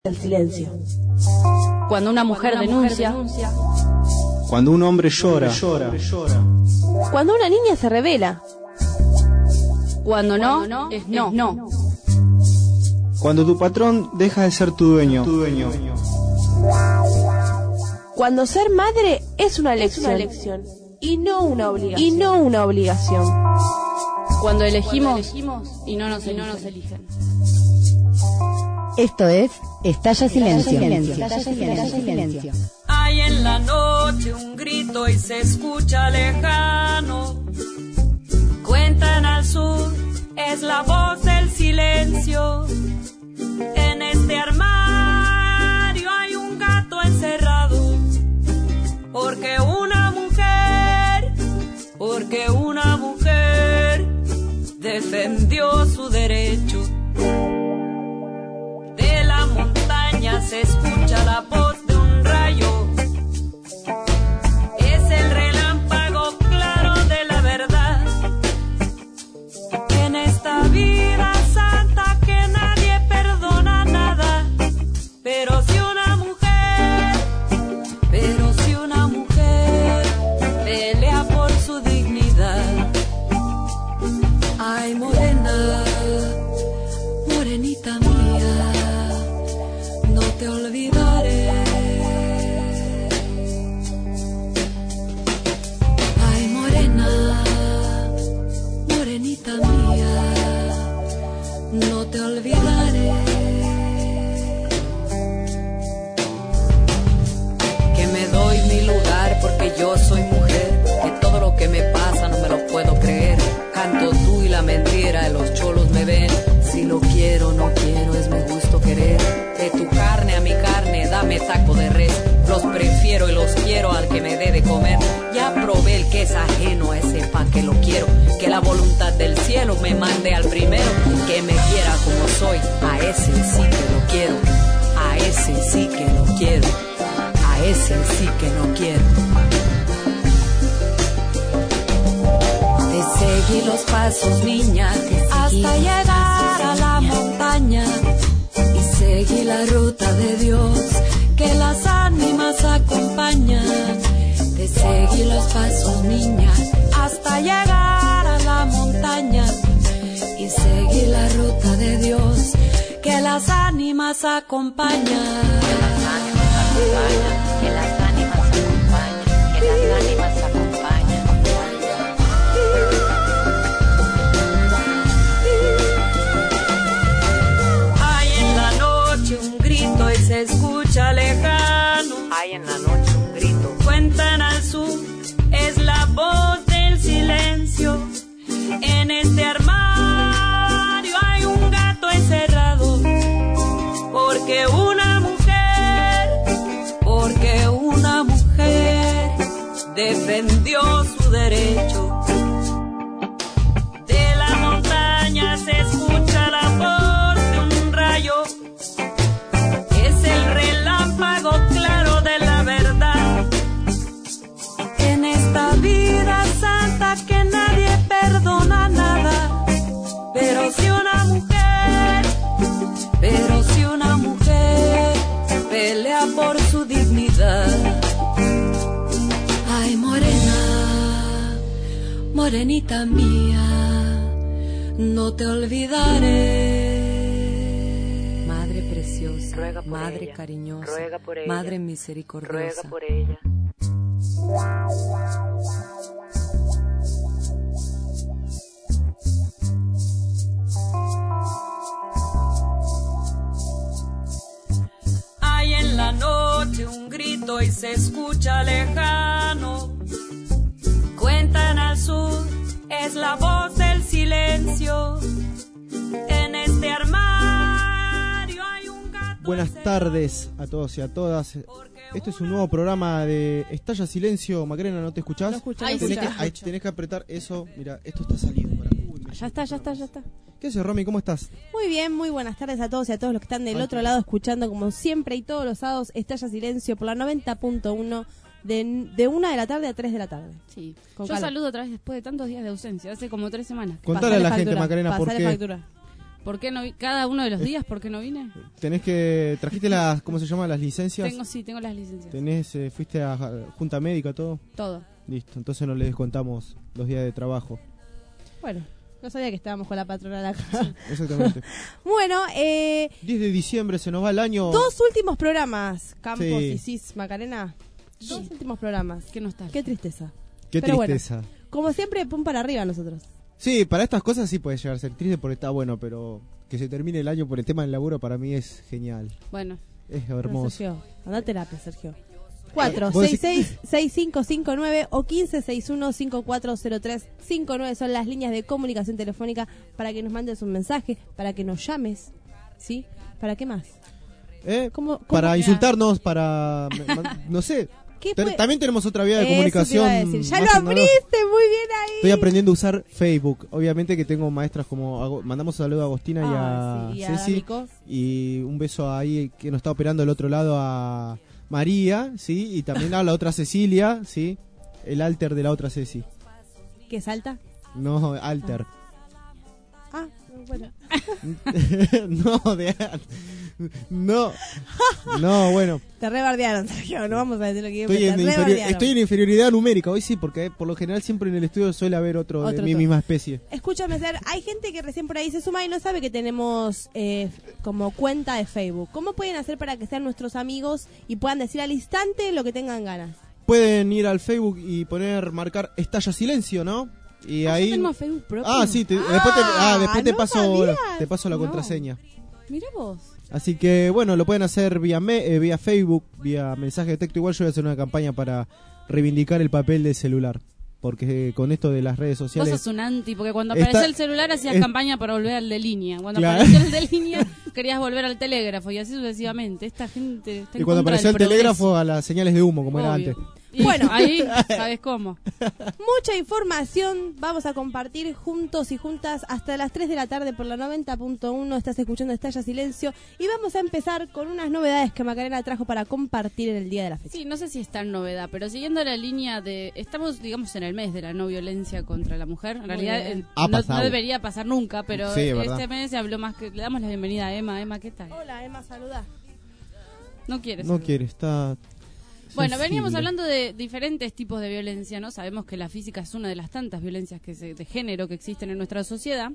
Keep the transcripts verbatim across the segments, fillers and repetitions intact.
El silencio. Cuando una mujer, Cuando una denuncia. mujer denuncia. Cuando un hombre llora. Cuando una niña se revela. Cuando no, Cuando no es no. Es no. Cuando tu patrón deja de ser tu dueño. Tu dueño. Cuando ser madre es una elección, es una elección y no una obligación. Y no una obligación. Cuando elegimos, Cuando elegimos y no nos, y no nos eligen. Esto es Estalla Silencio. Estalla Silencio. Hay en la noche un grito y se escucha lejano. Cuentan al sur, es la voz del silencio. En este armario hay un gato encerrado. Porque una mujer, porque una mujer defendió su derecho. De la montaña se escucha la voz de un rayo. Es el relámpago claro de la verdad. En esta vida santa que nadie perdona nada. Pero si una mujer, pero si una mujer pelea por su dignidad. Ay, morena, morenita mía, no te olvidaré. Ay, morena, morenita mía, no te olvidaré. Que me doy mi lugar porque yo soy mujer, que todo lo que me pasa no me lo puedo creer. Canto tú y la mentira, los cholos me ven. Si lo quiero, no quiero, es mi gusto querer. De tu carne a mi carne, dame taco de res. Los prefiero y los quiero al que me dé de comer. Ya probé el que es ajeno, a ese pa' que lo quiero. Que la voluntad del cielo me mande al primero. Que me quiera como soy, a ese sí que lo quiero. A ese sí que lo quiero. A ese sí que no quiero. Te seguí los pasos, niña, hasta llegar a la montaña. Y seguí la ruta de Dios, que las ánimas acompañan. Te seguí los pasos, niña, hasta llegar a la montaña. Y seguí la ruta de Dios, que las ánimas acompañan. Que las ánimas acompañan, que las ánimas acompañan, que las ánimas acompañan. Y se escucha lejano. Hay en la noche un grito. Cuentan al sur, es la voz del silencio. En este armario hay un gato encerrado. Porque una mujer, porque una mujer defendió su derecho. De la montaña se escucha la voz de un rayo. El relámpago claro de la verdad. En esta vida santa que nadie perdona nada. Pero si una mujer, pero si una mujer pelea por su dignidad. Ay, morena, morenita mía, no te olvidaré. Ruega por Madre ella, cariñosa, ruega por ella, Madre misericordiosa, ruega por ella. Hay en la noche un grito y se escucha lejano. Cuentan al sur, es la voz del silencio. En este armario. Buenas tardes a todos y a todas. Esto es un nuevo programa de Estalla Silencio. Macarena, ¿no te escuchás? No escucho, Ahí no tenés, escucho. que, ahí tenés que apretar eso. Mira, esto está salido. Para... Uy, ya está, ya está, ya está. ¿Qué haces, Romy? ¿Cómo estás? Muy bien, muy buenas tardes a todos y a todos los que están del Ay, otro lado escuchando como siempre y todos los sábados Estalla Silencio por la noventa punto uno de, de una de la tarde a tres de la tarde. Sí. Yo saludo otra vez después de tantos días de ausencia, hace como tres semanas. Contale a la factura, gente, Macarena, por qué. Factura. ¿Por qué no vi- cada uno de los días por qué no vine? Tenés que... ¿Trajiste las, cómo se llama, las licencias? Tengo, sí, tengo las licencias. Tenés, eh, fuiste a a junta médica, todo. Todo. Listo, entonces no le descontamos los días de trabajo. Bueno, no sabía que estábamos con la patronal acá. Exactamente. Bueno, eh, diez de diciembre se nos va el año. dos últimos programas, Campos Sí. y Cis Macarena. Dos últimos programas. Qué nostalgia. Qué tristeza. Qué pero bueno. tristeza. Como siempre, pum para arriba nosotros. Sí, para estas cosas sí puede llegar a ser triste porque está bueno, pero que se termine el año por el tema del laburo para mí es genial. Bueno, Es Bueno, hermoso. Sergio, anda a terapia, Sergio. cuatro ¿Vos seis decís- seis seis cinco cinco nueve o quince sesenta y uno cincuenta y cuatro cero tres cincuenta y nueve son las líneas de comunicación telefónica para que nos mandes un mensaje, para que nos llames, ¿sí? ¿Para qué más? ¿Eh? ¿Cómo- cómo para queda? insultarnos, para... me- man- no sé. ¿Qué Ten- puede- También tenemos otra vía de Eso te comunicación. iba a decir. Ya más lo tecnológica. abriste, muy bien ahí. Estoy aprendiendo a usar Facebook. Obviamente que tengo maestras como... Ago- Mandamos un saludo a Agostina y Ah, a sí, y a Ceci. Nico. Y un beso ahí que nos está operando del otro lado a María, ¿sí? Y también a la otra Cecilia, ¿sí? El alter de la otra Ceci. ¿Qué salta? No, alter. Ah, bueno. no, de... No. No, bueno. Te rebardearon, Sergio. No vamos a decir lo que Estoy en, te inferior- rebardearon. estoy en inferioridad numérica. Hoy sí, porque por lo general siempre en el estudio suele haber otro, Otro de mi tono. misma especie. Escúchame, Ser, hay gente que recién por ahí se suma y no sabe que tenemos eh, como cuenta de Facebook. ¿Cómo pueden hacer para que sean nuestros amigos y puedan decir al instante lo que tengan ganas? Pueden ir al Facebook y poner, marcar Estalla Silencio, ¿no? Y ¿Ah, ahí... ya tenemos Facebook propio? Ah, sí, te- después te, ah, después te no paso, sabías. te paso la No. contraseña. Mira vos. Así que bueno, lo pueden hacer vía me- eh, vía Facebook, vía mensaje de texto. Igual yo voy a hacer una campaña para reivindicar el papel del celular, porque con esto de las redes Vos sociales sos un anti, porque cuando Está- apareció el celular hacías es- campaña para volver al de línea. Cuando Claro. apareció el de línea querías volver al telégrafo y así sucesivamente. Esta gente está en y cuando contra apareció el del telégrafo a las señales de humo como era Obvio. antes. Y Bueno. ahí sabes cómo. Mucha información vamos a compartir juntos y juntas hasta las tres de la tarde por la noventa punto uno. Estás escuchando Estalla Silencio y vamos a empezar con unas novedades que Macarena trajo para compartir en el día de la fecha. Sí, no sé si es tan novedad, pero siguiendo la línea de... Estamos, digamos, en el mes de la no violencia contra la mujer. En Muy realidad bien. el- Ha no, pasado. no debería pasar nunca, pero Sí, es verdad. este mes se habló más que... Le damos la bienvenida a Emma. Emma, ¿qué tal? Hola, Emma, saluda. No quieres. No quiere, está... Bueno, sensible. veníamos hablando de diferentes tipos de violencia, ¿no? Sabemos que la física es una de las tantas violencias que se, de género que existen en nuestra sociedad.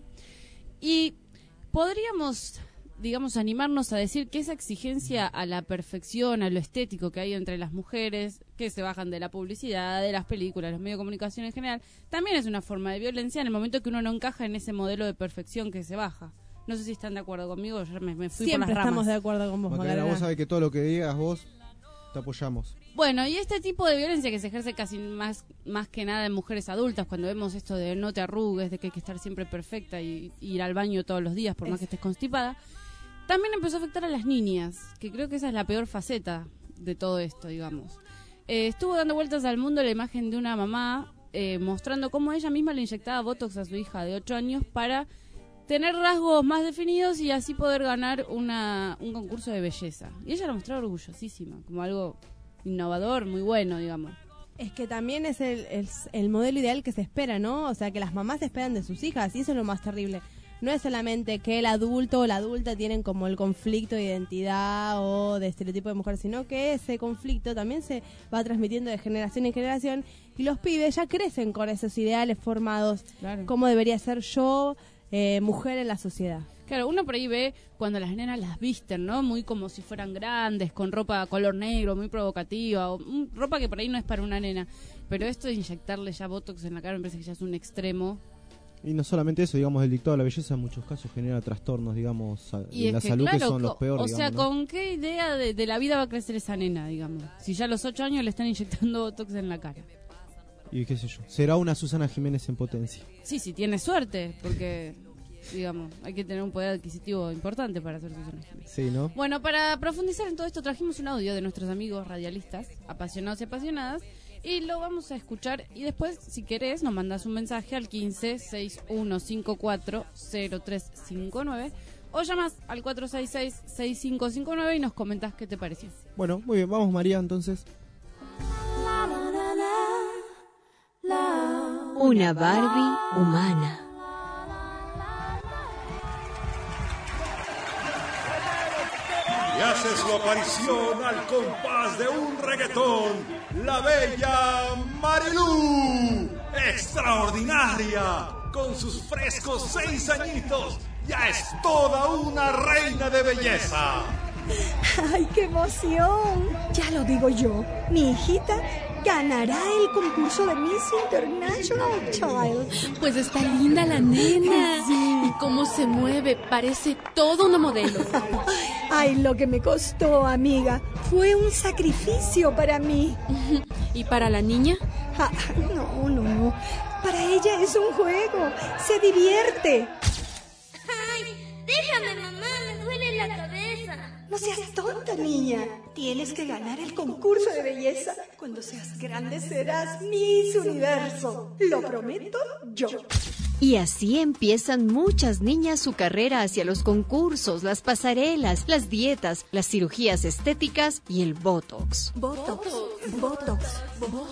Y podríamos, digamos, animarnos a decir que esa exigencia a la perfección, a lo estético que hay entre las mujeres, que se bajan de la publicidad, de las películas, los medios de comunicación en general, también es una forma de violencia en el momento que uno no encaja en ese modelo de perfección que se baja. No sé si están de acuerdo conmigo, yo me, me fui Siempre por las estamos ramas. de acuerdo con vos, Macarena, Macarena. vos sabés que todo lo que digas vos, te apoyamos. Bueno, y este tipo de violencia que se ejerce casi más, más que nada en mujeres adultas, cuando vemos esto de no te arrugues, de que hay que estar siempre perfecta y, y ir al baño todos los días por más que estés constipada, también empezó a afectar a las niñas, que creo que esa es la peor faceta de todo esto, digamos. Eh, estuvo dando vueltas al mundo la imagen de una mamá eh, mostrando cómo ella misma le inyectaba botox a su hija de ocho años para tener rasgos más definidos y así poder ganar una, un concurso de belleza. Y ella lo mostraba orgullosísima, como algo innovador, muy bueno, digamos. Es que también es el, el, el modelo ideal que se espera, ¿no? O sea, que las mamás esperan de sus hijas y eso es lo más terrible. No es solamente que el adulto o la adulta tienen como el conflicto de identidad o de estereotipo de mujer, sino que ese conflicto también se va transmitiendo de generación en generación y los pibes ya crecen con esos ideales formados, Claro. cómo debería ser yo, eh, mujer en la sociedad. Claro, uno por ahí ve cuando las nenas las visten, ¿no? Muy como si fueran grandes, con ropa color negro, muy provocativa, o mm, ropa que por ahí no es para una nena. Pero esto de inyectarle ya botox en la cara me parece que ya es un extremo. Y no solamente eso, digamos, el dictado de la belleza en muchos casos genera trastornos, digamos, a- Y en la es que, salud claro, que son los co- peores, o sea, digamos, ¿no? ¿con qué idea de, de la vida va a crecer esa nena, digamos? Si ya a los ocho años le están inyectando botox en la cara. Y qué sé yo, será una Susana Jiménez en potencia. Sí, sí, tiene suerte, porque, digamos, hay que tener un poder adquisitivo importante para hacer Susana Jiménez. Sí, ¿no? Bueno, para profundizar en todo esto trajimos un audio de nuestros amigos radialistas, apasionados y apasionadas, y lo vamos a escuchar y después, si querés, nos mandas un mensaje al quince sesenta y uno cincuenta y cuatro cero tres cincuenta y nueve o llamas al cuatro seis seis seis cinco cinco nueve y nos comentás qué te pareció. Bueno, muy bien, vamos María, entonces. Una Barbie humana. hace su aparición al compás de un reggaetón, la bella Marilú, extraordinaria, con sus frescos seis añitos, ya es toda una reina de belleza. ¡Ay, qué emoción! Ya lo digo yo, mi hijita ganará el concurso de Miss International Child. Pues está linda la nena. Sí. Y cómo se mueve, parece todo una modelo. Ay, lo que me costó, amiga. Fue un sacrificio para mí. ¿Y para la niña? Ah, no, no, no. Para ella es un juego. Se divierte. ¡Ay! Déjame, mamá, me duele la cabeza. No seas tonta, niña. Tienes que ganar el concurso de belleza. Cuando seas grande serás Miss Universo. Lo prometo yo. Y así empiezan muchas niñas su carrera hacia los concursos, las pasarelas, las dietas, las cirugías estéticas y el Botox. Botox, Botox, Botox.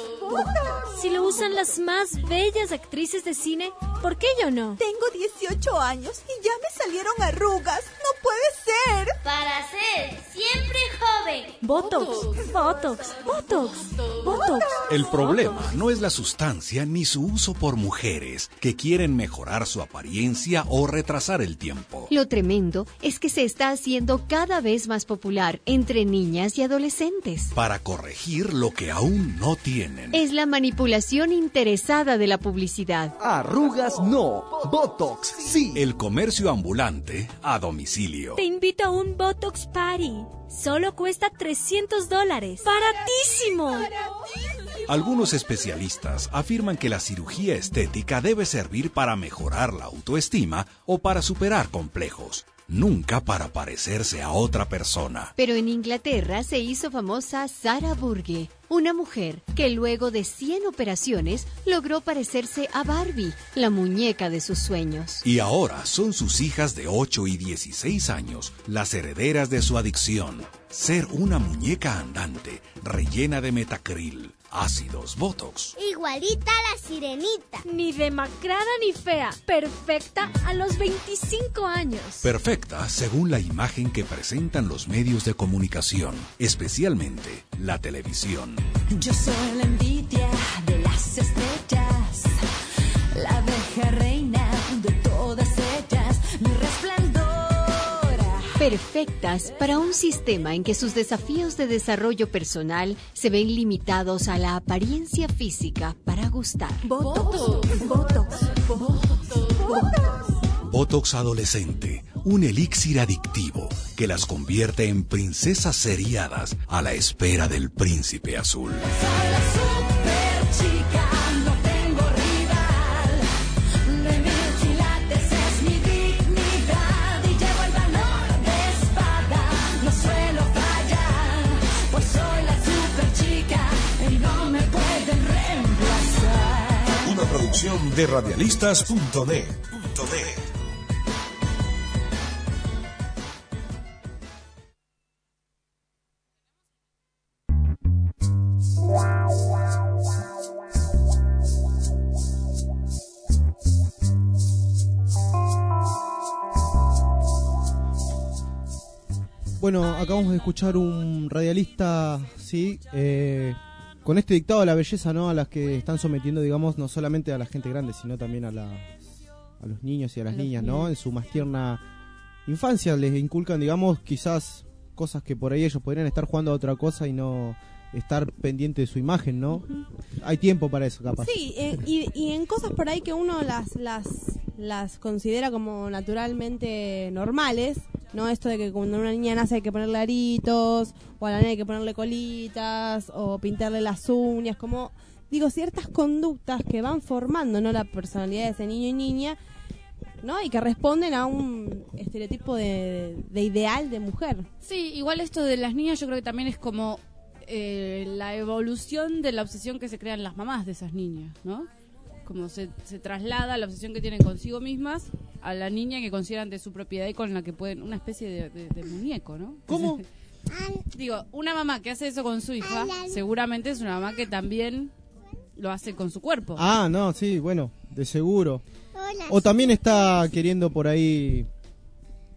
Si lo usan las más bellas actrices de cine, ¿por qué yo no? Tengo dieciocho años y ya me salieron arrugas. No puede ser. Para ser siempre joven. Botox, Botox, Botox, Botox. El problema no es la sustancia ni su uso por mujeres que quieren mejorar su apariencia o retrasar el tiempo. Lo tremendo es que se está haciendo cada vez más popular entre niñas y adolescentes. Para corregir lo que aún no tienen. Es la manipulación interesada de la publicidad. Arrugas no, Botox sí. El comercio ambulante a domicilio. Te invito a un Botox Party. Solo cuesta trescientos dólares. ¡Baratísimo! Algunos especialistas afirman que la cirugía estética debe servir para mejorar la autoestima o para superar complejos, nunca para parecerse a otra persona. Pero en Inglaterra se hizo famosa Sarah Burge, una mujer que luego de cien operaciones logró parecerse a Barbie, la muñeca de sus sueños. Y ahora son sus hijas de ocho y dieciséis años las herederas de su adicción. Ser una muñeca andante, rellena de metacril, ácidos, botox. Igualita a la sirenita. Ni demacrada ni fea. Perfecta a los veinticinco años. Perfecta según la imagen que presentan los medios de comunicación, especialmente la televisión. Yo soy la envidia de las estrellas, la abeja reina de todas ellas, mi resplandor. Perfectas para un sistema en que sus desafíos de desarrollo personal se ven limitados a la apariencia física para gustar. Botox, Botox, Botox, Botox. Botox adolescente, un elixir adictivo que las convierte en princesas seriadas a la espera del príncipe azul. Soy la super chica, no tengo rival. De mil quilates es mi dignidad y llevo el valor de espada. No suelo fallar, pues soy la super chica y no me pueden reemplazar. Una producción de radialistas punto net. Bueno, acabamos de escuchar un radialista, sí, eh, con este dictado de la belleza, ¿no? A las que están sometiendo, digamos, no solamente a la gente grande, sino también a, la, a los niños y a las a niñas, ¿no? Niños. En su más tierna infancia les inculcan, digamos, quizás cosas que por ahí ellos podrían estar jugando a otra cosa y no estar pendiente de su imagen, ¿no? Uh-huh. Hay tiempo para eso, capaz. Sí, eh, y, y en cosas por ahí que uno las, las, las considera como naturalmente normales, ¿no? Esto de que cuando una niña nace hay que ponerle aritos, o a la nena hay que ponerle colitas, o pintarle las uñas, como, digo, ciertas conductas que van formando, ¿no? La personalidad de ese niño y niña, ¿no? Y que responden a un estereotipo de, de ideal de mujer. Sí, igual esto de las niñas yo creo que también es como eh, la evolución de la obsesión que se crean las mamás de esas niñas, ¿no? Como se, se traslada la obsesión que tienen consigo mismas a la niña que consideran de su propiedad y con la que pueden, una especie de, de, de muñeco, ¿no? ¿Cómo? Digo, una mamá que hace eso con su hija, seguramente es una mamá que también lo hace con su cuerpo. Ah, no, sí, bueno, de seguro. O también está queriendo por ahí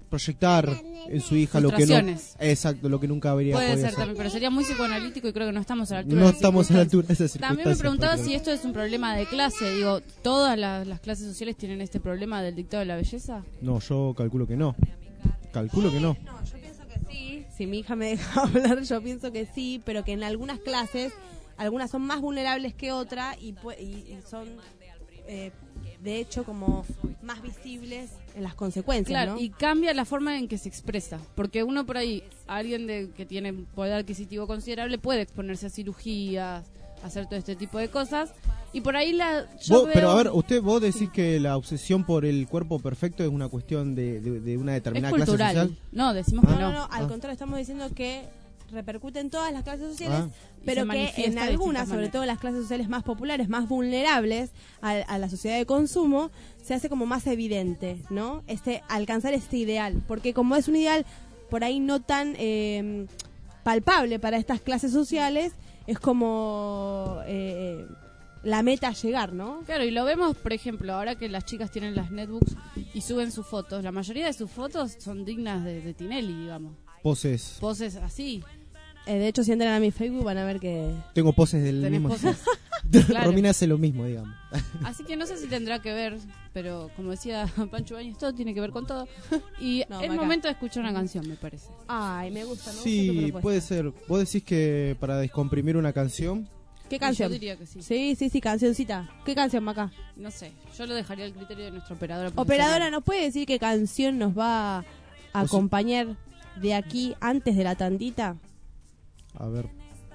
proyectar en su hija lo que no, Frustraciones. exacto, lo que nunca habría Puede podido ser hacer. también, pero sería muy psicoanalítico y creo que no estamos a la altura. No de las estamos a la altura de circunstancias. esas También me circunstancias, preguntaba porque- si esto es un problema de clase. Digo, ¿todas las, las clases sociales tienen este problema del dictado de la belleza? No, yo calculo que no. Calculo que no. No, yo pienso que sí. Si mi hija me deja hablar, yo pienso que sí, pero que en algunas clases, algunas son más vulnerables que otras y, pu- y, y son, eh, de hecho, como más visibles en las consecuencias, Claro, ¿no? y cambia la forma en que se expresa. Porque uno por ahí, alguien de, que tiene poder adquisitivo considerable, puede exponerse a cirugías, hacer todo este tipo de cosas. Y por ahí la... yo Vos- veo- Pero a ver, usted vos decís que la obsesión por el cuerpo perfecto es una cuestión de, de, de una es determinada clase cultural. social. No, decimos No, que no, no. no, al Ah. contrario, estamos diciendo que repercute en todas las clases sociales, Ah. Y pero se que manifiesta en de algunas, distintas sobre maneras. todo en las clases sociales más populares, más vulnerables a, a la sociedad de consumo, se hace como más evidente, ¿no? Este alcanzar este ideal, porque como es un ideal por ahí no tan eh, palpable para estas clases sociales, es como eh, la meta a llegar, ¿no? Claro, y lo vemos, por ejemplo, ahora que las chicas tienen las netbooks y suben sus fotos. La mayoría de sus fotos son dignas de, de Tinelli, digamos. Poses. Poses así. Eh, de hecho, si entran a mi Facebook van a ver que... Tengo poses del Tenés mismo. poses. Claro. Romina hace lo mismo, digamos. Así que no sé si tendrá que ver, pero como decía Pancho Baños, todo tiene que ver con todo. Y No, es Maca. momento de escuchar una canción, me parece. Ay, me gusta, ¿no? Sí, puede ser. Vos decís que para descomprimir una canción, ¿Qué canción? Yo diría que sí. Sí, sí, sí, cancioncita. ¿Qué canción, Maca? No sé, yo lo dejaría al criterio de nuestra operadora. Operadora, ¿nos puede decir qué canción nos va a O si- acompañar de aquí antes de la tandita? a ver.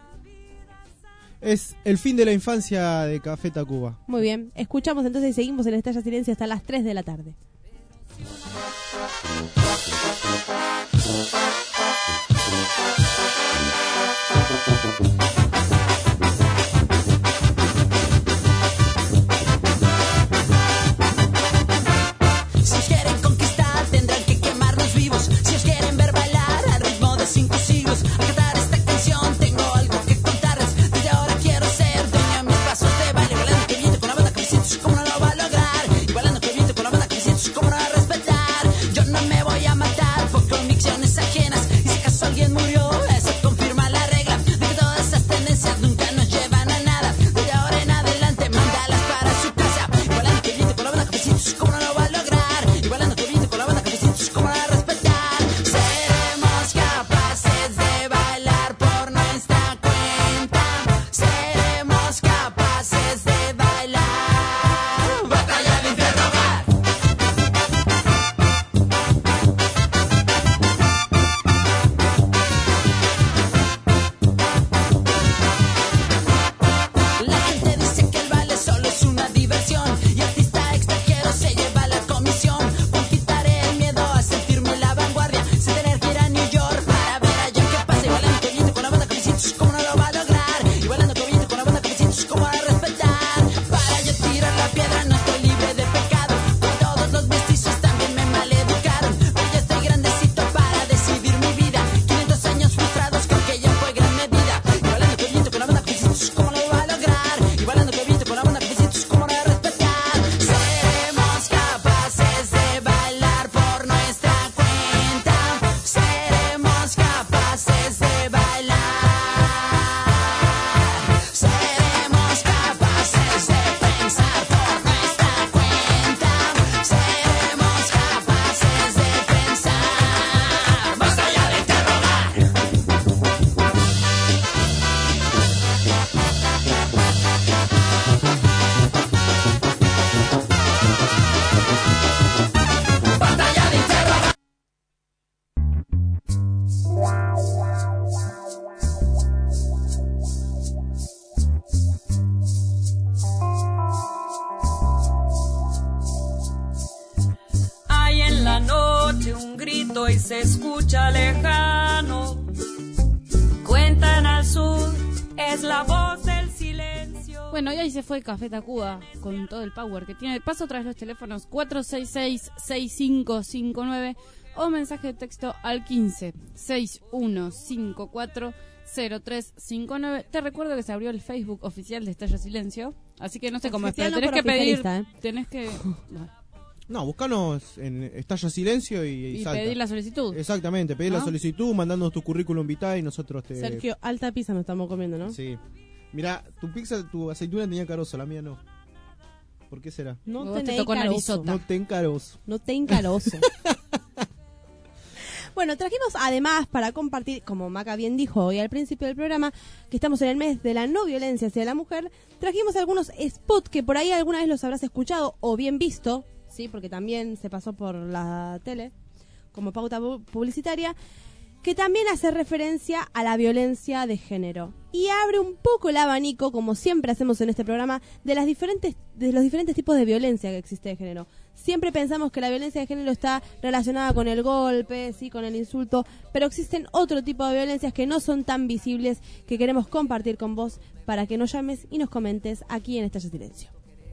Es El fin de la infancia de Café Tacuba. Muy bien, escuchamos entonces y seguimos en Estalla Silencio hasta las tres de la tarde. Si os quieren conquistar tendrán que quemarnos vivos. Si os quieren ver bailar al ritmo de cinco siglos, al cantar esta canción tengo algo que contarles. Desde ahora quiero ser dueño de mis pasos de baile, bailando que viento con la banda que me siento, cómo no lo va a lograr. Y bailando que viento con la banda que me siento, cómo no va a respetar. Yo no me voy a matar por convicciones ajenas. Y si acaso alguien murió, eso confirma la regla de que todas esas tendencias nunca nos llevan a nada. Desde ahora en adelante, mándalas para su casa. Y bailando que viento con la banda que me siento, cómo no lo va a lograr. Y bailando que viento con la banda que me siento, cómo no va a respetar. Seremos capaces de bailar por nuestra cuenta. Seremos capaces de bailar. Batalla de interrogar. La gente dice que el baile solo es una diversión y artista extranjero se lleva la comisión. Pues quitaré el miedo a sentirme la vanguardia, sin tener que ir a New York para ver allá qué pasa. Y bailando que viento con la banda que me siento, cómo no lo va a lograr. Y bailando que viento con la banda que me siento, cómo va a respetar. Para yo tirar la piedra no estoy libre de pecado, con todos los mestizos también me maleducaron. Pero ya estoy grandecito para decidir mi vida. quinientos años frustrados creo que ya fue gran medida. Y bailando que viento con la banda que me siento, cómo lo va a lograr. Y bailando que viento con la banda que me siento, cómo lo va a respetar. Seremos capaces de bailar por nuestra cuenta. Seremos capaces de bailar. Seremos capaces de pensar por nuestra cuenta. Seremos capaces de pensar. Basta ya de interrogar. Basta ya de interrogar. Hay en la noche un grito y se escucha lejano. Cuentan al sur, es la voz del silencio. Bueno, y ahí se fue Café Tacuba con todo el power que tiene. Paso otra vez los teléfonos cuatro seis seis, seis cinco cinco nueve o mensaje de texto al quince, sesenta y uno cincuenta y cuatro, cero tres cincuenta y nueve. Te recuerdo que se abrió el Facebook oficial de Estalla Silencio, así que no sé cómo es, Oficial pero no tenés por que pedir, oficialista, ¿eh? tenés que... bueno. No, buscanos en Estalla Silencio y, y, Y salta. pedir la solicitud. Exactamente, pedir ¿No? la solicitud, mandándonos tu currículum vitae y nosotros te... Sergio, alta pizza nos estamos comiendo, ¿no? Sí. Mirá, tu pizza, tu aceituna tenía carozo, la mía no. ¿Por qué será? No Vos te tenés tocó carozo. narizota. No ten carozo. No te encaroso. Bueno, trajimos además para compartir, como Maca bien dijo hoy al principio del programa, que estamos en el mes de la no violencia hacia la mujer, trajimos algunos spots que por ahí alguna vez los habrás escuchado o bien visto, sí, porque también se pasó por la tele como pauta pu- publicitaria, que también hace referencia a la violencia de género y abre un poco el abanico, como siempre hacemos en este programa, de las diferentes de los diferentes tipos de violencia que existe de género. Siempre pensamos que la violencia de género está relacionada con el golpe, sí, con el insulto, pero existen otro tipo de violencias que no son tan visibles, que queremos compartir con vos para que nos llames y nos comentes aquí en Estalla Silencio.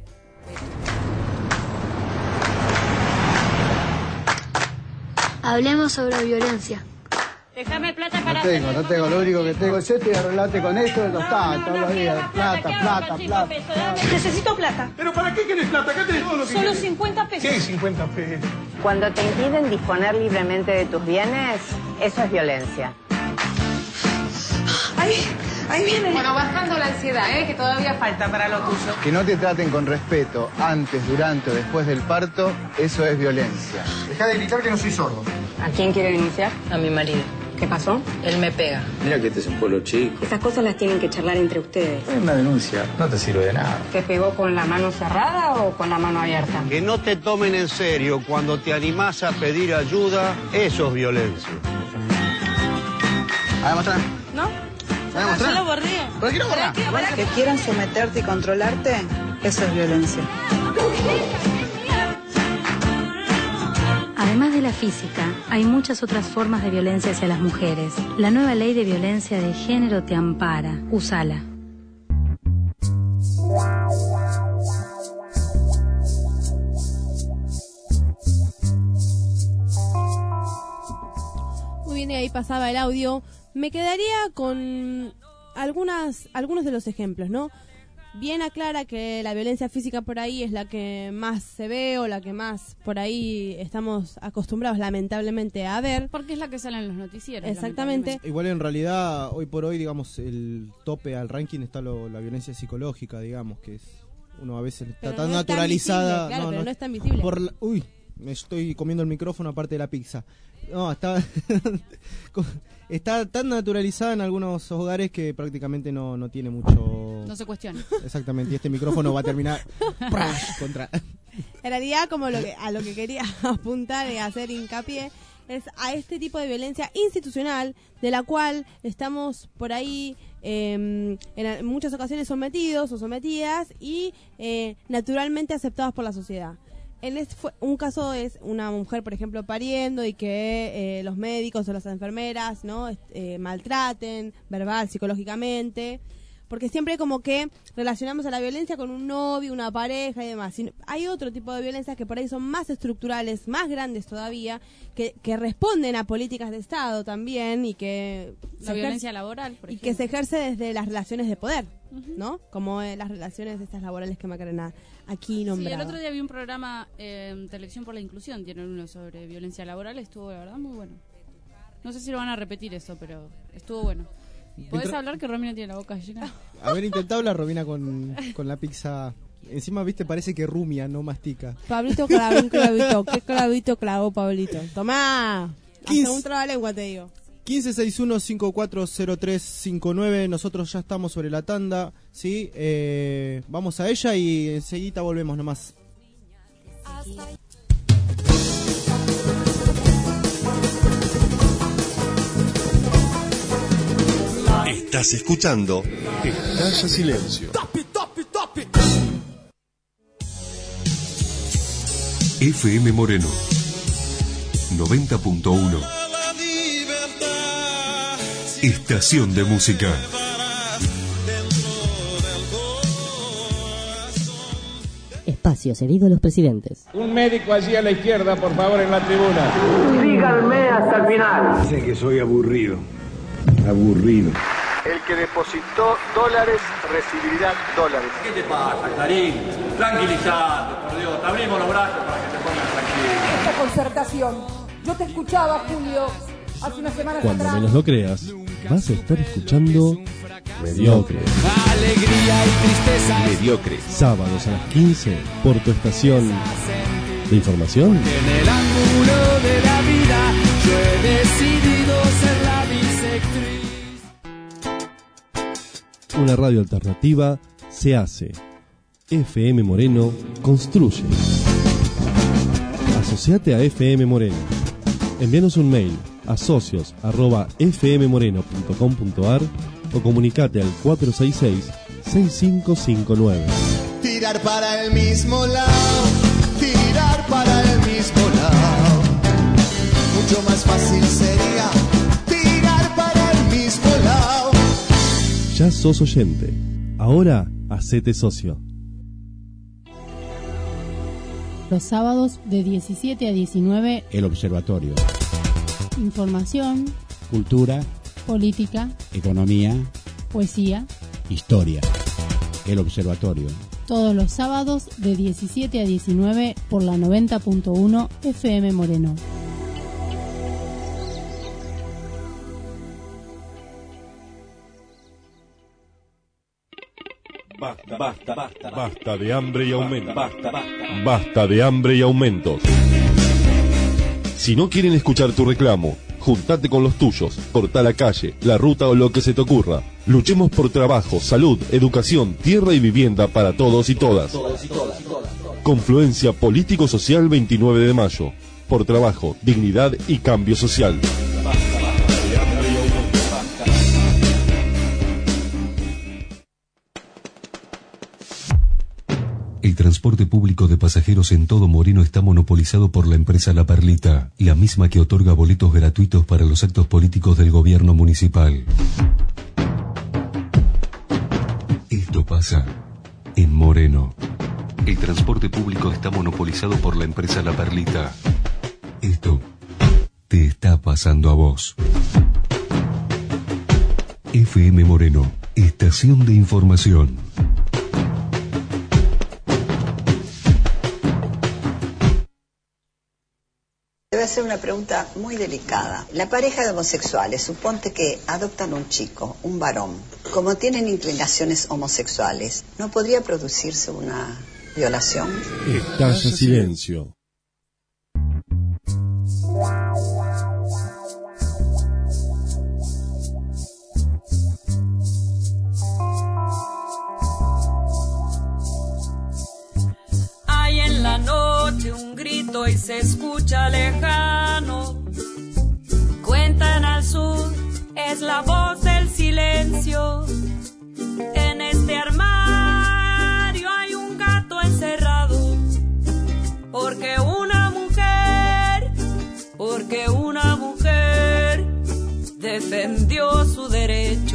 Hablemos sobre violencia. Déjame plata para... No tengo, no tengo, lo único que tengo es esto y arreglate con esto y no, está, no, todos los días. Plata, plata, plata, plata. Necesito plata. ¿Pero para qué querés plata? Acá tenés todo lo que Solo querés. cincuenta pesos. ¿Qué cincuenta pesos? Cuando te impiden disponer libremente de tus bienes, eso es violencia. Ahí, ahí viene. Bueno, bajando la ansiedad, ¿eh? Que todavía falta para lo tuyo. Que no te traten con respeto antes, durante o después del parto, eso es violencia. Dejá de gritar que no soy sordo. ¿A quién quiere denunciar? A mi marido. ¿Qué pasó? Él me pega. Mira que este es un pueblo chico. Estas cosas las tienen que charlar entre ustedes. Una denuncia no te sirve de nada. ¿Te pegó con la mano cerrada o con la mano abierta? Que no te tomen en serio cuando te animás a pedir ayuda, eso es violencia. A ver, mostrá. ¿No? ¿Me mostrá? Yo lo borré. ¿Pero qué lo borrás? Que quieran someterte y controlarte, eso es violencia. Además de la física, hay muchas otras formas de violencia hacia las mujeres. La nueva ley de violencia de género te ampara. Úsala. Muy bien, y ahí pasaba el audio. Me quedaría con algunas algunos de los ejemplos, ¿no? Bien aclara que la violencia física por ahí es la que más se ve o la que más por ahí estamos acostumbrados lamentablemente a ver. Porque es la que sale en los noticieros. Exactamente. Igual en realidad, hoy por hoy, digamos, el tope al ranking está lo, la violencia psicológica, digamos, que es uno a veces Pero está tan no es tan naturalizada. visible, claro, pero no es tan visible. Por la- uy, me estoy comiendo el micrófono aparte de la pizza. No, está está tan naturalizada en algunos hogares que prácticamente no, no tiene mucho... No se cuestiona. Exactamente, y este micrófono va a terminar ¡prash! contra... En realidad, como lo que, a lo que quería apuntar y hacer hincapié es a este tipo de violencia institucional de la cual estamos por ahí eh, en muchas ocasiones sometidos o sometidas y eh, naturalmente aceptados por la sociedad. En este fue, un caso es una mujer, por ejemplo, pariendo y que eh, los médicos o las enfermeras no eh, maltraten verbal, psicológicamente, porque siempre como que relacionamos a la violencia con un novio, una pareja y demás. Sin- hay otro tipo de violencias que por ahí son más estructurales, más grandes todavía, que, que responden a políticas de Estado también y que La se violencia ejerce- laboral, por y ejemplo. que se ejerce desde las relaciones de poder, ¿no? Como eh, las relaciones estas laborales que Macarena aquí Sí, nombraba. el otro día vi un programa eh, en Televisión por la Inclusión, tienen uno sobre violencia laboral, estuvo la verdad muy bueno. No sé si lo van a repetir eso, pero estuvo bueno. ¿Podés Mientras- hablar que Romina tiene la boca llena? Haber intentado la Robina con, con la pizza. Encima, viste, parece que rumia, no mastica. Pablito clavó un clavito. ¿Qué clavito clavó Pablito? Tomá. quince. Hasta un trabalengua te digo. quince sesenta y uno cincuenta y cuatro cero tres cincuenta y nueve. Nosotros ya estamos sobre la tanda, ¿sí? Eh, vamos a ella y enseguida volvemos nomás. Estás escuchando Estalla Silencio. F M Moreno noventa punto uno. Estación de música. Espacio cedido a los presidentes. Un médico allí a la izquierda, por favor, en la tribuna. Síganme hasta el final. Dicen que soy aburrido. Aburrido. El que depositó dólares recibirá dólares. ¿Qué te pasa, Clarín? Tranquilizate, por Dios. Te abrimos los brazos para que te pongas Concertación. Yo te escuchaba, Julio, hace unas semanas Cuando atrás. menos lo creas, vas a estar escuchando Mediocre. Alegría y tristeza. Mediocre. Sábados a las quince por tu estación de información. En el ángulo de la vida yo he decidido ser la bisectriz. Una radio alternativa se hace. F M Moreno construye. Asociate a F M Moreno. Envíanos un mail a socios arroba f m moreno punto com punto a r o comunicate al cuatro seis seis, seis cinco cinco nueve. Tirar para el mismo lado, tirar para el mismo lado. Mucho más fácil sería tirar para el mismo lado. Ya sos oyente. Ahora hacete socio. Los sábados de diecisiete a diecinueve, El Observatorio. información, Cultura, política, economía, poesía, historia. El Observatorio. todos los sábados de diecisiete a diecinueve por la noventa punto uno F M Moreno. Basta, basta, basta, basta de hambre y aumentos. Basta, basta, basta de hambre y aumentos. Si no quieren escuchar tu reclamo, juntate con los tuyos, corta la calle, la ruta o lo que se te ocurra. Luchemos por trabajo, salud, educación, tierra y vivienda para todos y todas. Confluencia Político-Social veintinueve de mayo. Por trabajo, dignidad y cambio social. El transporte público de pasajeros en todo Moreno está monopolizado por la empresa La Perlita, la misma que otorga boletos gratuitos para los actos políticos del gobierno municipal. Esto pasa en Moreno. El transporte público está monopolizado por la empresa La Perlita. Esto te está pasando a vos. F M Moreno, estación de información. Te voy a hacer una pregunta muy delicada. La pareja de homosexuales, suponte que adoptan un chico, un varón. Como tienen inclinaciones homosexuales, ¿no podría producirse una violación? Estalla silencio. Hay en la noche un grito y se escucha lejano. Cuentan al sur, es la voz del silencio. En este armario hay un gato encerrado. Porque una mujer, porque una mujer defendió su derecho.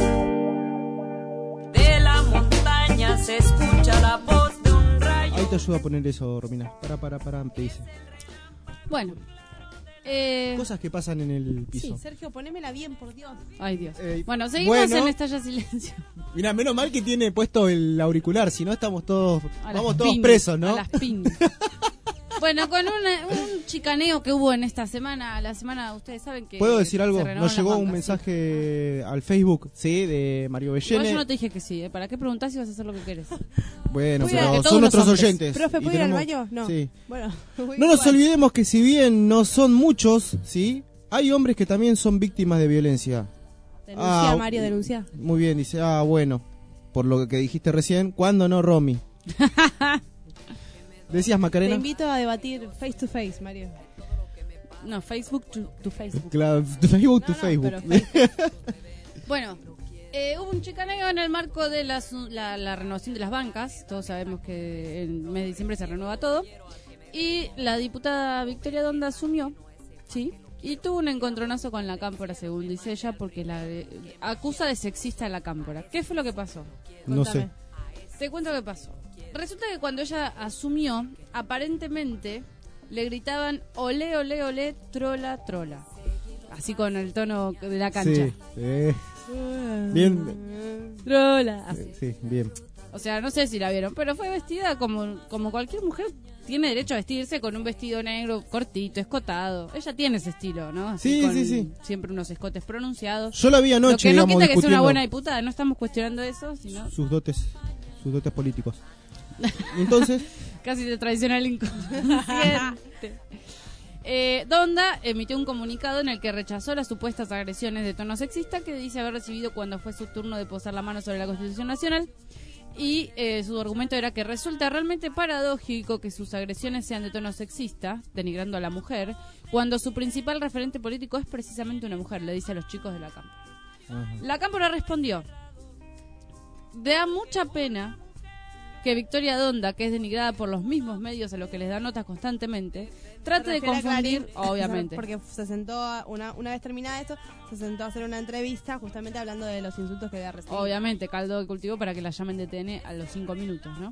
De la montaña se escucha la voz. Ahí te ayuda a poner eso, Romina. Para, para, para, te dice. Bueno. Eh... Cosas que pasan en el piso. Sí, Sergio, ponémela bien, por Dios. Ay, Dios. Eh, bueno, seguimos bueno. en Estalla Silencio. Mira, menos mal que tiene puesto el auricular, si no estamos todos, A vamos las todos pin, presos, ¿no? A las pin. Bueno, con una, un chicaneo que hubo en esta semana, la semana, ustedes saben que... ¿Puedo decir algo? se Nos renovaron llegó las un bancas, mensaje al Facebook, sí, de Mario Igual Bellene. yo no te dije que sí, ¿eh? ¿Para qué preguntás si vas a hacer lo que querés? Bueno, Cuida que pero todos son los nuestros hombres. oyentes. ¿Profe, y puede ir al tenemos- baño? No. Sí. Bueno, No nos olvidemos que si bien no son muchos, ¿sí? Hay hombres que también son víctimas de violencia. Denuncia, Ah, Mario, denuncia. Muy bien, dice, ah, bueno, por lo que dijiste recién, ¿cuándo no, Romy? Decías, Te Macarena. invito a debatir face to face, Mario. No, Facebook to, to Facebook. Claro, de Facebook to No, no, Facebook. pero Facebook. Bueno, eh, hubo un chicaneo en el marco de la, su- la, la renovación de las bancas. Todos sabemos que en mes de diciembre se renueva todo. Y la diputada Victoria Donda asumió, ¿sí? Y tuvo un encontronazo con la cámpora, según dice ella, porque la de- acusa de sexista a la cámpora. ¿Qué fue lo que pasó? No Contame. Te cuento qué pasó. Resulta que cuando ella asumió, aparentemente le gritaban olé, olé, olé, trola, trola. Así con el tono de la cancha. Sí, eh, bien. Trola. Así. Sí, bien. O sea, no sé si la vieron, pero fue vestida como, como cualquier mujer tiene derecho a vestirse con un vestido negro cortito, escotado. Ella tiene ese estilo, ¿no? Sí, con sí, sí. Siempre unos escotes pronunciados. Yo la vi anoche, Lo que no digamos, quita que sea una discutiendo buena diputada, no estamos cuestionando eso, sino... sus dotes, sus dotes políticos. Y entonces... Casi de tradicional inconsciente. Eh, Donda emitió un comunicado en el que rechazó las supuestas agresiones de tono sexista que dice haber recibido cuando fue su turno de posar la mano sobre la Constitución Nacional. Y eh, su argumento era que resulta realmente paradójico que sus agresiones sean de tono sexista, denigrando a la mujer, cuando su principal referente político es precisamente una mujer, le dice a los chicos de la Cámpora. Ajá. La Cámpora respondió: da mucha pena que Victoria Donda, que es denigrada por los mismos medios a los que les da notas constantemente, trate de confundir, Clarín, obviamente. Porque se sentó, a- una, una vez terminada esto, se sentó a hacer una entrevista justamente hablando de los insultos que había recibido. Obviamente, caldo de cultivo para que la llamen de T N a los cinco minutos, ¿no?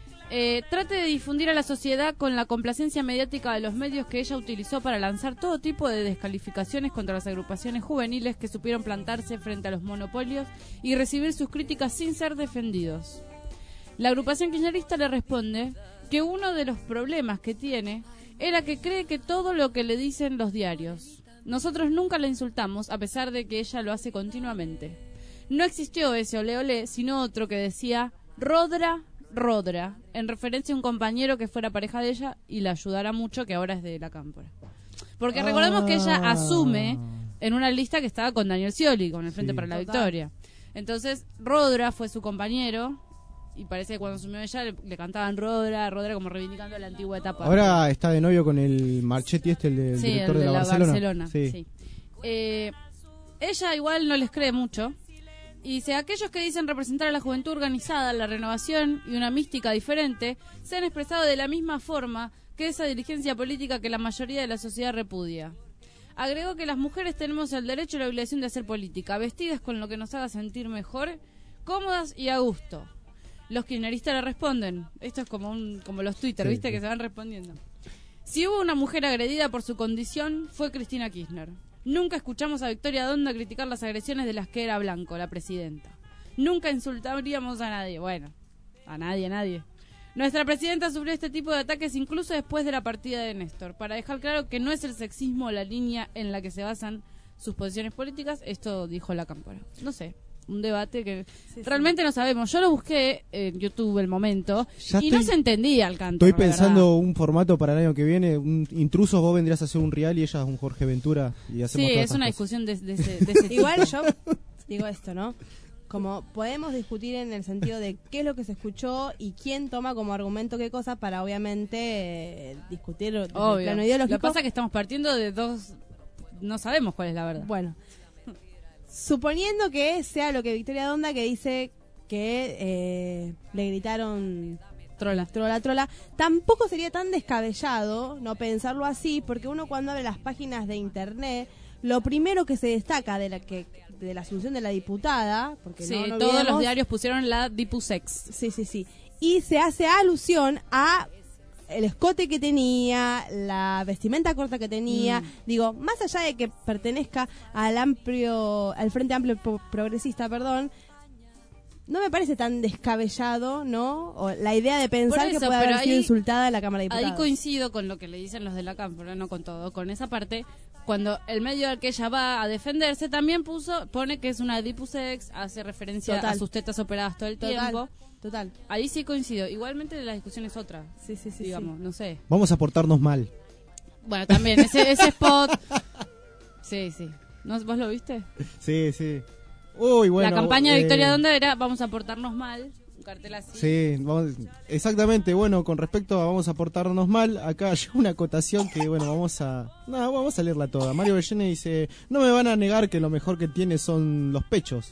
Eh, trate de difundir a la sociedad con la complacencia mediática de los medios que ella utilizó para lanzar todo tipo de descalificaciones contra las agrupaciones juveniles que supieron plantarse frente a los monopolios y recibir sus críticas sin ser defendidos. La agrupación kirchnerista le responde que uno de los problemas que tiene era que cree que todo lo que le dicen los diarios. Nosotros nunca la insultamos, a pesar de que ella lo hace continuamente. No existió ese ole ole, sino otro que decía Rodra, Rodra, en referencia a un compañero que fuera pareja de ella y la ayudara mucho, que ahora es de la Cámpora. Porque recordemos que ella asume en una lista que estaba con Daniel Scioli, con el Frente Sí. para la Total. Victoria. Entonces, Rodra fue su compañero. Y parece que cuando asumió ella le, le cantaban Rodra, Rodra como reivindicando la antigua etapa. Ahora está de novio con el Marchetti, este, el, del Sí, director el de, de la, la Barcelona. Barcelona, Sí. sí. Eh, ella igual no les cree mucho. Y dice, aquellos que dicen representar a la juventud organizada, la renovación y una mística diferente, se han expresado de la misma forma que esa dirigencia política que la mayoría de la sociedad repudia. Agregó que las mujeres tenemos el derecho y la obligación de hacer política, vestidas con lo que nos haga sentir mejor, cómodas y a gusto. Los kirchneristas le responden. Esto es como un como los Twitter, Sí, ¿viste? sí. Que se van respondiendo. Si hubo una mujer agredida por su condición, fue Cristina Kirchner. Nunca escuchamos a Victoria Donda criticar las agresiones de las que era Blanco, la presidenta. Nunca insultaríamos a nadie. Bueno, a nadie, a nadie. Nuestra presidenta sufrió este tipo de ataques incluso después de la partida de Néstor, para dejar claro que no es el sexismo la línea en la que se basan sus posiciones políticas. Esto dijo la Cámpora. No sé. Un debate que Sí, realmente no sabemos. Yo lo busqué en YouTube el momento Ya y estoy- no se entendía el canto. Estoy la verdad. pensando un formato para el año que viene. Un, intrusos, vos vendrías a hacer un real y ella es un Jorge Ventura. Y hacemos Sí, todas es esas una cosas. discusión de, de ese, de ese Igual tipo. yo digo esto, ¿no? Como podemos discutir en el sentido de qué es lo que se escuchó y quién toma como argumento qué cosa para obviamente eh, discutir desde el Obvio. plano Lo ideológico. que pasa es que estamos partiendo de dos... No sabemos cuál es la verdad. Bueno, suponiendo que sea lo que Victoria Donda que dice que eh, le gritaron Trola. trola, trola, tampoco sería tan descabellado no pensarlo así, porque uno cuando abre las páginas de internet, lo primero que se destaca de la que de la asunción de la diputada, porque Sí, no, no todos los olvidemos- diarios pusieron la Dipusex. Sí, sí, sí. Y se hace alusión a el escote que tenía, la vestimenta corta que tenía. Mm. Digo, más allá de que pertenezca al amplio, al Frente Amplio Pro- Progresista, perdón, no me parece tan descabellado, ¿no? O la idea de pensar Por eso, que puede pero haber sido ahí- insultada en la Cámara de Ahí Diputados. coincido con lo que le dicen los de la Cámpora, no con todo, con esa parte. Cuando el medio al que ella va a defenderse también puso, pone que es una Dipusex, hace referencia Total. a sus tetas operadas todo el Total, tiempo. total. Ahí sí coincido. Igualmente la discusión es otra. Sí, sí, sí. Digamos, no sé. Vamos a portarnos mal. Bueno, también, ese, ese spot. Sí, sí. ¿No, ¿Vos lo viste? Sí, sí. Uy, bueno. la campaña de eh, Victoria Donda era vamos a portarnos mal. Un cartel así. Sí, vamos- exactamente. Bueno, con respecto a vamos a portarnos mal, acá hay una acotación que, bueno, vamos a... No, vamos a leerla toda. Mario Bellene dice, no me van a negar que lo mejor que tiene son los pechos.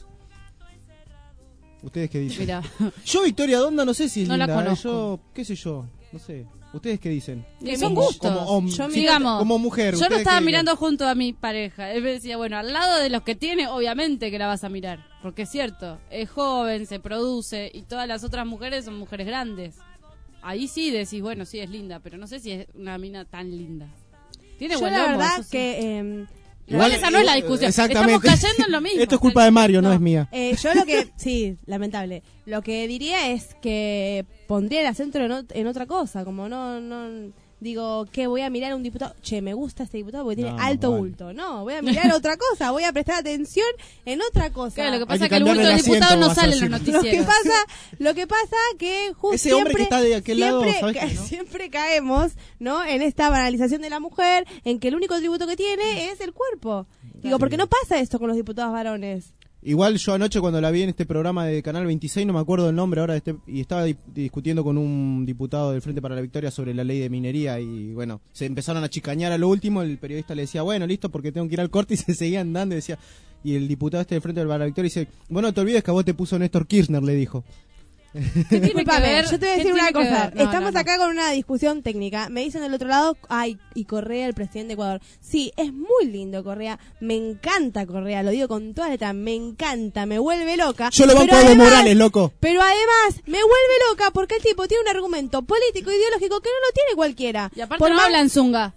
¿Ustedes qué dicen? Mirá. Yo, Victoria Donda, no sé si es No la linda. ¿eh? conozco. Yo, qué sé yo, no sé. ¿Ustedes qué dicen? Que son Como- gustos. como hom- Yo sí, digamos, como mujer. Yo no ¿ustedes estaba qué mirando junto a mi pareja. Él me decía, bueno, al lado de los que tiene, obviamente que la vas a mirar. Porque es cierto, es joven, se produce y todas las otras mujeres son mujeres grandes. Ahí sí decís, bueno, sí es linda, pero no sé si es una mina tan linda. Tiene Yo buen la lomo, verdad eso sí. que eh, Igual esa no es la discusión. Exactamente. Estamos cayendo en lo mismo. Esto es culpa de Mario, no, no es mía. Eh, yo lo que, sí, lamentable. Lo que diría es que pondría el acento en, ot- en otra cosa, como no, no, digo, que voy a mirar a un diputado, che, me gusta este diputado porque tiene No, alto vale. bulto. No, voy a mirar otra cosa, voy a prestar atención en otra cosa. Claro, lo que Hay pasa es que que el bulto cambiarle del el diputado asiento, no vas a sale en los decir. Lo que noticieros. pasa, lo que pasa que justo Ese hombre siempre, que está de aquel lado, siempre, ¿sabes ca- qué, no? siempre caemos, ¿no? En esta banalización de la mujer, en que el único tributo que tiene es el cuerpo. Digo, ¿por qué no pasa esto con los diputados varones? Igual yo anoche cuando la vi en este programa de Canal veintiséis, no me acuerdo el nombre ahora, de este, y estaba di- discutiendo con un diputado del Frente para la Victoria sobre la ley de minería y bueno, se empezaron a chicañar a lo último, el periodista le decía, bueno, listo, porque tengo que ir al corte y se seguían dando y decía, y el diputado este del Frente para la Victoria dice, bueno, no te olvides que a vos te puso Néstor Kirchner, le dijo. ¿Qué tiene que Disculpame, ver? yo te voy a ¿Qué decir una tiene que cosa. ver? No, Estamos no, no. acá con una discusión técnica. Me dicen del otro lado, ay, y Correa, el presidente de Ecuador. Sí, es muy lindo Correa. Me encanta Correa, lo digo con todas letras. Me encanta, me vuelve loca. Yo lo banco Pero a Evo además- Morales, loco. Pero además, me vuelve loca porque el tipo tiene un argumento político ideológico que no lo tiene cualquiera. Y aparte Por no más- habla en zunga.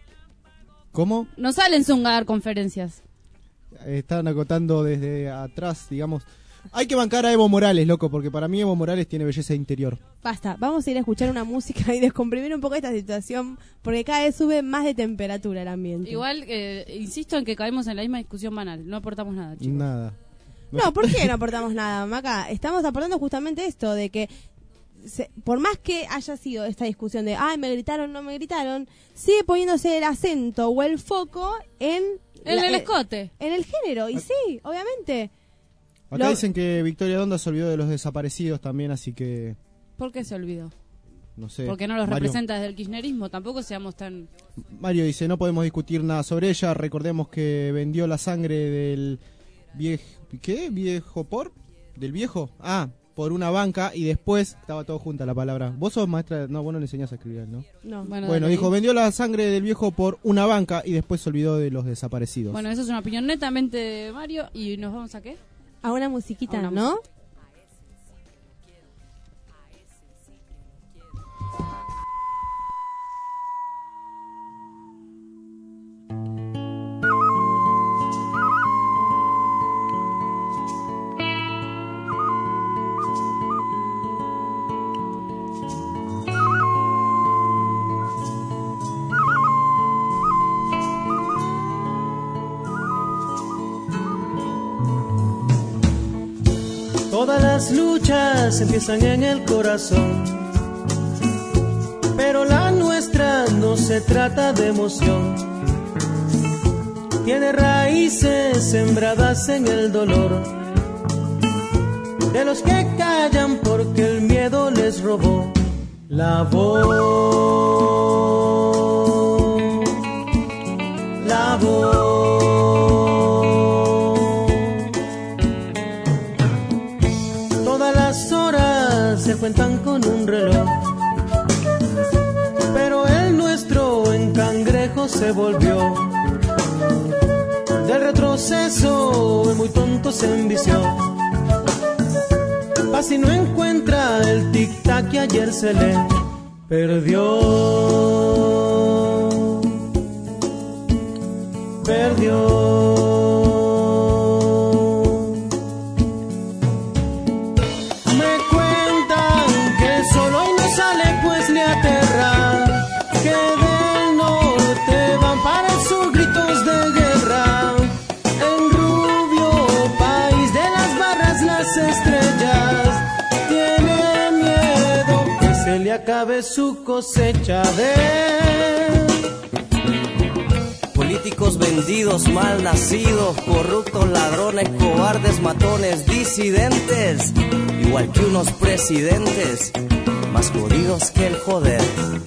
¿Cómo? No sale en zunga a dar conferencias. Están acotando desde atrás, digamos. Hay que bancar a Evo Morales, loco, porque para mí Evo Morales tiene belleza interior. Basta, vamos a ir a escuchar una música y descomprimir un poco esta situación porque cada vez sube más de temperatura el ambiente. Igual, eh, insisto en que caemos en la misma discusión banal. No aportamos nada, chicos. Nada. No, ¿por qué no aportamos nada, Maca? Estamos aportando justamente esto, de que se- por más que haya sido esta discusión de, ay, me gritaron, no me gritaron, sigue poniéndose el acento o el foco en... En la- el eh, escote. En el género, y sí, obviamente. Acá Lo- dicen que Victoria Donda se olvidó de los desaparecidos también, así que ¿Por qué se olvidó? no sé. Porque no los Mario- representa desde el kirchnerismo. Tampoco seamos tan... Mario dice, no podemos discutir nada sobre ella, recordemos que vendió la sangre del viejo, ¿qué? ¿Viejo por? ¿Del viejo? Ah, por una banca y después estaba todo junta la palabra. Vos sos maestra, no, vos no le enseñás a escribir, ¿no? No. Bueno, Bueno, dale. dijo, vendió la sangre del viejo por una banca y después se olvidó de los desaparecidos. Bueno, eso es una opinión netamente de Mario. ¿Y nos vamos a qué? A una musiquita, A una ¿no? Todas las luchas empiezan en el corazón, pero la nuestra no se trata de emoción. Tiene raíces sembradas en el dolor, de los que callan porque el miedo les robó la voz. La voz. Se cuentan con un reloj, pero el nuestro en cangrejo se volvió. Del retroceso el muy tonto se envició. Pa' si no encuentra el tic-tac que ayer se le perdió. Perdió. Acabe su cosecha de políticos vendidos, mal nacidos, corruptos, ladrones, cobardes, matones, disidentes, igual que unos presidentes, más jodidos que el joder.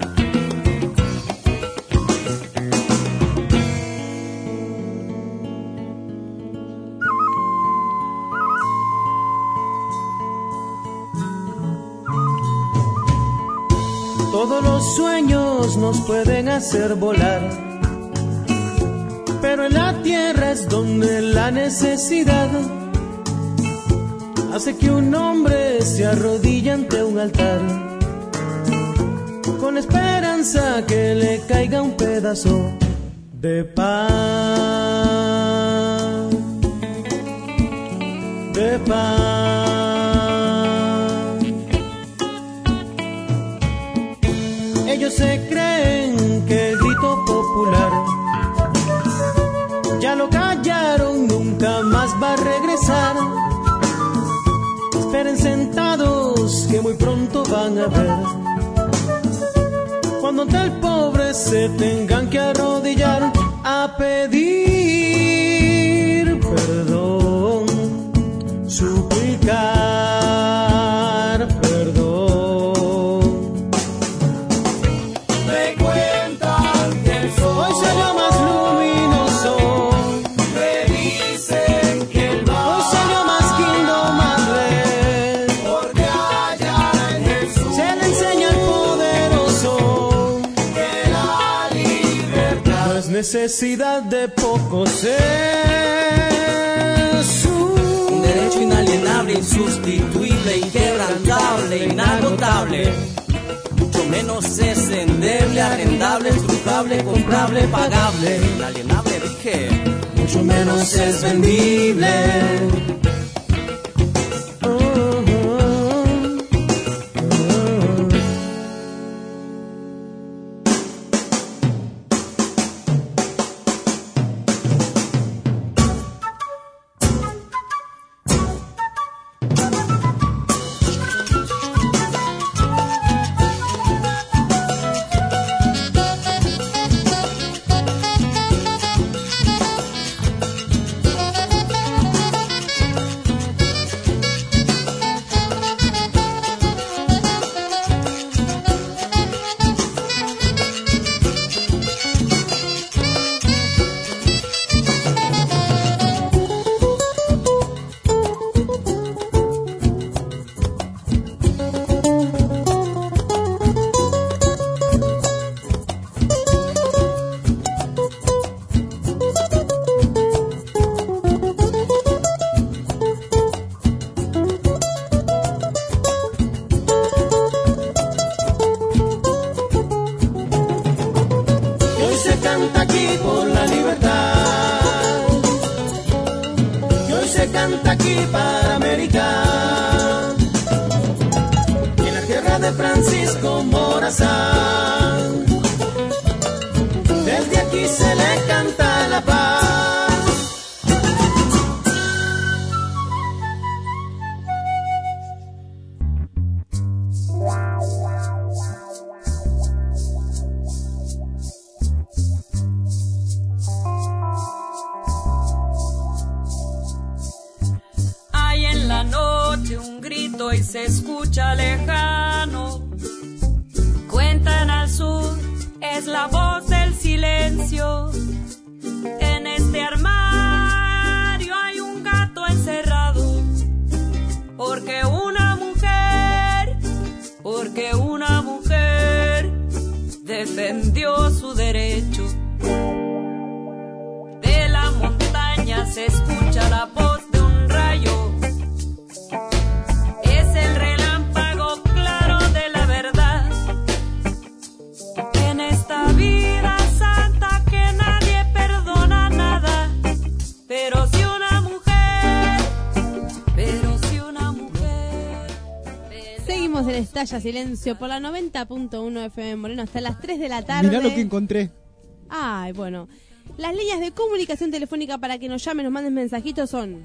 Todos los sueños nos pueden hacer volar, pero en la tierra es donde la necesidad hace que un hombre se arrodille ante un altar, con esperanza que le caiga un pedazo de paz, de paz. Ellos se creen que el grito popular ya lo callaron, nunca más va a regresar. Esperen sentados que muy pronto van a ver, cuando ante el pobre se tengan que arrodillar a pedir perdón, suplicar perdón. Me cuentan que el sol hoy salió más luminoso, me dicen que el mar hoy salió más lindo, más red, porque allá en Jesús se le enseña al poderoso que la libertad no es necesidad de pocos, es Un derecho inalienable, insustituible, inquebrantable, inagotable. Mucho menos es endeble, arrendable, estrujable, comprable, pagable. Inalienable dije, mucho menos es vendible. Estalla Silencio por la noventa punto uno F M Moreno hasta las tres de la tarde. Mirá lo que encontré. Ay, bueno. Las líneas de comunicación telefónica para que nos llamen, nos manden mensajitos son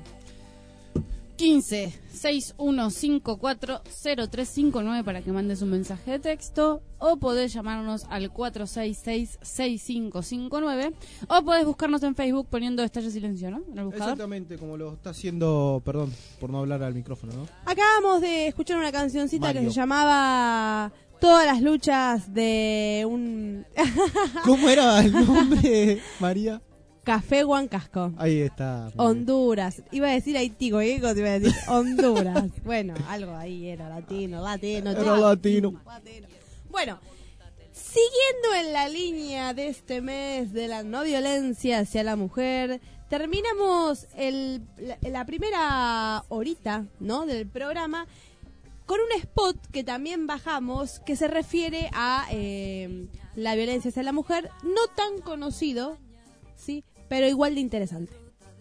quince, sesenta y uno cincuenta y cuatro, cero tres cincuenta y nueve para que mandes un mensaje de texto, o podés llamarnos al cuatro seis seis, seis cinco cinco nueve, o podés buscarnos en Facebook poniendo Estalla Silencio, ¿no? En el buscador. Exactamente, como lo está haciendo, perdón, por no hablar al micrófono, ¿no? Acabamos de escuchar una cancioncita Mario. que se llamaba Todas las luchas de un... ¿Cómo era el nombre, María? Café Huancasco. Ahí está. Honduras. Iba a decir Haití, Goico, te iba a decir Honduras. Bueno, algo ahí era latino, latino. Era latino. latino. Bueno, siguiendo en la línea de este mes de la no violencia hacia la mujer, terminamos el, la, la primera horita, ¿no?, del programa con un spot que también bajamos que se refiere a eh, la violencia hacia la mujer, no tan conocido, sí, pero igual de interesante.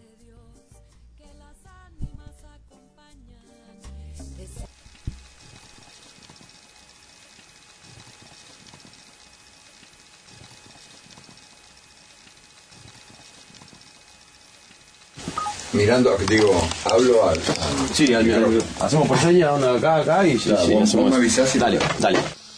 Mirando, digo, hablo al... Sí, al, al, al, hacemos por seña, uno acá, acá y ya. Sí, vos, vos me avisás. Dale, dale.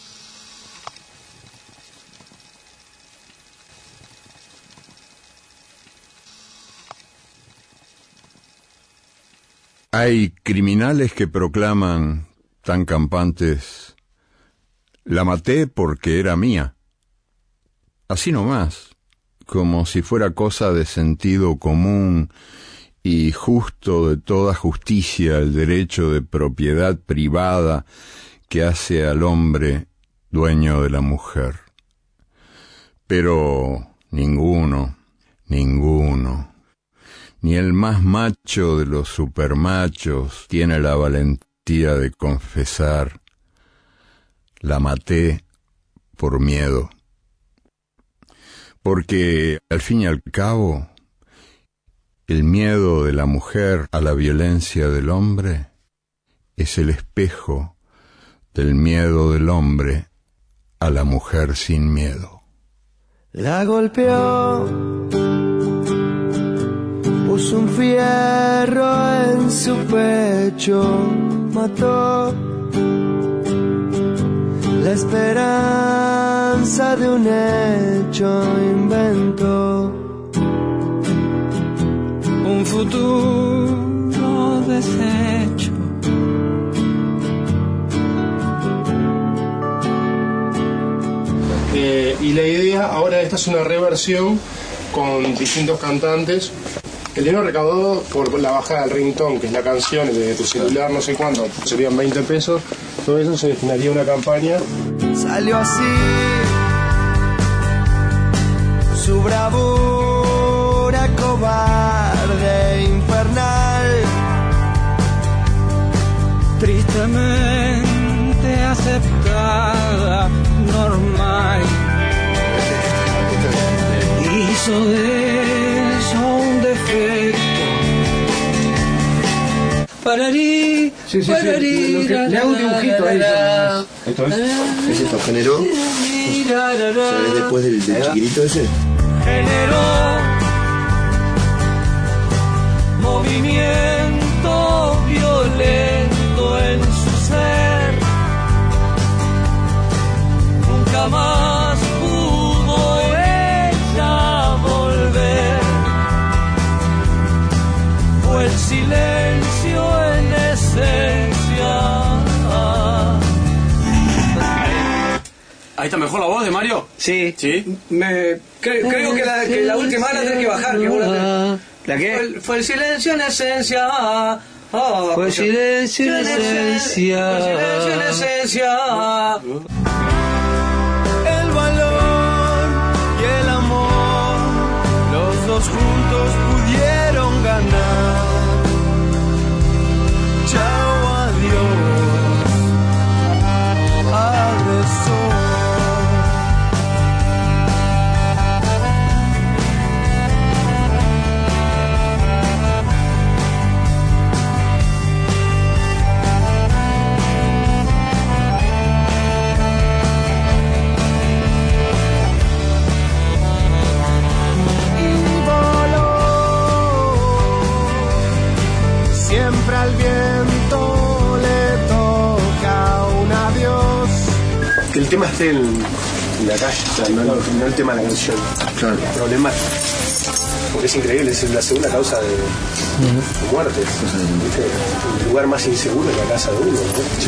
Hay criminales que proclaman tan campantes: la maté porque era mía. Así nomás, como si fuera cosa de sentido común y justo de toda justicia el derecho de propiedad privada que hace al hombre dueño de la mujer. Pero ninguno, ninguno, ni el más macho de los supermachos tiene la valentía de confesar: la maté por miedo. Porque, al fin y al cabo, el miedo de la mujer a la violencia del hombre es el espejo del miedo del hombre a la mujer sin miedo. La golpeó, puso un fierro en su pecho, mató la esperanza de un hecho, inventó un futuro deshecho. Eh, y la idea, ahora esta es una reversión con distintos cantantes. El dinero recaudado por la bajada del ringtone, que es la canción de tu celular, no sé cuánto, serían veinte pesos. Todo eso se destinaría a una campaña. Salió así su bravura cobarde infernal, tristemente aceptada, normal. Hizo de eso un defecto. Pararí, sí, sí, pararí, sí. Lo que, le hago un dibujito ahí. Esto es. ¿Es esto? ¿Generó? ¿Sabes después del, del chiquitito ese? Generó movimiento violento en su ser. Nunca más pudo ella volver. Fue el silencio en esencia. Ahí está mejor la voz de Mario. Sí. ¿Sí? Me, cre, creo que la, que la última la tenés que bajar. Que ¿La qué? Fue, fue el silencio en esencia. Oh, fue el silencio en esencia. Fue el silencio en esencia. El valor y el amor, los dos juntos pudieron ganar. Chao, adiós, agresor. Siempre al viento le toca un adiós. Que el tema esté en, en la calle, o sea, no, no, no el tema de la canción. Claro. El problema, porque es increíble, es la segunda causa de, de muerte. ¿Viste? El lugar más inseguro es la casa de uno, ¿no? Sí.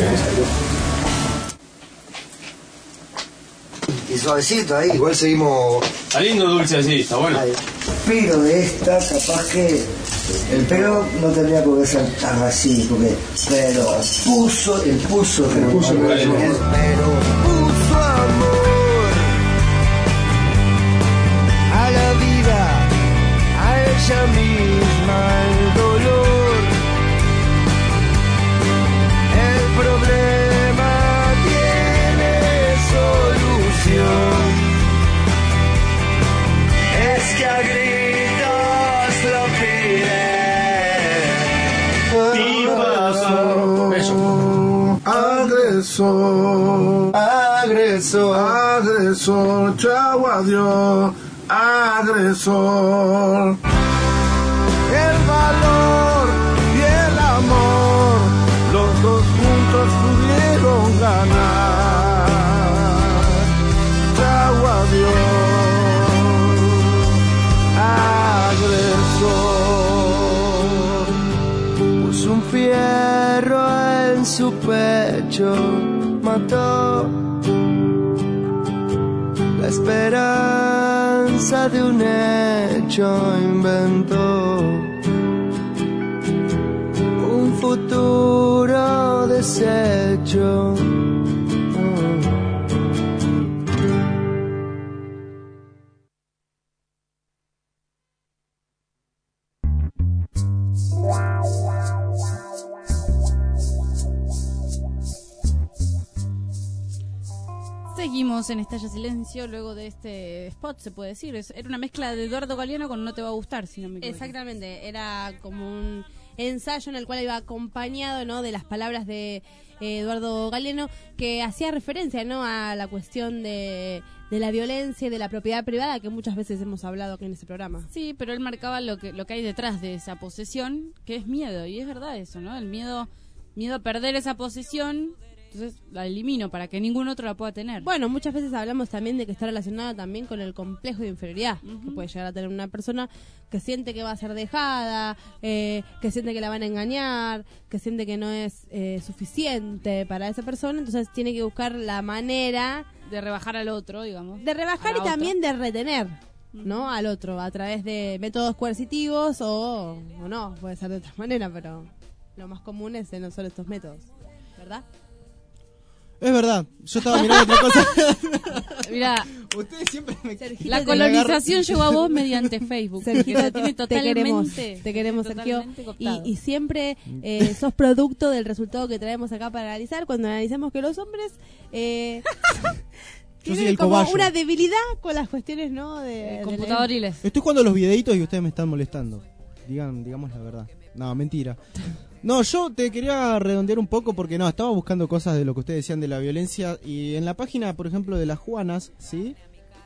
Y suavecito ahí. Igual seguimos. Está lindo dulce así, está bueno. Ahí. Pero de esta, capaz que el pelo no tendría por qué ser tan así, porque pero puso, el puso, el puso, el, el, el pero puso amor a la vida, a ella misma, el dolor, el problema tiene solución, es que agrega agresor, agresor, agresor, chau, adiós, agresor. El valor y el amor, los dos juntos pudieron ganar. Chau, adiós, agresor. Puso un fierro en su pecho, mató la esperanza de un hecho, inventó un futuro deshecho. Seguimos en Estalla Silencio luego de este spot, se puede decir. Es, era una mezcla de Eduardo Galeano con No te va a gustar, si no me equivoco. Exactamente, era como un ensayo en el cual iba acompañado, ¿no?, de las palabras de eh, Eduardo Galeano, que hacía referencia, ¿no?, a la cuestión de, de la violencia y de la propiedad privada que muchas veces hemos hablado aquí en este programa. Sí, pero él marcaba lo que lo que hay detrás de esa posesión, que es miedo, y es verdad eso, ¿no? El miedo, miedo a perder esa posesión. Entonces la elimino para que ningún otro la pueda tener. Bueno, muchas veces hablamos también de que está relacionada también con el complejo de inferioridad Uh-huh. que puede llegar a tener una persona que siente que va a ser dejada, eh, que siente que la van a engañar, que siente que no es eh, suficiente para esa persona, entonces tiene que buscar la manera de rebajar al otro, digamos. De rebajar y otra. También de retener, ¿no?, al otro a través de métodos coercitivos o, o no, puede ser de otra manera, pero lo más común es no son estos métodos, ¿verdad? Es verdad, yo estaba mirando otra cosa. Mira, ustedes siempre me la colonización llegó a vos mediante Facebook. Sergio, que tiene te queremos, totalmente, te queremos, Sergio. Y, y siempre Mm. eh, sos producto del resultado que traemos acá para analizar. Cuando analizamos que los hombres eh, Yo soy tienen el como cobayo. una debilidad con las cuestiones, ¿no?, de, Eh, de computadoriles. Estoy jugando los videitos y ustedes me están molestando. Digan, digamos la verdad. No, mentira. No, yo te quería redondear un poco porque no, estaba buscando cosas de lo que ustedes decían de la violencia y en la página, por ejemplo, de las Juanas, ¿sí?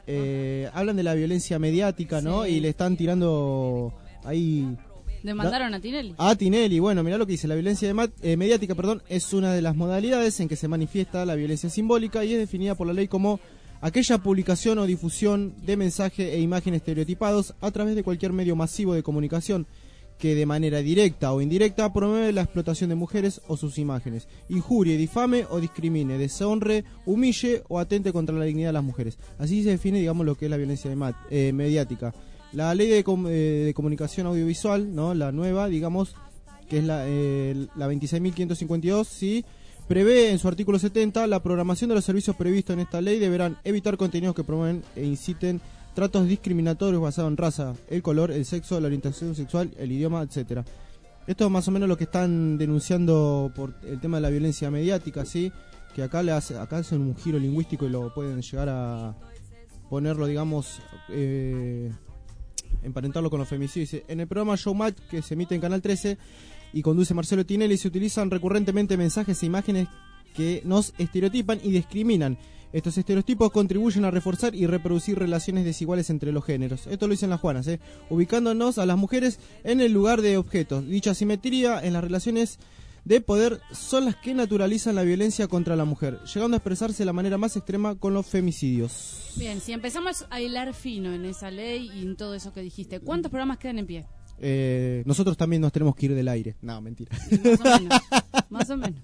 Eh, hablan de la violencia mediática, ¿no? Sí. Y le están tirando ahí... Demandaron a Tinelli. A Tinelli, bueno, mirá lo que dice, la violencia de ma- eh, mediática, perdón, es una de las modalidades en que se manifiesta la violencia simbólica y es definida por la ley como aquella publicación o difusión de mensaje e imagen estereotipados a través de cualquier medio masivo de comunicación que de manera directa o indirecta promueve la explotación de mujeres o sus imágenes, injurie, difame o discrimine, deshonre, humille o atente contra la dignidad de las mujeres. Así se define, digamos, lo que es la violencia de ma- eh, mediática. La ley de, com- eh, de comunicación audiovisual, ¿no?, la nueva, digamos, que es la, eh, la veintiséis mil quinientos cincuenta y dos, ¿sí?, prevé en su artículo setenta la programación de los servicios previstos en esta ley deberán evitar contenidos que promueven e inciten tratos discriminatorios basados en raza, el color, el sexo, la orientación sexual, el idioma, etcétera. Esto es más o menos lo que están denunciando por el tema de la violencia mediática, ¿sí?, que acá le hace, acá hacen un giro lingüístico y lo pueden llegar a ponerlo, digamos, eh, emparentarlo con los femicidios. Dice, en el programa Showmatch, que se emite en Canal trece y conduce Marcelo Tinelli, se utilizan recurrentemente mensajes e imágenes que nos estereotipan y discriminan. Estos estereotipos contribuyen a reforzar y reproducir relaciones desiguales entre los géneros. Esto lo dicen las Juanas, ¿eh? ubicándonos a las mujeres en el lugar de objetos. Dicha asimetría en las relaciones de poder son las que naturalizan la violencia contra la mujer, llegando a expresarse de la manera más extrema con los femicidios. Bien, si empezamos a hilar fino en esa ley y en todo eso que dijiste, ¿cuántos programas quedan en pie? Eh, nosotros también nos tenemos que ir del aire. No, mentira. Más o menos. Más o menos.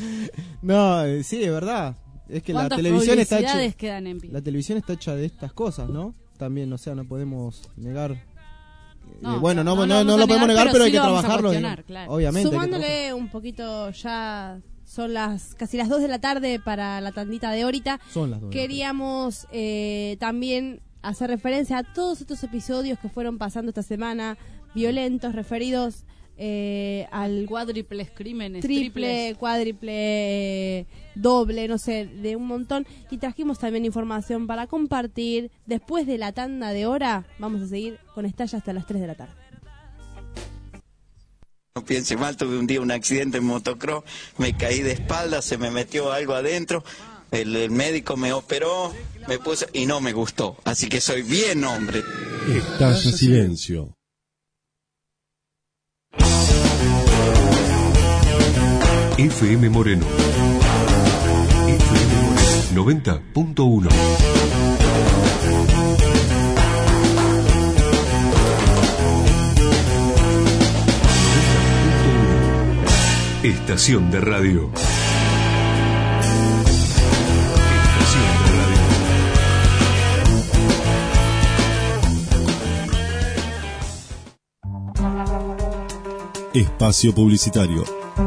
No, eh, sí, es verdad. Es que la ¿Cuántas televisión está hecha, publicidades quedan en pie? la televisión está hecha de estas cosas, ¿no? También, o sea, no podemos negar. eh, No, eh, bueno, no, no no, lo no, vamos lo a podemos negar, negar, pero pero hay sí que lo vamos a trabajarlo. cuestionar, eh, claro. Obviamente. hay que Sumándole un poquito, ya son las casi las dos de la tarde para la tandita de ahorita. Son las dos de la Queríamos eh, también hacer referencia a todos estos episodios que fueron pasando esta semana, violentos, referidos eh, al cuádruples crímenes, triple, triples. cuádruple, eh, doble, no sé, de un montón. Y trajimos también información para compartir. Después de la tanda de hora, vamos a seguir con Estalla hasta las tres de la tarde. No piense mal, tuve un día un accidente en motocross, me caí de espalda, se me metió algo adentro, el, el médico me operó, me puse y no me gustó, así que soy bien hombre. Estalla silencio. F M Moreno. F M Moreno noventa punto uno. Estación de radio. Estación de radio. Espacio publicitario.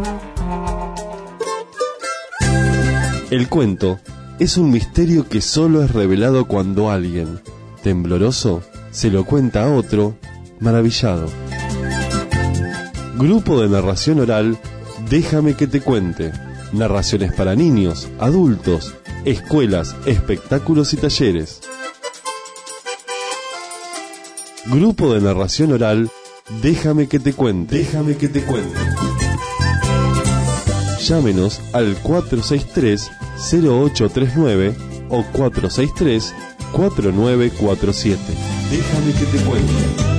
El cuento es un misterio que solo es revelado cuando alguien, tembloroso, se lo cuenta a otro, maravillado. Grupo de narración oral, Déjame que te cuente. Narraciones para niños, adultos, escuelas, espectáculos y talleres. Grupo de narración oral, Déjame que te cuente. Déjame que te cuente. Llámenos al cuatro seis tres, cero ocho tres nueve o cuatro seis tres, cuatro nueve cuatro siete. Déjame que te cuente.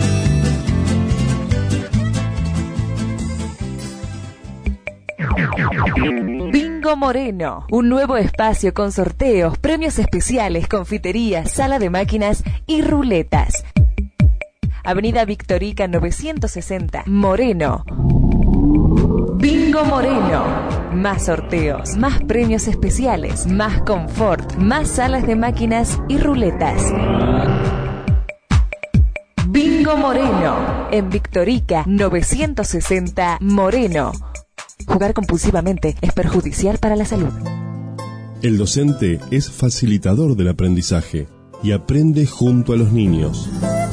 Bingo Moreno, un nuevo espacio con sorteos, premios especiales, confitería, sala de máquinas y ruletas. Avenida Victorica novecientos sesenta, Moreno. Bingo Moreno. Más sorteos, más premios especiales, más confort, más salas de máquinas y ruletas. Bingo Moreno. En Victorica novecientos sesenta, Moreno. Jugar compulsivamente es perjudicial para la salud. El docente es facilitador del aprendizaje y aprende junto a los niños.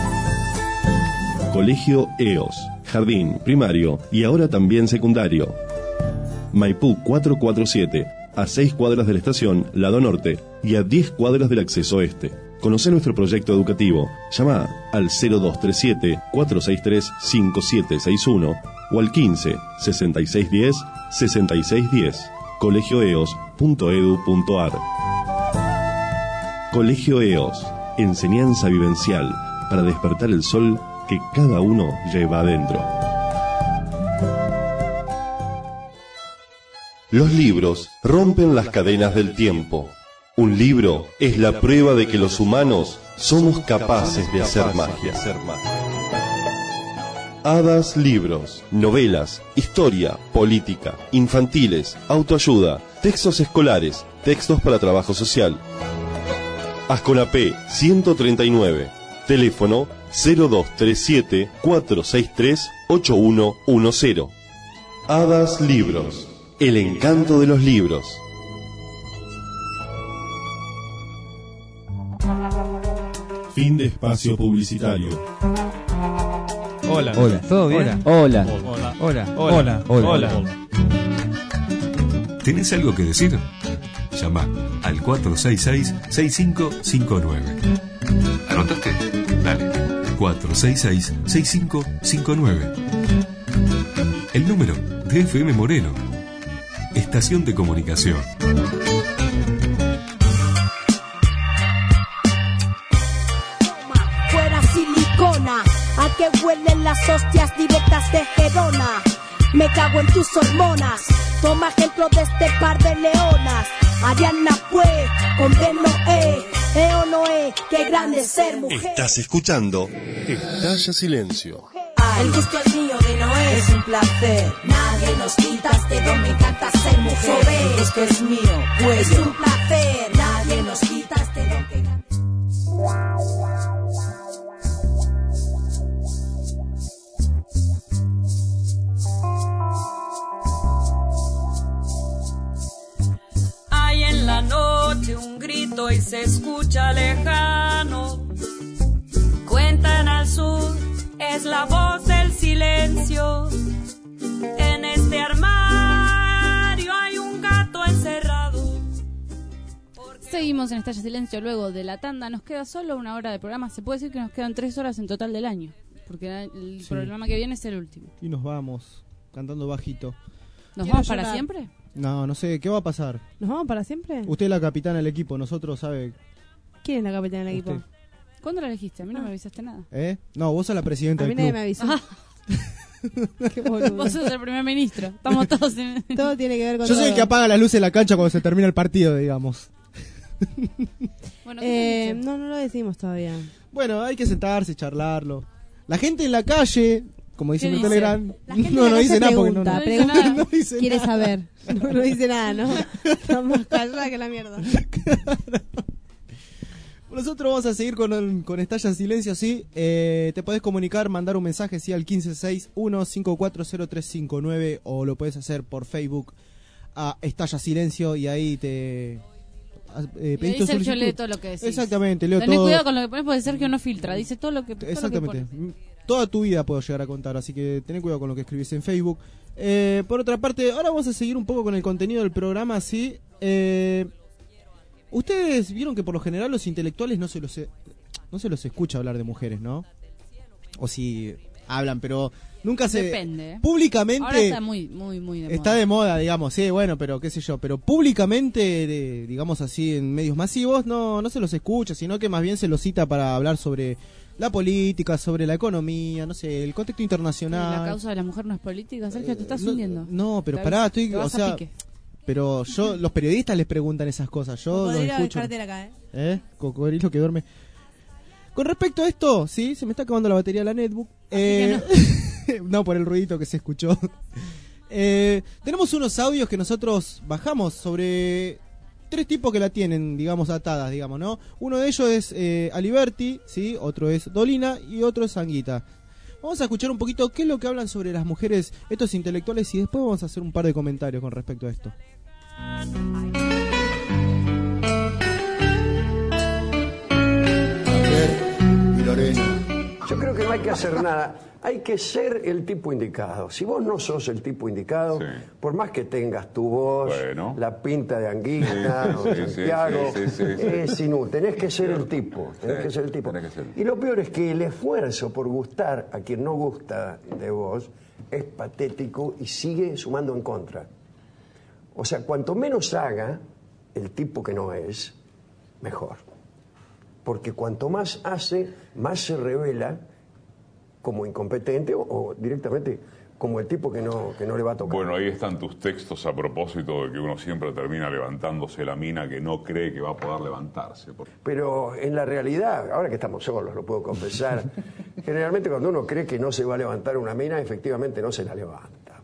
Colegio E O S, jardín, primario y ahora también secundario. Maipú cuatrocientos cuarenta y siete, a seis cuadras de la estación Lado Norte y a diez cuadras del acceso este. Conoce nuestro proyecto educativo. Llama al cero dos tres siete, cuatro seis tres, cinco siete seis uno o al quince, sesenta y seis diez, sesenta y seis diez. colegio e o s punto e d u punto a r. Colegio E O S, enseñanza vivencial para despertar el sol que cada uno lleva adentro. Los libros rompen las cadenas del tiempo. Un libro es la prueba de que los humanos somos capaces de hacer magia. Hadas Libros, novelas, historia, política, infantiles, autoayuda, textos escolares, textos para trabajo social. Asconapé ciento treinta y nueve, teléfono cero dos tres siete, cuatro seis tres, ocho uno uno cero. Hadas Libros, el encanto de los libros. Fin de espacio publicitario. Hola. Hola. ¿Todo bien? Hola. Hola. Hola. Hola. Hola. Hola. ¿Tenés algo que decir? Llama al cuatro seis seis, seis cinco cinco nueve. ¿Anotaste? Dale. cuatro seis seis, seis cinco cinco nueve. El número de F M Moreno. Estación de comunicación. Fuera silicona, a que huelen las hostias directas de Gerona. Me cago en tus hormonas, toma ejemplo de este par de leonas. Ariana fue, con B no E, E o no E, qué grande ser mujer. Estás escuchando Estalla Silencio. El gusto es mío de Noé, es un placer. Nadie nos quita este don, me encanta ser mujer. El gusto es mío, pues es un placer. Nadie nos quita este don que encanta. Hay en la noche un grito y se escucha lejano. Cuentan al sur, es la voz del silencio. En este armario hay un gato encerrado. Seguimos en Estalla Silencio luego de la tanda. Nos queda solo una hora de programa. Se puede decir que nos quedan tres horas en total del año, porque el Sí. programa que viene es el último. Y nos vamos. cantando bajito. ¿Nos Quiero vamos para llorar. siempre? No, no sé, ¿qué va a pasar? ¿Nos vamos para siempre? Usted es la capitana del equipo, nosotros sabe... ¿Quién es la capitana del equipo? Usted. ¿Cuándo la elegiste? A mí no Ah. me avisaste nada. ¿Eh? No, vos sos la presidenta A del mí club. nadie me avisó. Ah. Qué boludo. Vos sos el primer ministro. Estamos todos en... Todo tiene que ver con Yo soy todo. el que apaga las luces de la cancha cuando se termina el partido, digamos. Bueno, Eh, no, no lo decimos todavía. Bueno, hay que sentarse, charlarlo. La gente en la calle, como dice ¿Qué en dice? Telegram, La gente no, en no la dice calle nada porque no, pregunta, no. pregunta, No dice quiere nada. saber. No, no dice nada, ¿no? Está más callada que la mierda. Nosotros vamos a seguir con, el- con Estalla Silencio, sí. Eh, te podés comunicar, mandar un mensaje, sí, al quince sesenta y uno cincuenta y cuatro cero tres cincuenta y nueve, o lo puedes hacer por Facebook a Estalla Silencio y ahí te... Eh, Y pedís ahí tu Sergio solicitud. lee todo lo que decís. Exactamente, leo Tenés todo. cuidado con lo que pones porque Sergio no filtra. Dice todo lo que, todo lo que Exactamente. pones. Toda tu vida puedo llegar a contar, así que ten cuidado con lo que escribís en Facebook. Eh, por otra parte, ahora vamos a seguir un poco con el contenido del programa, ¿sí? Eh, Ustedes vieron que por lo general los intelectuales no se los e- no se los escucha hablar de mujeres, ¿no? O si hablan, pero nunca se... Depende. ¿eh? Públicamente... Ahora está muy, muy, muy de moda. Está de moda, digamos, sí, bueno, pero qué sé yo, pero públicamente, de- digamos así, en medios masivos, no, no se los escucha, sino que más bien se los cita para hablar sobre la política, sobre la economía, no sé, el contexto internacional. ¿La causa de la mujer no es política? Sergio, te estás no, hundiendo. No, pero Te pará, aviso, estoy, te o vas a sea, pique. pero yo, los periodistas les preguntan esas cosas, yo los Cocodrilo del escucho. cartel acá, ¿eh? ¿Eh? Cocodrilo que duerme. Con respecto a esto, sí, se me está acabando la batería de la netbook. Eh, no. por el ruidito que se escuchó. Eh, tenemos unos audios que nosotros bajamos sobre tres tipos que la tienen, digamos, atadas, digamos, ¿no? Uno de ellos es eh, Aliberti, sí, otro es Dolina y otro es Anguita. Vamos a escuchar un poquito qué es lo que hablan sobre las mujeres, estos intelectuales, y después vamos a hacer un par de comentarios con respecto a esto. Y Lorena. Yo creo que no hay que hacer nada, hay que ser el tipo indicado. Si vos no sos el tipo indicado, por más que tengas tu voz, la pinta de Anguita Sí, o sí, Santiago, sí, sí, sí, sí. es inútil. Tenés que ser el tipo, tenés Sí, que ser el tipo. tenés que ser. Y lo peor es que el esfuerzo por gustar a quien no gusta de vos es patético y sigue sumando en contra. O sea, cuanto menos haga el tipo que no es, mejor. Porque cuanto más hace, más se revela como incompetente o, o directamente como el tipo que no, que no le va a tocar. Bueno, ahí están tus textos a propósito de que uno siempre termina levantándose la mina que no cree que va a poder levantarse. Pero en la realidad, ahora que estamos solos, lo puedo confesar, generalmente cuando uno cree que no se va a levantar una mina, efectivamente no se la levanta.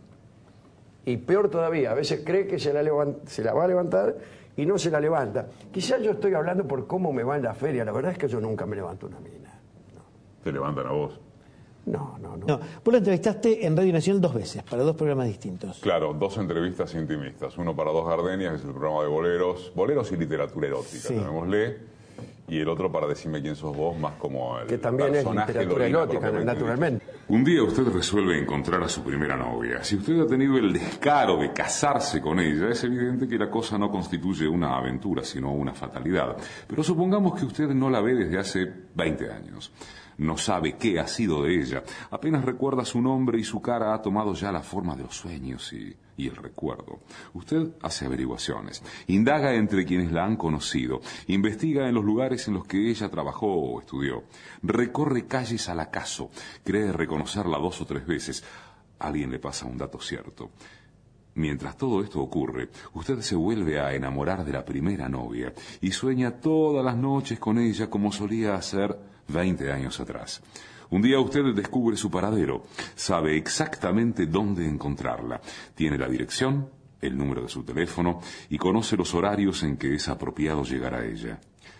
Y peor todavía, a veces cree que se la, levan- se la va a levantar y no se la levanta. Quizás yo estoy hablando por cómo me va en la feria, la verdad es que yo nunca me levanto una mina. Te levantan a vos. No, no, no. No, vos la entrevistaste en Radio Nacional dos veces, para dos programas distintos. Claro, dos entrevistas intimistas. Uno para Dos Gardenias, que es el programa de boleros, boleros y literatura erótica, Sí. llamémosle. Y el otro para Decime quién sos vos, más como el Que también es personaje literatura Dolina, erótica, propiamente naturalmente. dicho. Un día usted resuelve encontrar a su primera novia. Si usted ha tenido el descaro de casarse con ella, es evidente que la cosa no constituye una aventura, sino una fatalidad. Pero supongamos que usted no la ve desde hace veinte años. No sabe qué ha sido de ella. Apenas recuerda su nombre y su cara ha tomado ya la forma de los sueños y, y el recuerdo. Usted hace averiguaciones, indaga entre quienes la han conocido, investiga en los lugares en los que ella trabajó o estudió, recorre calles al acaso, cree reconocerla dos o tres veces. Alguien le pasa un dato cierto. Mientras todo esto ocurre, usted se vuelve a enamorar de la primera novia y sueña todas las noches con ella como solía hacer veinte años atrás. Un día usted descubre su paradero, sabe exactamente dónde encontrarla, tiene la dirección, el número de su teléfono y conoce los horarios en que es apropiado llegar a ella.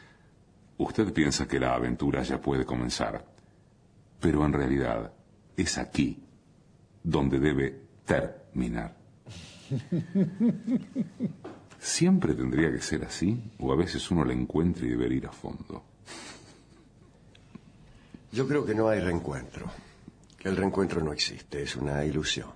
Usted piensa que la aventura ya puede comenzar, pero en realidad es aquí donde debe terminar. ¿Siempre tendría que ser así? ¿O a veces uno la encuentra y debería ir a fondo? Yo creo que no hay reencuentro. Que el reencuentro no existe, es una ilusión.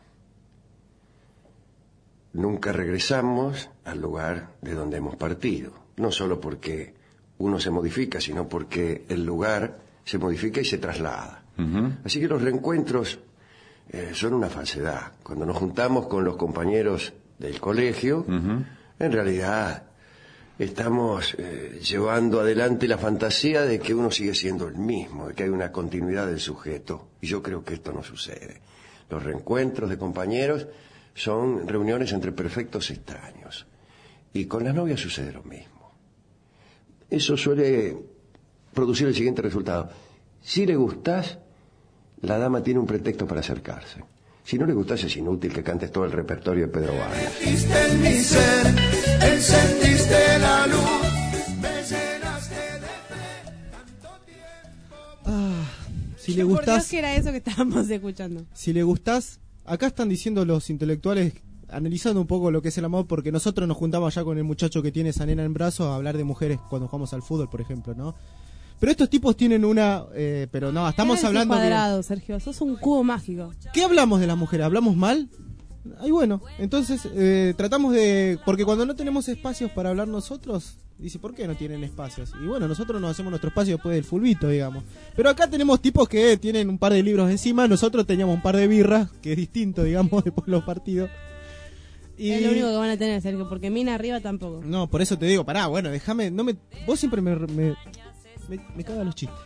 Nunca regresamos al lugar de donde hemos partido. No solo porque uno se modifica, sino porque el lugar se modifica y se traslada. Uh-huh. Así que los reencuentros eh, son una falsedad. Cuando nos juntamos con los compañeros del colegio, uh-huh. en realidad estamos eh, llevando adelante la fantasía de que uno sigue siendo el mismo, de que hay una continuidad del sujeto. Y yo creo que esto no sucede. Los reencuentros de compañeros son reuniones entre perfectos extraños. Y con las novias sucede lo mismo. Eso suele producir el siguiente resultado. Si le gustás, la dama tiene un pretexto para acercarse. Si no le gustás, es inútil que cantes todo el repertorio de Pedro Vargas. Metiste en mi ser, encendiste la luz, me llenaste de fe, tanto tiempo. Ah, si le Por gustás, Dios, que era eso que estábamos escuchando. si le gustás, acá están diciendo los intelectuales, analizando un poco lo que es el amor, porque nosotros nos juntamos ya con el muchacho que tiene esa nena en brazos a hablar de mujeres cuando jugamos al fútbol, por ejemplo, ¿no? Pero estos tipos tienen una... Eh, pero no, estamos hablando de... cuadrado, Sergio, sos un cubo mágico. ¿Qué hablamos de las mujeres? ¿Hablamos mal? Ay, bueno, entonces eh, tratamos de... Porque cuando no tenemos espacios para hablar nosotros, dice, ¿por qué no tienen espacios? Y bueno, nosotros nos hacemos nuestro espacio después del fulbito, digamos. Pero acá tenemos tipos que tienen un par de libros encima, nosotros teníamos un par de birras, que es distinto, digamos, después de los partidos. Y... Es lo único que van a tener, Sergio, porque mina arriba tampoco. No, por eso te digo, pará, bueno, déjame... no me Vos siempre me... me Me, me cagan los chistes.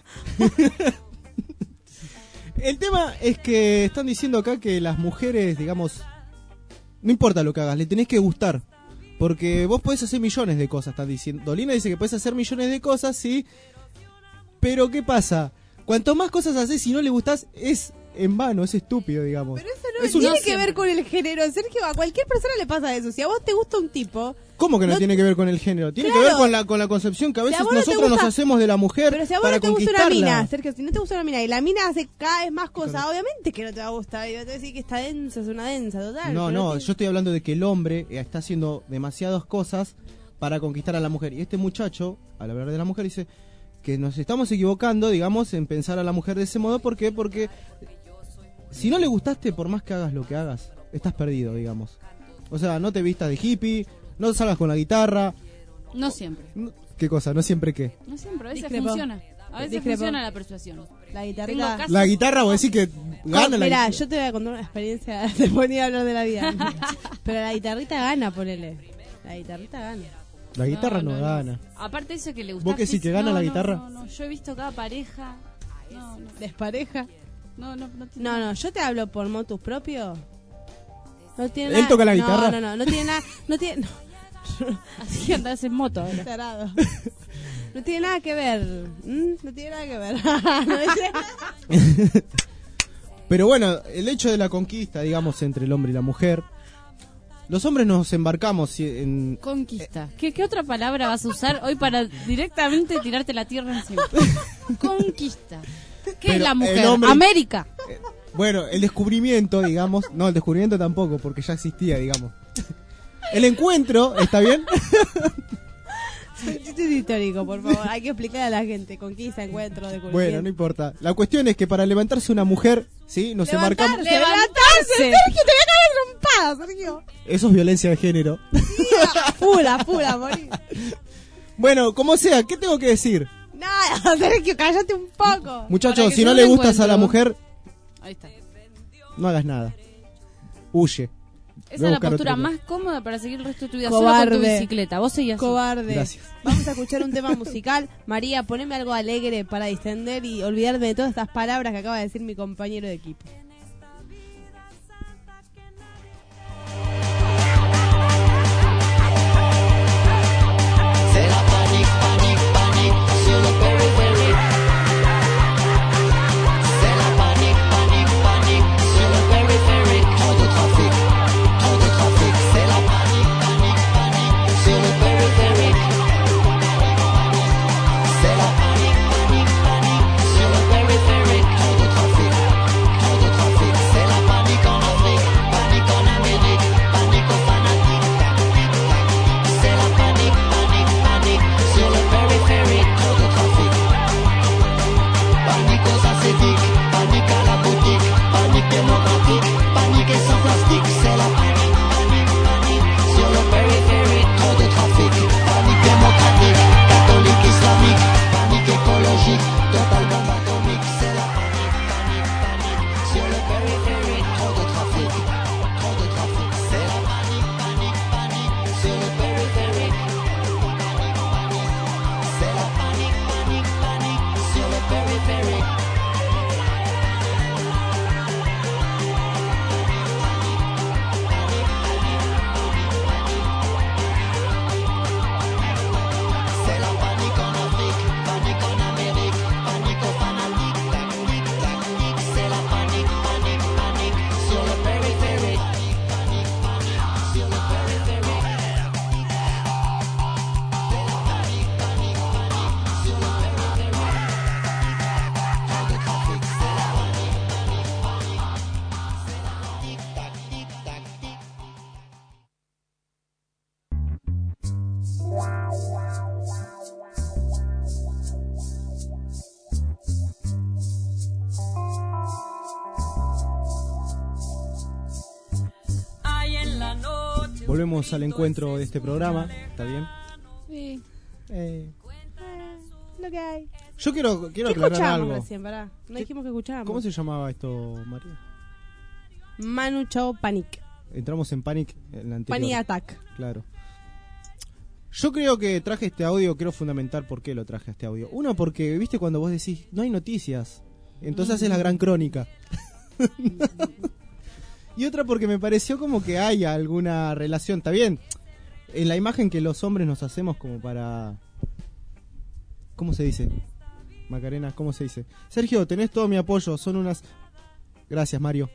El tema es que están diciendo acá que las mujeres, digamos, no importa lo que hagas, le tenés que gustar. Porque vos podés hacer millones de cosas, están diciendo. Dolina dice que podés hacer millones de cosas, sí. Pero ¿qué pasa? Cuanto más cosas haces, si no le gustás, es en vano, es estúpido, digamos. Pero eso no es un... tiene que ver con el género, Sergio. A cualquier persona le pasa eso. Si a vos te gusta un tipo... ¿Cómo que no, no tiene que ver con el género? Tiene claro. que ver con la con la concepción que a veces si a nosotros no gusta, nos hacemos de la mujer para conquistarla. Pero si a vos no te gusta una mina, Sergio, si no te gusta una mina y la mina hace cada vez más cosas, claro. obviamente que no te va a gustar. Y vas a decir que está densa, es una densa, total. No, no, no yo estoy hablando de que el hombre está haciendo demasiadas cosas para conquistar a la mujer. Y este muchacho, al hablar de la mujer, dice que nos estamos equivocando, digamos, en pensar a la mujer de ese modo. ¿Por qué? Porque si no le gustaste, por más que hagas lo que hagas, estás perdido, digamos. O sea, no te vistas de hippie, no salgas con la guitarra. No siempre. ¿Qué cosa? ¿No siempre qué? No siempre, a veces Discrepo. funciona. A veces Discrepo. funciona la persuasión. La guitarra. La guitarra, vos decís que gana la Mirá, yo te voy a contar una experiencia, te ponía a hablar de la vida. Pero la guitarrita gana, ponele. La guitarrita gana. La guitarra no, no, no, gana. No. Aparte eso que le gusta. ¿Vos que sí que gana no, la no, guitarra? No, no, yo he visto cada pareja. No, no. ¿Despareja? No, no, no. No, no, yo te hablo por motus propio. No tiene ¿Él nada, toca la guitarra? No, no, no, no tiene nada, no tiene no. Así que andás en moto ahora. Tarado. No tiene nada que ver. ¿Mm? No tiene nada que ver. No Pero bueno, el hecho de la conquista, digamos, entre el hombre y la mujer. Los hombres nos embarcamos en... Conquista. ¿Qué, ¿Qué otra palabra vas a usar hoy para directamente tirarte la tierra encima? Conquista. ¿Qué Pero es la mujer? Hombre... América. Eh, bueno, el descubrimiento, digamos... No, el descubrimiento tampoco, porque ya existía, digamos. El encuentro, ¿está bien? Esto es histórico, por favor. Hay que explicar a la gente. Conquista, encuentro, descubrimiento. Bueno, no importa. La cuestión es que para levantarse una mujer, ¿sí? Nos Levantar, embarcamos... ¡Levantarse! Sergio, te voy a caer trompada, Sergio. Eso es violencia de género. Sí, pura, pura, morir. Bueno, como sea, ¿qué tengo que decir? Nada, Sergio, cállate un poco. Muchachos, si no le gustas encuentro. a la mujer... Ahí está. No hagas nada. Huye. Esa es la postura más cómoda para seguir el resto de tu vida. Cobarde. Solo con tu bicicleta. Vos seguías. Cobarde. Gracias. Vamos a escuchar un tema musical. María, poneme algo alegre para distender y olvidarme de todas estas palabras que acaba de decir mi compañero de equipo. Sur le périphérique, trop de trafic, trop de trafic. Volvemos al encuentro de este programa, ¿está bien? Sí. Eh, Lo que hay. Yo quiero, quiero ¿Qué aclarar escuchamos algo. recién, pará? No dijimos que escuchábamos. ¿Cómo se llamaba esto, María? Manu Chao Panic. Entramos en Panic en la anterior. Panic Attack. Claro. Yo creo que traje este audio, quiero fundamentar por qué lo traje este audio. Uno, porque, viste, cuando vos decís, no hay noticias, entonces haces la gran crónica. Y otra, porque me pareció como que hay alguna relación, está bien, en la imagen que los hombres nos hacemos como para... ¿Cómo se dice? Macarena, ¿cómo se dice? Sergio, tenés todo mi apoyo, son unas... Gracias, Mario.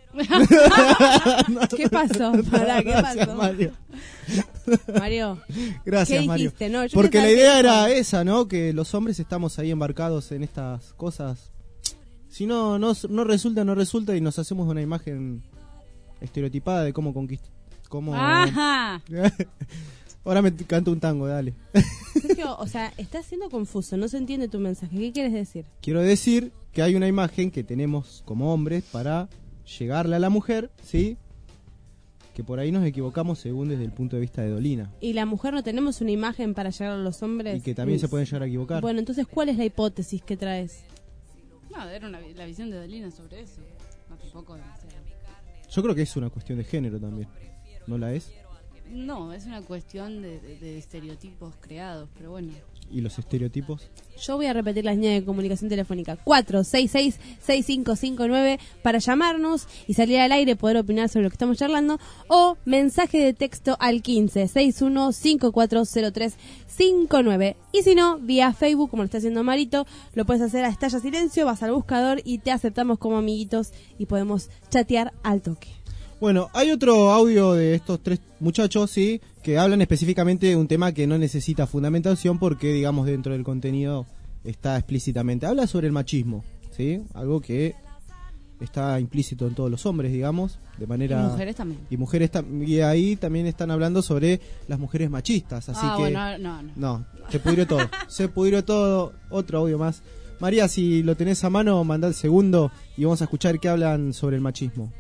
¿Qué pasó? Pará, ¿qué Gracias, pasó? Mario. Mario. Gracias, ¿qué Mario. dijiste? No, yo Porque la pensaba idea que- era esa, ¿no? Que los hombres estamos ahí embarcados en estas cosas. Si no, no, no resulta, no resulta y nos hacemos una imagen estereotipada de cómo conquistar. Cómo... Ajá. Ahora me canto un tango, dale. Sergio, o sea, estás siendo confuso, no se entiende tu mensaje. ¿Qué quieres decir? Quiero decir que hay una imagen que tenemos como hombres para llegarle a la mujer, ¿sí? Que por ahí nos equivocamos según desde el punto de vista de Dolina. ¿Y la mujer no tenemos una imagen para llegar a los hombres? Y que también se pueden llegar a equivocar. Bueno, entonces, ¿cuál es la hipótesis que traes? No, era una, vi- la visión de Dolina sobre eso. No, tampoco demasiado. Yo creo que es una cuestión de género también. ¿No la es? No, es una cuestión de, de- de estereotipos creados, pero bueno. ¿Y los estereotipos? Yo voy a repetir las líneas de comunicación telefónica. cuatro seis seis, seis cinco cinco nueve para llamarnos y salir al aire, poder opinar sobre lo que estamos charlando. O mensaje de texto al quince, sesenta y uno, cincuenta y cuatro cero tres cincuenta y nueve. Y si no, vía Facebook, como lo está haciendo Marito, lo puedes hacer a Estalla Silencio, vas al buscador y te aceptamos como amiguitos y podemos chatear al toque. Bueno, hay otro audio de estos tres muchachos, sí, que hablan específicamente de un tema que no necesita fundamentación porque, digamos, dentro del contenido está explícitamente. Habla sobre el machismo, sí, algo que está implícito en todos los hombres, digamos, de manera... Y mujeres también. Y mujeres tam- y ahí también están hablando sobre las mujeres machistas, así Ah, que... bueno, no, no. No, se pudrió todo, se pudrió todo, otro audio más. María, si lo tenés a mano, mandá el segundo y vamos a escuchar qué hablan sobre el machismo.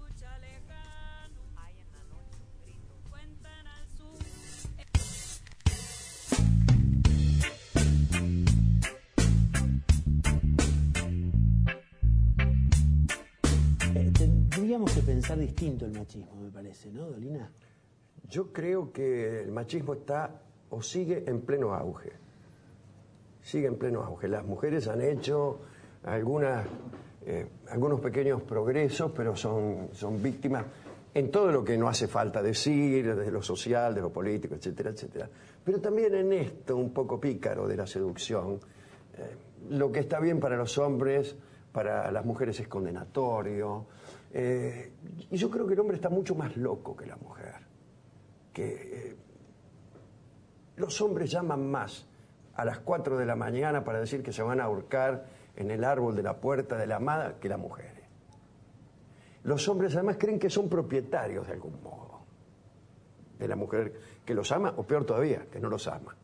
Eh, tendríamos que pensar distinto el machismo, me parece, ¿no, Dolina? Yo creo que el machismo está o sigue en pleno auge. Sigue en pleno auge. Las mujeres han hecho algunas, eh, algunos pequeños progresos, pero son, son víctimas en todo lo que no hace falta decir, desde lo social, de lo político, etcétera, etcétera. Pero también en esto un poco pícaro de la seducción. Eh, lo que está bien para los hombres, para las mujeres es condenatorio. Eh, y yo creo que el hombre está mucho más loco que la mujer. Que eh, los hombres llaman más a las cuatro de la mañana para decir que se van a ahorcar en el árbol de la puerta de la amada que las mujeres. Los hombres además creen que son propietarios de algún modo de la mujer que los ama, o peor todavía, que no los ama.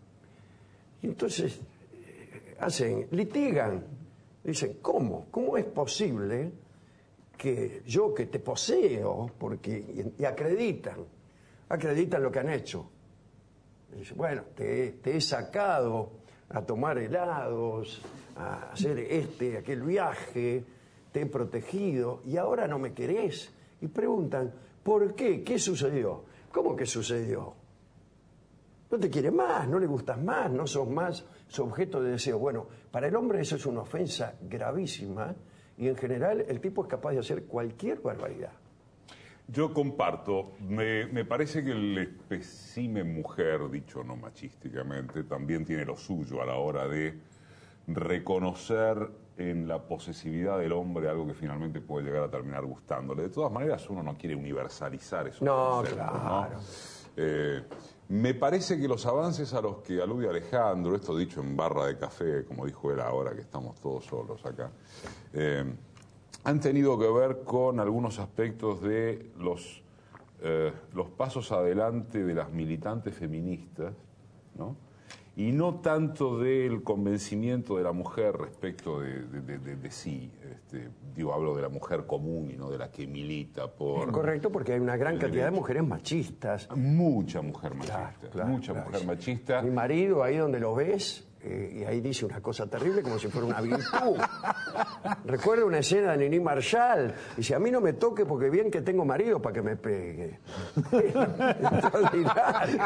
Y entonces eh, hacen, litigan, dicen, ¿cómo? ¿Cómo es posible que yo que te poseo, porque, y, y acreditan, acreditan lo que han hecho? Y dice, bueno, te, te he sacado a tomar helados, a hacer este, aquel viaje, te he protegido y ahora no me querés. Y preguntan, ¿por qué? ¿Qué sucedió? ¿Cómo que sucedió? No te quiere más, no le gustas más, no sos más su objeto de deseo. Bueno, para el hombre eso es una ofensa gravísima y en general el tipo es capaz de hacer cualquier barbaridad. Yo comparto, me, me parece que el espécimen mujer, dicho no machísticamente, también tiene lo suyo a la hora de reconocer en la posesividad del hombre algo que finalmente puede llegar a terminar gustándole. De todas maneras, uno no quiere universalizar esos No, conceptos, claro. ¿no? Eh, me parece que los avances a los que alude Alejandro, esto dicho en barra de café, como dijo él ahora que estamos todos solos acá, eh, han tenido que ver con algunos aspectos de los, eh, los pasos adelante de las militantes feministas, ¿no? y no tanto del convencimiento de la mujer respecto de, de, de, de, de sí. Este, digo, hablo de la mujer común y no de la que milita por... Es correcto, porque hay una gran cantidad de mujeres machistas. Mucha mujer machista, Claro, claro, mucha claro. mujer machista. Mi marido, ahí donde lo ves, eh, y ahí dice una cosa terrible como si fuera una virtud. Recuerdo una escena de Nini Marshall. Dice, a mí no me toque porque bien que tengo marido para que me pegue. Extraordinario.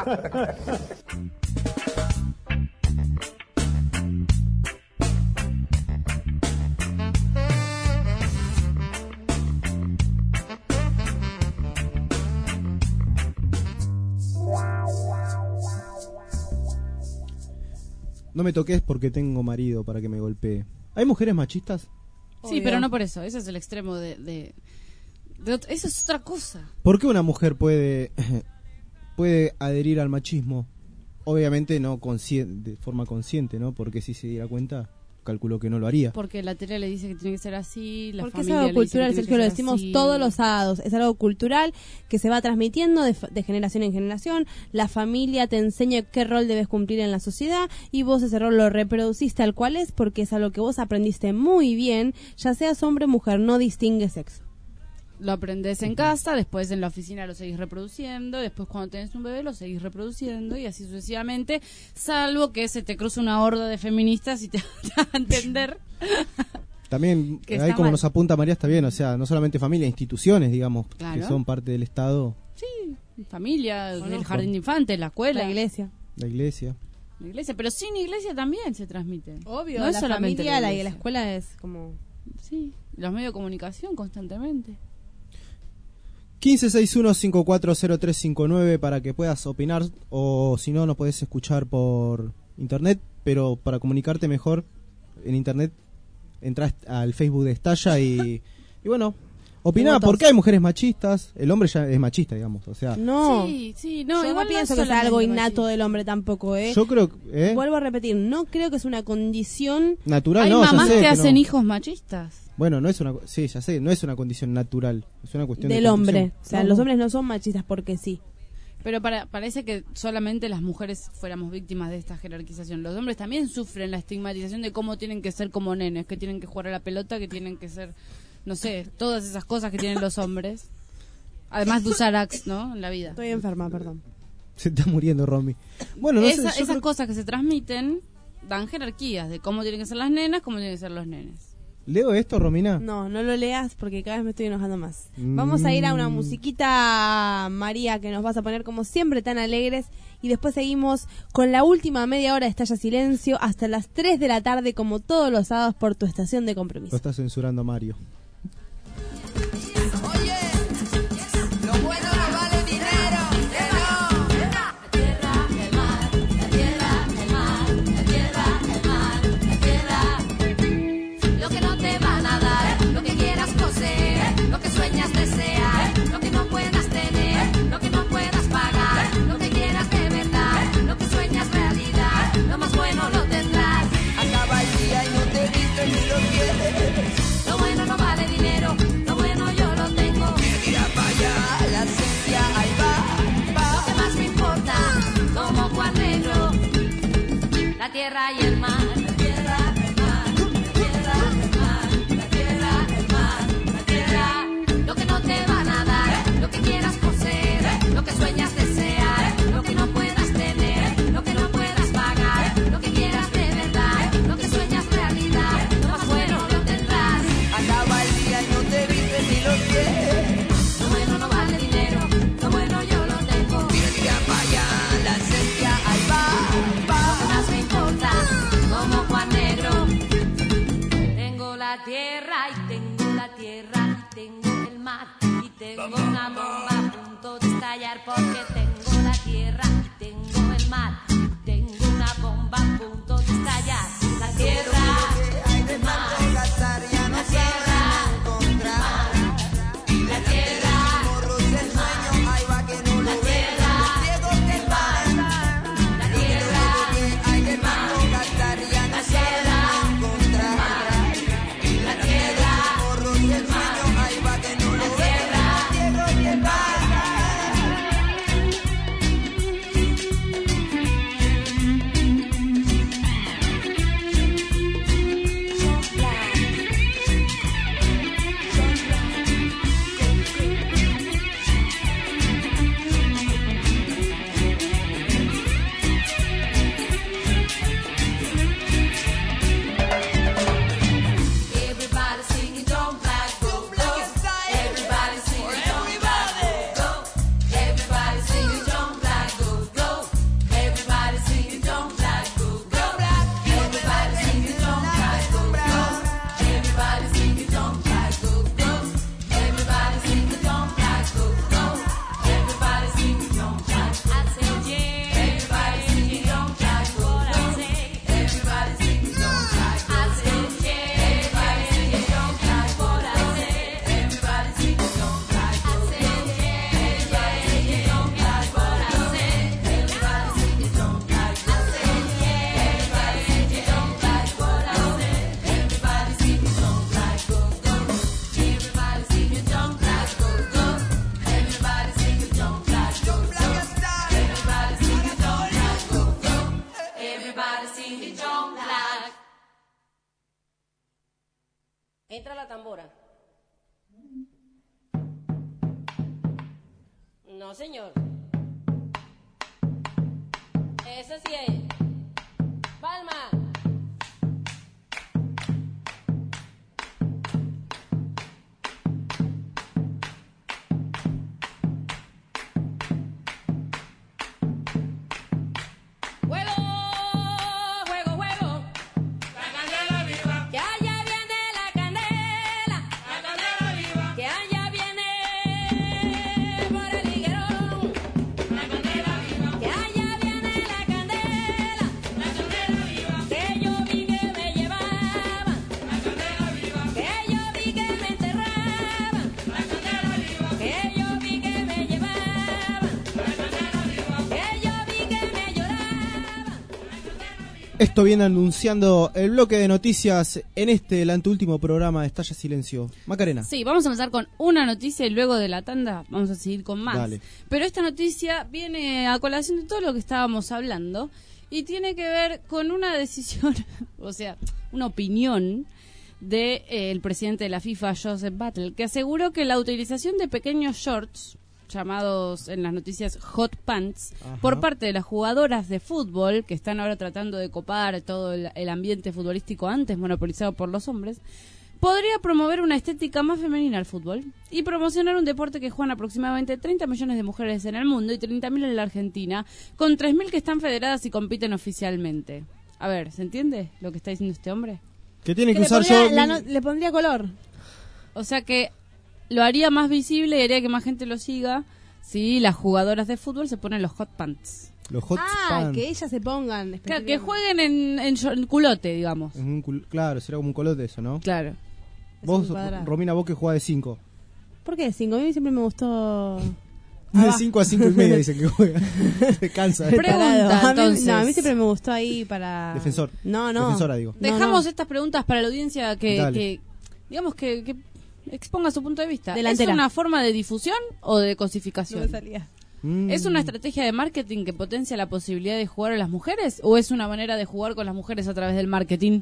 No me toques porque tengo marido para que me golpee. ¿Hay mujeres machistas? Sí, Obvio. pero no por eso. Ese es el extremo de... de, de ot- eso es otra cosa. ¿Por qué una mujer puede, puede adherir al machismo? Obviamente no conscien- de forma consciente, ¿no? Porque si se diera cuenta, calculo que no lo haría. Porque la tele le dice que tiene que ser así, la Porque es familia algo le dice cultural, que tiene Sergio, que lo ser decimos así. todos los sábados. Es algo cultural que se va transmitiendo de, fa- de generación en generación. La familia te enseña qué rol debes cumplir en la sociedad y vos ese rol lo reproducís tal cual es porque es algo que vos aprendiste muy bien, ya seas hombre o mujer, no distingue sexo. Lo aprendés en casa, después en la oficina lo seguís reproduciendo, después cuando tenés un bebé lo seguís reproduciendo y así sucesivamente, salvo que se te cruza una horda de feministas y te, te va a entender. También, Que ahí está como mal. nos apunta María, está bien. O sea, no solamente familia, instituciones, digamos, Claro. que son parte del Estado, Sí, familia, el Conozco. jardín de infantes, la escuela. La iglesia. la iglesia. La iglesia, pero sin iglesia también se transmite. Obvio, no es la solamente familia, la, iglesia. la escuela es como... Sí, los medios de comunicación constantemente. quince sesenta y uno cincuenta y cuatro cero tres cincuenta y nueve para que puedas opinar, o si no, nos podés escuchar por internet, pero para comunicarte mejor en internet entras al Facebook de Estalla y, y bueno, opiná, Votos. ¿por qué hay mujeres machistas? El hombre ya es machista, digamos, o sea, No, Sí, sí, no, yo igual no pienso no que sea algo solamente innato machismo. del hombre tampoco, ¿eh? yo creo que... ¿eh? Vuelvo a repetir, no creo que es una condición... Natural, Hay no, ya mamás sé que, que hacen no. hijos machistas. Bueno, no es una... Sí, ya sé, no es una condición natural, es una cuestión de del hombre. construcción. O sea, No, los no. hombres no son machistas porque sí. Pero para, parece que solamente las mujeres fuéramos víctimas de esta jerarquización. Los hombres también sufren la estigmatización de cómo tienen que ser como nenes, que tienen que jugar a la pelota, que tienen que ser, no sé, todas esas cosas que tienen los hombres. Además de usar Axe, ¿no? En la vida. Estoy enferma, perdón. Se está muriendo Romy. Bueno, no sé, Esa- yo esas creo- cosas que se transmiten dan jerarquías de cómo tienen que ser las nenas, cómo tienen que ser los nenes. ¿Leo esto, Romina? No, no lo leas porque cada vez me estoy enojando más. Mm. Vamos a ir a una musiquita, María, que nos vas a poner como siempre tan alegres. Y después seguimos con la última media hora de Estalla Silencio hasta las tres de la tarde, como todos los sábados, por tu estación de Lo compromiso. está censurando Mario. Lo bueno no vale dinero, La tierra, el mar, la tierra, el mar, la tierra, el mar, la tierra. Lo que no te van a dar, lo que quieras poseer, lo que sueñas desear, lo que no puedas tener, lo que no puedas pagar, lo que quieras de verdad, lo que sueñas realidad, lo más bueno lo tendrás. acaba el día y no te viste ni lo quieres. Lo bueno no vale dinero, lo bueno yo lo tengo. Mira para allá, la esencia ahí va, va. Lo que más me importa, como Juan Negro, la tierra y el mar. La tierra, el mar, la tierra, el mar, la tierra, el mar, la tierra. Lo que no te van a dar, lo que quieras poseer, lo que sueñas desear, lo que no puedas tener, lo que no puedas pagar, lo que quieras de verdad, lo que sueñas realidad, lo más bueno lo tendrás. Acaba el día y no te viste ni lo quieres. Lo bueno no vale dinero, lo bueno yo lo tengo. Mira para allá, la esencia ahí va, Lo que va. más me importa, como Entra la tambora. No, señor. Ese sí es. Palma. Esto viene anunciando el bloque de noticias en este, el anteúltimo programa de Estalla Silencio. Macarena. Sí, vamos a empezar con una noticia y luego de la tanda vamos a seguir con más. Dale. Pero esta noticia viene a colación de todo lo que estábamos hablando y tiene que ver con una decisión, o sea, una opinión del de, eh, presidente de la FIFA, Joseph Blatter, que aseguró que la utilización de pequeños shorts, llamados en las noticias hot pants, Ajá. por parte de las jugadoras de fútbol que están ahora tratando de copar todo el, el ambiente futbolístico antes monopolizado por los hombres, podría promover una estética más femenina al fútbol y promocionar un deporte que juegan aproximadamente treinta millones de mujeres en el mundo y treinta mil en la Argentina, con tres mil que están federadas y compiten oficialmente. A ver, ¿se entiende lo que está diciendo este hombre? Que tiene que, que usar le pondría, yo... la no, le pondría color. O sea que lo haría más visible y haría que más gente lo siga si las jugadoras de fútbol se ponen los hot pants. Los hot ah, pants. que ellas se pongan. Claro, que jueguen en, en, en culote, digamos. En un cul claro, será como un colote eso, ¿no? Claro. Vos, Romina, vos que jugás de cinco. ¿Por qué de cinco? A mí siempre me gustó... De cinco a cinco y media dicen que juega. Se cansa. Pregunta, a entonces. mí, no, a mí siempre me gustó ahí para... Defensor. No, no. Defensora, digo. Dejamos no, no. estas preguntas para la audiencia que, que digamos, que... que exponga su punto de vista. Delantera. ¿Es una forma de difusión o de cosificación? No me salía. Mm. ¿Es una estrategia de marketing que potencia la posibilidad de jugar a las mujeres o es una manera de jugar con las mujeres a través del marketing?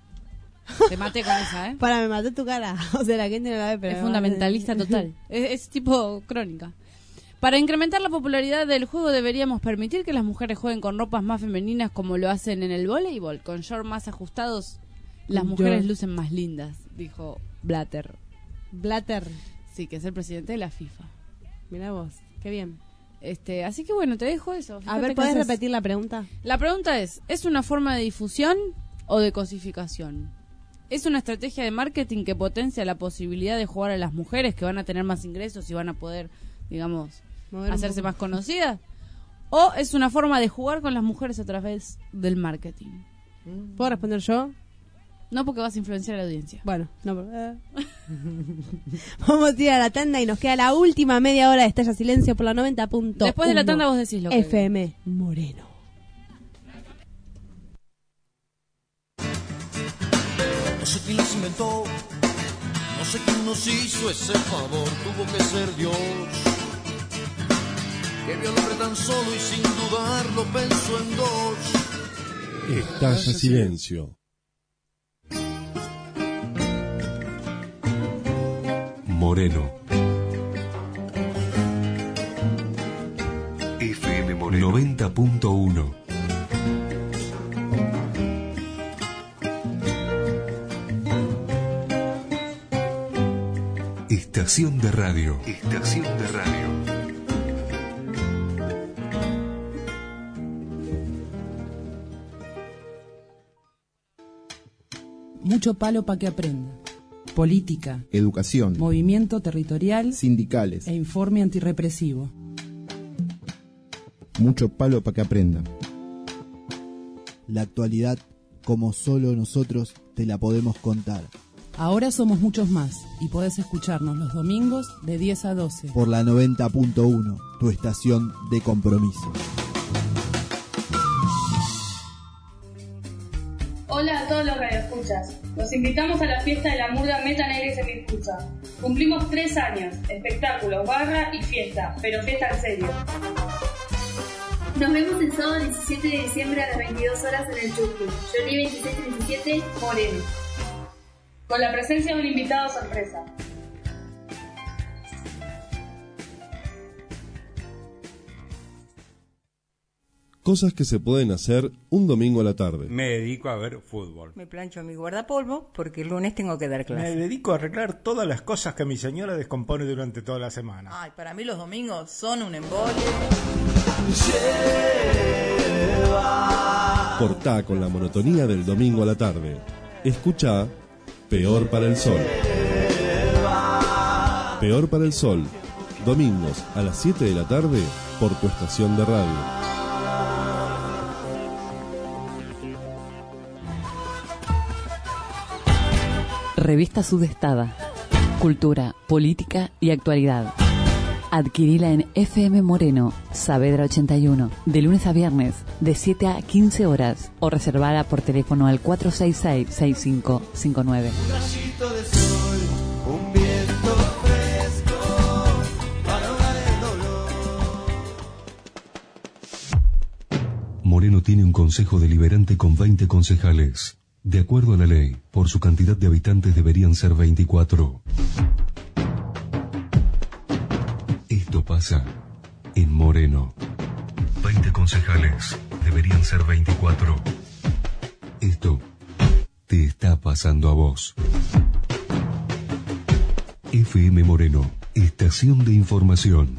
Te maté con esa, ¿eh? Para, me maté tu cara. O sea, la gente no la ve, pero... Es fundamentalista total. Es, es tipo crónica. Para incrementar la popularidad del juego deberíamos permitir que las mujeres jueguen con ropas más femeninas como lo hacen en el voleibol. Con shorts más ajustados, las mujeres Yo. lucen más lindas, dijo Blatter. Blatter. Sí, que es el presidente de la FIFA. Mirá vos, qué bien. Este, así que bueno, te dejo eso. A ver, ¿podés repetir la pregunta? La pregunta es, ¿es una forma de difusión o de cosificación? ¿Es una estrategia de marketing que potencia la posibilidad de jugar a las mujeres que van a tener más ingresos y van a poder, digamos, Mover hacerse más conocidas? ¿O es una forma de jugar con las mujeres a través del marketing? ¿Puedo responder yo? No, porque vas a influenciar a la audiencia. Bueno, no, pero, eh. Vamos a ir a la tanda y nos queda la última media hora de Estalla Silencio por la noventa punto uno. Después de la tanda vos decís lo que... F M Moreno. No sé quién los inventó, no sé quién nos hizo ese favor, tuvo que ser Dios, que vio al hombre tan solo y sin dudarlo pensó en dos. Estalla Silencio. Moreno. F M Moreno noventa punto uno. Estación de radio. Estación de radio. Mucho palo para que aprenda. Política, educación, movimiento territorial, sindicales e informe antirrepresivo. Mucho palo para que aprenda. La actualidad, como solo nosotros te la podemos contar. Ahora somos muchos más y podés escucharnos los domingos de diez a doce. Por la noventa punto uno, tu estación de compromiso. Hola a todos los radioescuchas. Los invitamos a la fiesta de la murga Meta Negra y Semiescucha. Cumplimos tres años, espectáculos, barra y fiesta, pero fiesta en serio. Nos vemos el sábado diecisiete de diciembre a las veintidós horas en el Chusco. Jolie veintiséis treinta y siete, Moreno. con la presencia de un invitado sorpresa. Cosas que se pueden hacer un domingo a la tarde. Me dedico a ver fútbol. Me plancho mi guardapolvo porque el lunes tengo que dar clase. Me dedico a arreglar todas las cosas que mi señora descompone durante toda la semana. Ay, para mí los domingos son un embole. Cortá con la monotonía del domingo a la tarde. Escuchá Peor para el Sol. Peor para el Sol. Domingos a las siete de la tarde por tu estación de radio. Revista Sudestada. Cultura, política y actualidad. Adquirila en F M Moreno, Saavedra ochenta y uno, de lunes a viernes, de siete a quince horas, o reservada por teléfono al cuatro seis seis, seis cinco cinco nueve. Un rayito de sol, un viento fresco, para ahogar el dolor. Moreno tiene un consejo deliberante con veinte concejales. De acuerdo a la ley, por su cantidad de habitantes deberían ser veinticuatro. Esto pasa en Moreno. veinte concejales, deberían ser veinticuatro. Esto te está pasando a vos. F M Moreno, estación de información.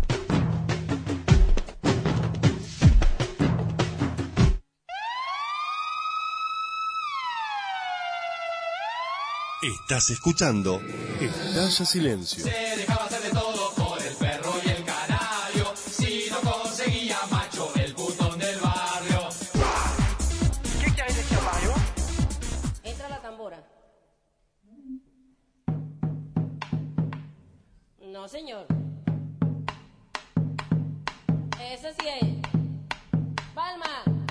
Estás escuchando Estalla Silencio. Se dejaba hacer de todo por el perro y el canario. Si no conseguía macho, el putón del barrio. ¿Qué quieres decir, Mario? Entra la tambora. No, señor. Ese sí es. Palma.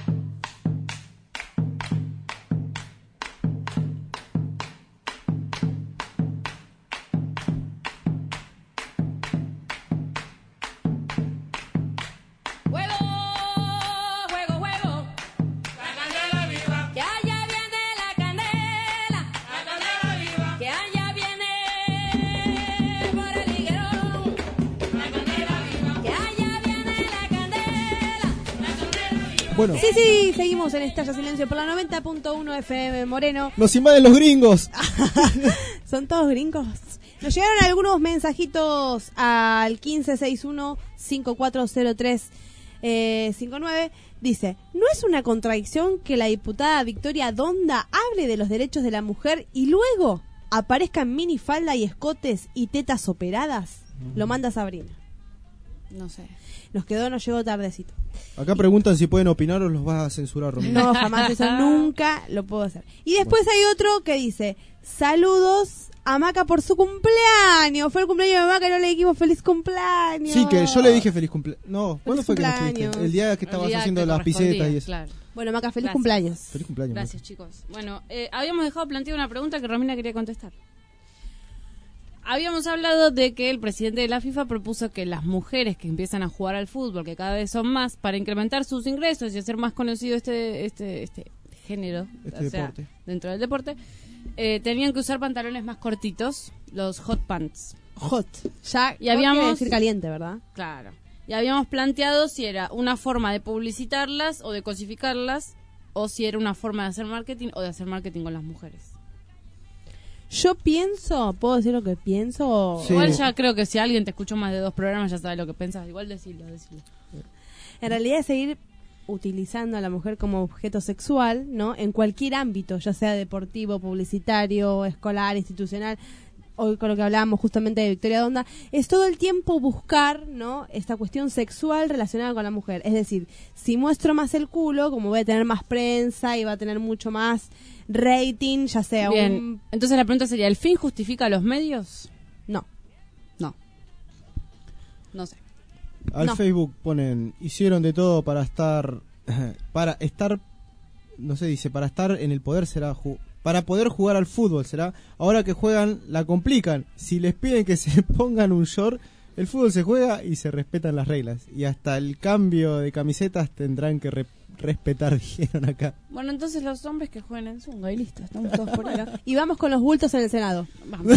Bueno. Sí, sí, seguimos en Estalla Silencio por la noventa punto uno F M Moreno. Nos invaden los gringos. Son todos gringos. Nos llegaron algunos mensajitos al quince sesenta y uno, cincuenta y cuatro cero tres cincuenta y nueve. Dice, ¿no es una contradicción que la diputada Victoria Donda hable de los derechos de la mujer y luego aparezcan minifalda y escotes y tetas operadas? Lo manda Sabrina. No sé. Nos quedó, nos llegó tardecito. Acá preguntan si pueden opinar o los vas a censurar, Romina. No, jamás, eso nunca lo puedo hacer. Y después hay otro que dice, saludos a Maca por su cumpleaños. Fue el cumpleaños de Maca y no le dijimos feliz cumpleaños. Sí, que yo le dije feliz cumpleaños. No, ¿cuándo fue que nos cumpleaños. tuviste? El día que estabas día haciendo que las pisetas y eso. Claro. Bueno, Maca, feliz Gracias. cumpleaños. Feliz cumpleaños. Gracias, chicos. Bueno, eh, habíamos dejado planteada una pregunta que Romina quería contestar. Habíamos hablado de que el presidente de la FIFA propuso que las mujeres que empiezan a jugar al fútbol, que cada vez son más, para incrementar sus ingresos y hacer más conocido este este este género, Este o sea, deporte. dentro del deporte, eh, tenían que usar pantalones más cortitos, los hot pants. Hot. Ya, Y habíamos quiere decir caliente, ¿verdad? Claro. Y habíamos planteado si era una forma de publicitarlas o de cosificarlas, o si era una forma de hacer marketing o de hacer marketing con las mujeres. Yo pienso, ¿puedo decir lo que pienso? Sí. Igual ya creo que si alguien te escuchó más de dos programas ya sabe lo que pensás. Igual decirlo, decirlo. En realidad es seguir utilizando a la mujer como objeto sexual, ¿no? En cualquier ámbito, ya sea deportivo, publicitario, escolar, institucional. Hoy con lo que hablábamos justamente de Victoria Donda, es todo el tiempo buscar, ¿no? Esta cuestión sexual relacionada con la mujer. Es decir, si muestro más el culo, como voy a tener más prensa y va a tener mucho más rating, ya sea Bien, un... entonces la pregunta sería, ¿el fin justifica los medios? No. No. No sé. Al No. Facebook ponen, hicieron de todo para estar, para estar, no sé, dice, para estar en el poder será, ju- para poder jugar al fútbol será, ahora que juegan la complican, si les piden que se pongan un short, El fútbol se juega y se respetan las reglas. Y hasta el cambio de camisetas tendrán que re- respetar, dijeron acá. Bueno, entonces los hombres que jueguen en Zunga y listo, estamos todos por acá. Y vamos con los bultos en el Senado. Vamos.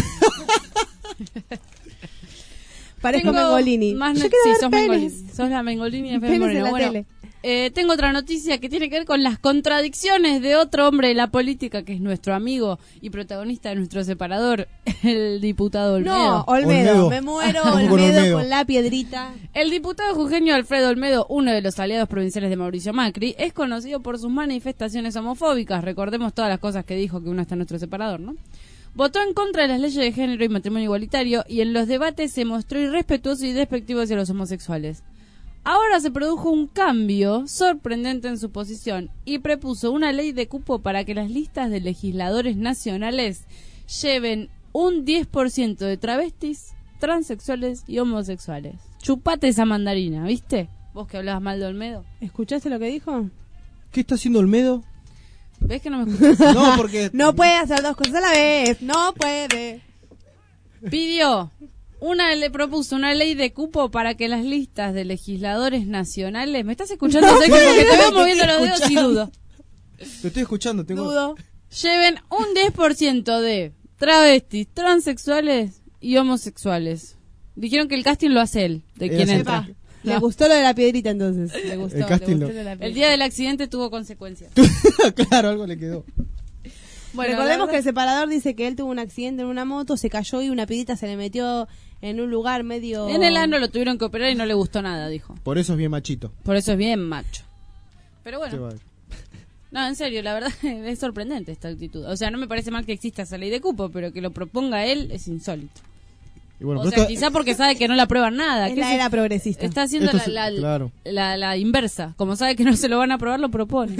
Parezco Tengo Mengolini. Más Yo no- quiero sí, ver sos penes. Mengolini. Sos la Mengolini de F M Penes en Moreno. la Bueno, tele. eh, tengo otra noticia que tiene que ver con las contradicciones de otro hombre de la política, que es nuestro amigo y protagonista de nuestro separador, el diputado Olmedo. No, Olmedo, Olmedo. me muero, Vamos con Olmedo, Olmedo. con la piedrita. El diputado jujeño Alfredo Olmedo, uno de los aliados provinciales de Mauricio Macri, es conocido por sus manifestaciones homofóbicas. Recordemos todas las cosas que dijo, que uno está en nuestro separador, ¿no? Votó en contra de las leyes de género y matrimonio igualitario y en los debates se mostró irrespetuoso y despectivo hacia los homosexuales. Ahora se produjo un cambio sorprendente en su posición y propuso una ley de cupo para que las listas de legisladores nacionales lleven un diez por ciento de travestis, transexuales y homosexuales. Chupate esa mandarina, ¿viste? Vos que hablabas mal de Olmedo. ¿Escuchaste lo que dijo? ¿Qué está haciendo Olmedo? ¿Ves que no me escuchás? No, porque... No puede hacer dos cosas a la vez, no puede. Pidió, una le propuso una ley de cupo para que las listas de legisladores nacionales... ¿Me estás escuchando? Sé que porque te veo moviendo los dedos y dudo. Te estoy escuchando, tengo... Dudo. Lleven un diez por ciento de travestis, transexuales y homosexuales. Dijeron que el casting lo hace él, de Él quien hace entra. el Le gustó lo de la piedrita entonces. Le gustó, El casting le gustó lo- lo de la piedrita. El día del accidente tuvo consecuencias. Claro, algo le quedó. Bueno, Recordemos la que el verdad- separador dice que él tuvo un accidente en una moto, se cayó y una piedrita se le metió en un lugar medio... En el ano lo tuvieron que operar y no le gustó nada, dijo. Por eso es bien machito. Por eso es bien macho. Pero Qué bueno, va- no, en serio, la verdad es sorprendente esta actitud. O sea, no me parece mal que exista esa ley de cupo, pero que lo proponga él es insólito. Y bueno, O pero sea, esto- quizá porque sabe que no le aprueban nada. Es ¿Qué la se- era progresista. Está haciendo Esto la, es- la, claro. la, la inversa. Como sabe que no se lo van a aprobar, lo propone.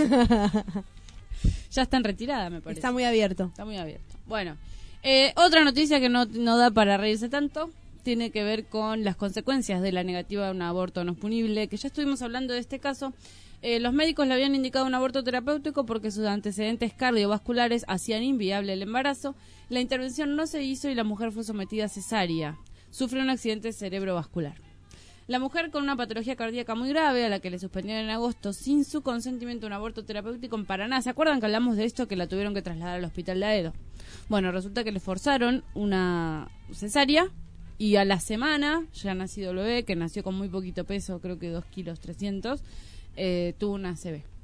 Ya está en retirada, me parece. Está muy abierto. Está muy abierto. Bueno, eh, otra noticia que no, no da para reírse tanto tiene que ver con las consecuencias de la negativa a un aborto no punible, que ya estuvimos hablando de este caso. Eh, los médicos le habían indicado un aborto terapéutico porque sus antecedentes cardiovasculares hacían inviable el embarazo. La intervención no se hizo y la mujer fue sometida a cesárea. Sufrió un accidente cerebrovascular. La mujer con una patología cardíaca muy grave, a la que le suspendieron en agosto sin su consentimiento un aborto terapéutico en Paraná. ¿Se acuerdan que hablamos de esto, que la tuvieron que trasladar al hospital de Aedo? Bueno, resulta que le forzaron una cesárea y a la semana, ya nacido el bebé, que nació con muy poquito peso, creo que dos kilos trescientos, eh, tuvo una A C V.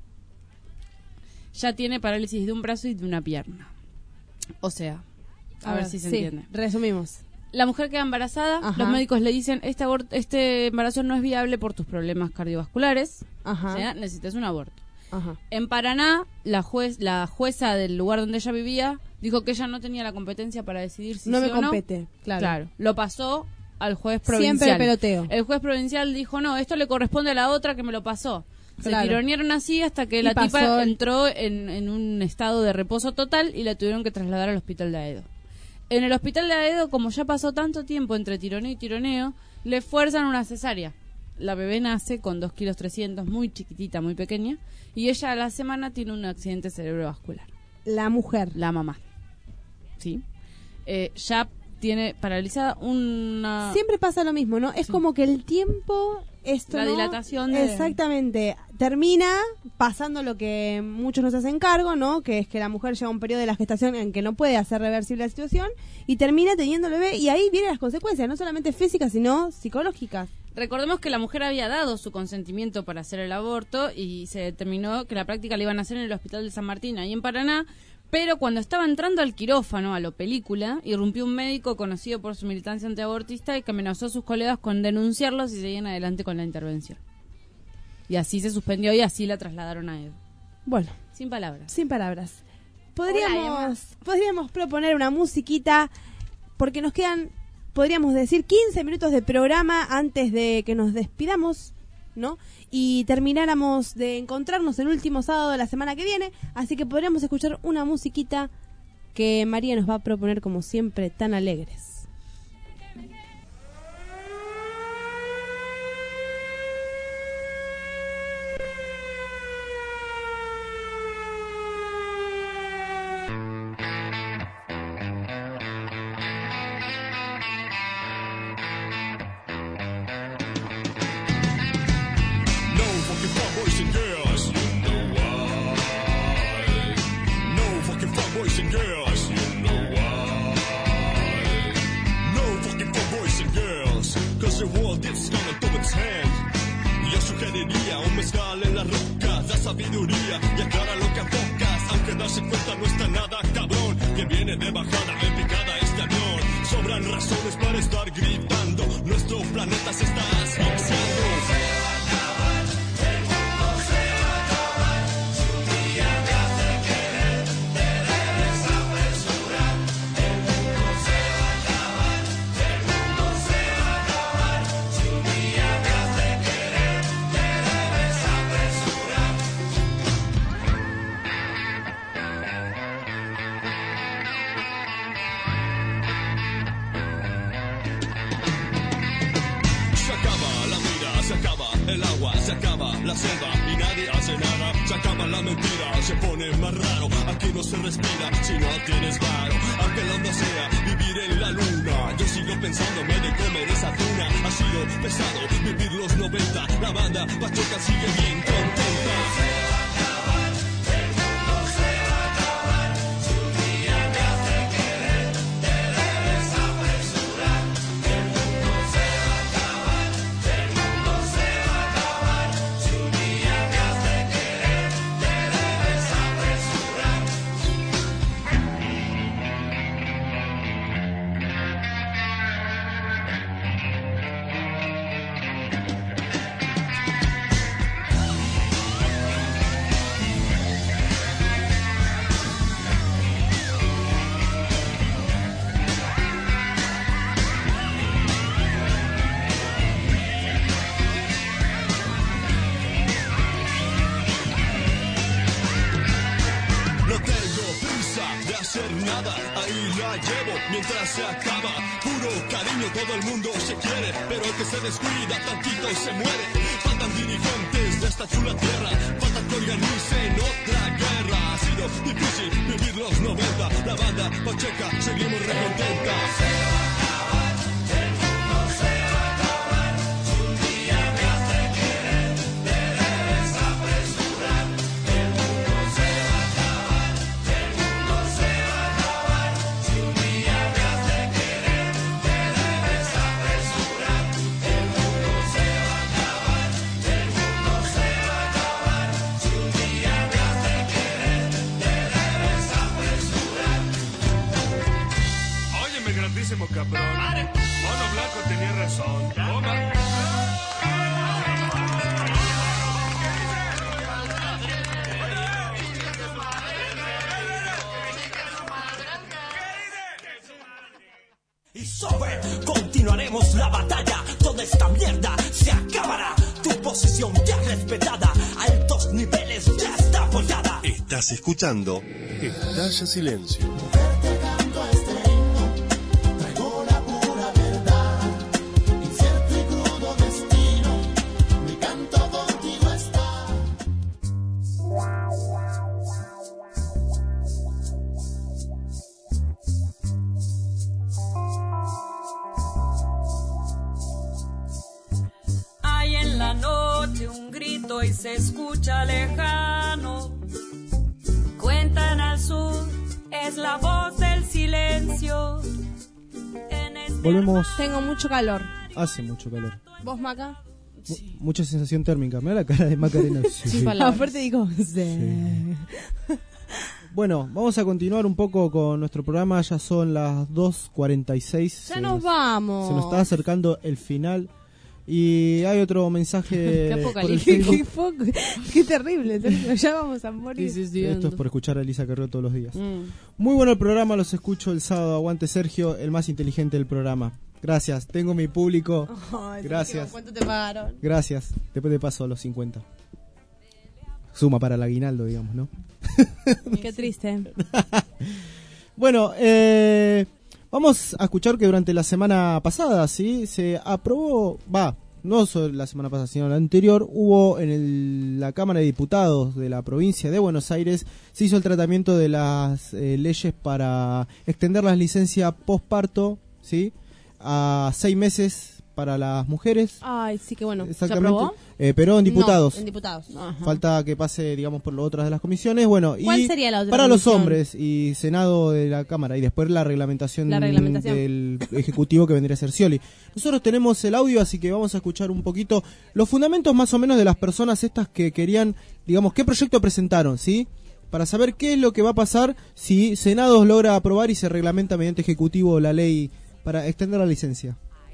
Ya tiene parálisis de un brazo y de una pierna. O sea, a, ver, si se sí, entiende. Resumimos. La mujer queda embarazada, Ajá. los médicos le dicen, este aborto, este embarazo no es viable por tus problemas cardiovasculares, Ajá. o sea, necesitas un aborto. Ajá. En Paraná, la juez, la jueza del lugar donde ella vivía dijo que ella no tenía la competencia para decidir si No sí me o no. compete, claro. Lo pasó al juez provincial. Siempre el peloteo. El juez provincial dijo, no, esto le corresponde a la otra que me lo pasó. Se Claro. tironearon así hasta que Y la tipa pasó- entró en, en un estado de reposo total y la tuvieron que trasladar al hospital de Aedo. En el hospital de Aedo, como ya pasó tanto tiempo entre tironeo y tironeo, le fuerzan una cesárea. La bebé nace con dos kilos trescientos, muy chiquitita, muy pequeña, y ella a la semana tiene un accidente cerebrovascular. La mujer. La mamá. ¿Sí? Eh, ya tiene paralizada una... Siempre pasa lo mismo, ¿no? Es como que el tiempo... Esto, La ¿no? dilatación de- Exactamente. Termina pasando lo que muchos nos hacen cargo, ¿no? Que es que la mujer llega a un periodo de la gestación en que no puede hacer reversible la situación y termina teniendo el bebé y ahí vienen las consecuencias, no solamente físicas, sino psicológicas. Recordemos que la mujer había dado su consentimiento para hacer el aborto y se determinó que la práctica la iban a hacer en el hospital de San Martín, ahí en Paraná, pero cuando estaba entrando al quirófano, a lo película, irrumpió un médico conocido por su militancia antiabortista y que amenazó a sus colegas con denunciarlos si seguían adelante con la intervención. Y así se suspendió y así la trasladaron a Edo. Bueno, Sin palabras. sin palabras. Hola, Podríamos, podríamos proponer una musiquita porque nos quedan, podríamos decir, quince minutos de programa antes de que nos despidamos, ¿no? Y termináramos de encontrarnos el último sábado de la semana que viene, así que podríamos escuchar una musiquita que María nos va a proponer como siempre tan alegres. da sabiduría y aclara lo que enfocas, aunque darse cuenta no está nada cabrón, que viene de bajada en picada este avión. Sobran razones para estar gritando, nuestro planeta se está asfixiando. El agua, se acaba la selva y nadie hace nada. Se acaba la mentira, se pone más raro. Aquí no se respira si no tienes varo. Aunque la onda sea vivir en la luna, yo sigo pensándome de comer esa tuna. Ha sido pesado vivir los noventa. La banda Pacheca sigue bien contenta. Mientras se acaba, puro cariño, todo el mundo se quiere, pero el que se descuida tantito se muere. Faltan dirigentes de esta chula tierra, falta que organicen otra guerra. Ha sido difícil vivir los noventa, la banda Pacheca seguimos recontenta. Cabrón. Mono Blanco tenía razón. Toma. Y sobre, continuaremos la batalla. Toda esta mierda se acabará. Tu posición ya respetada, altos niveles ya está apoyada. Estás escuchando Estalla Silencio. Y se escucha lejano, cuentan al sur, es la voz del silencio. En este Volvemos. Tengo mucho calor. Hace mucho calor. ¿Vos, Maca? Sí. Mucha sensación térmica. Mira la cara de Macarena. Sí, sí. Aparte digo, sí. Sí. Bueno, vamos a continuar un poco con nuestro programa. Ya son las dos cuarenta y seis. Ya se nos, nos vamos. Se nos está acercando el final. Y hay otro mensaje. Qué apocalíptico. Qué, qué, qué terrible, terrible. Ya vamos a morir. Sí, sí, sí, esto es por escuchar a Elisa Carrió todos los días. Mm. Muy bueno el programa, los escucho el sábado. Aguante Sergio, el más inteligente del programa. Gracias, tengo mi público. Ay, gracias. ¿Cuánto te pagaron? Gracias. Después te paso los cincuenta. Suma para el aguinaldo, digamos, ¿no? Qué triste. Bueno, eh. Vamos a escuchar que durante la semana pasada, sí, se aprobó, va, no solo la semana pasada, sino la anterior, hubo en el, la Cámara de Diputados de la provincia de Buenos Aires, se hizo el tratamiento de las eh, leyes para extender las licencias postparto, sí, a seis meses para las mujeres. Ay, sí, que bueno. Exactamente. ¿Se aprobó? Eh, pero en diputados. No, en diputados. Ajá. Falta que pase, digamos, por las otras de las comisiones. Bueno, ¿Cuál y sería la otra para comisión? los hombres y Senado de la Cámara y después la reglamentación, La reglamentación. del Ejecutivo que vendría a ser Scioli. Nosotros tenemos el audio, así que vamos a escuchar un poquito los fundamentos más o menos de las personas estas que querían, digamos, qué proyecto presentaron, ¿sí? Para saber qué es lo que va a pasar si Senado logra aprobar y se reglamenta mediante Ejecutivo la ley para extender la licencia.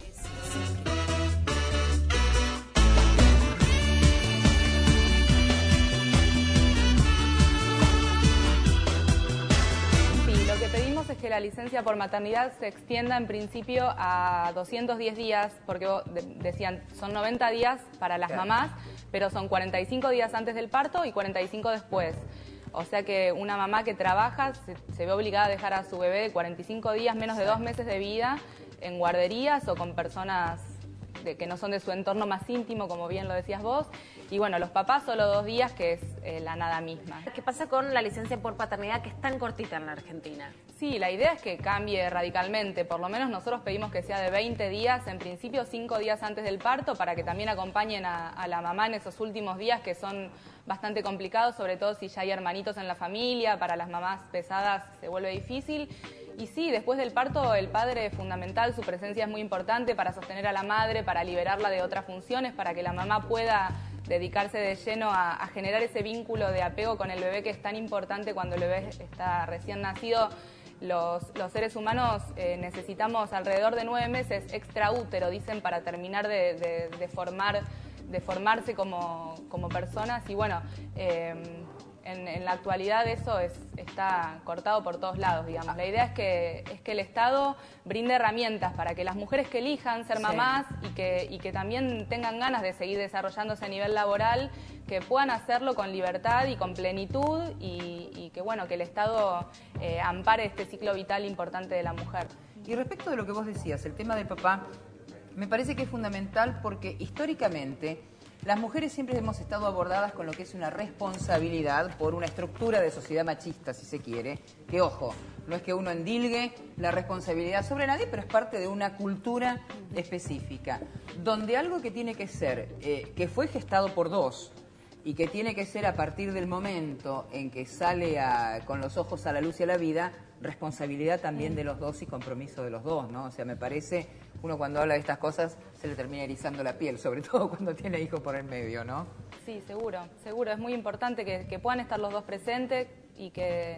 Sí, lo que pedimos es que la licencia por maternidad se extienda en principio a doscientos diez días, porque vos de- decían, son noventa días para las mamás, pero son cuarenta y cinco días antes del parto y cuarenta y cinco después. O sea que una mamá que trabaja se, se ve obligada a dejar a su bebé cuarenta y cinco días, menos de dos meses de vida, en guarderías o con personas de, que no son de su entorno más íntimo, como bien lo decías vos. Y bueno, los papás solo dos días, que es eh, la nada misma. ¿Qué pasa con la licencia por paternidad, que es tan cortita en la Argentina? Sí, la idea es que cambie radicalmente. Por lo menos nosotros pedimos que sea de veinte días, en principio cinco días antes del parto, para que también acompañen a, a la mamá en esos últimos días que son bastante complicados, sobre todo si ya hay hermanitos en la familia. Para las mamás pesadas se vuelve difícil. Y sí, después del parto el padre es fundamental, su presencia es muy importante para sostener a la madre, para liberarla de otras funciones, para que la mamá pueda dedicarse de lleno a, a generar ese vínculo de apego con el bebé que es tan importante cuando el bebé está recién nacido. Los, los seres humanos eh, necesitamos alrededor de nueve meses extraútero, dicen, para terminar de, de, de formar, de formarse como, como personas. Y bueno, eh, en, en la actualidad eso es, está cortado por todos lados, digamos. La idea es que, es que el Estado brinde herramientas para que las mujeres que elijan ser Sí. mamás y que, y que también tengan ganas de seguir desarrollándose a nivel laboral, que puedan hacerlo con libertad y con plenitud y, y que bueno, que el Estado eh, ampare este ciclo vital importante de la mujer. Y respecto de lo que vos decías, el tema del papá, me parece que es fundamental porque históricamente las mujeres siempre hemos estado abordadas con lo que es una responsabilidad por una estructura de sociedad machista, si se quiere, que ojo, no es que uno endilgue la responsabilidad sobre nadie, pero es parte de una cultura específica, donde algo que tiene que ser, eh, que fue gestado por dos, y que tiene que ser a partir del momento en que sale a, con los ojos a la luz y a la vida, responsabilidad también de los dos y compromiso de los dos, ¿no? O sea, me parece, uno cuando habla de estas cosas se le termina erizando la piel, sobre todo cuando tiene hijos por el medio, ¿no? Sí, seguro, seguro. Es muy importante que, que puedan estar los dos presentes y que,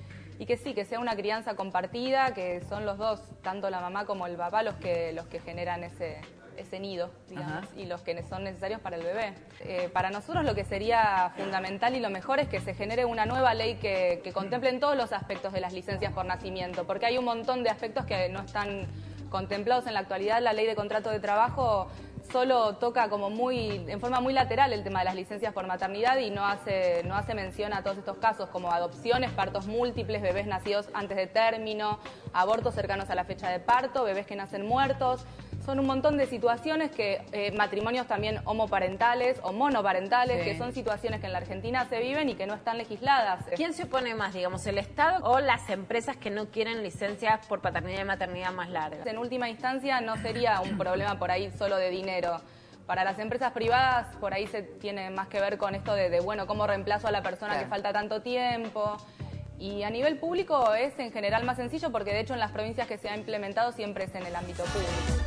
y que sí, que sea una crianza compartida, que son los dos, tanto la mamá como el papá, los que, los que generan ese... ese nido, digamos, Ajá. y los que son necesarios para el bebé. Eh, para nosotros lo que sería fundamental y lo mejor es que se genere una nueva ley que, que contemple en todos los aspectos de las licencias por nacimiento, porque hay un montón de aspectos que no están contemplados en la actualidad. La ley de contrato de trabajo solo toca como muy, en forma muy lateral el tema de las licencias por maternidad y no hace, no hace mención a todos estos casos como adopciones, partos múltiples, bebés nacidos antes de término, abortos cercanos a la fecha de parto, bebés que nacen muertos. Son un montón de situaciones que, eh, matrimonios también homoparentales o monoparentales, Sí. que son situaciones que en la Argentina se viven y que no están legisladas. ¿Quién se opone más, digamos, el Estado o las empresas que no quieren licencias por paternidad y maternidad más largas? En última instancia no sería un problema por ahí solo de dinero. Para las empresas privadas por ahí se tiene más que ver con esto de, de bueno, cómo reemplazo a la persona Claro. que falta tanto tiempo. Y a nivel público es en general más sencillo porque de hecho en las provincias que se ha implementado siempre es en el ámbito público.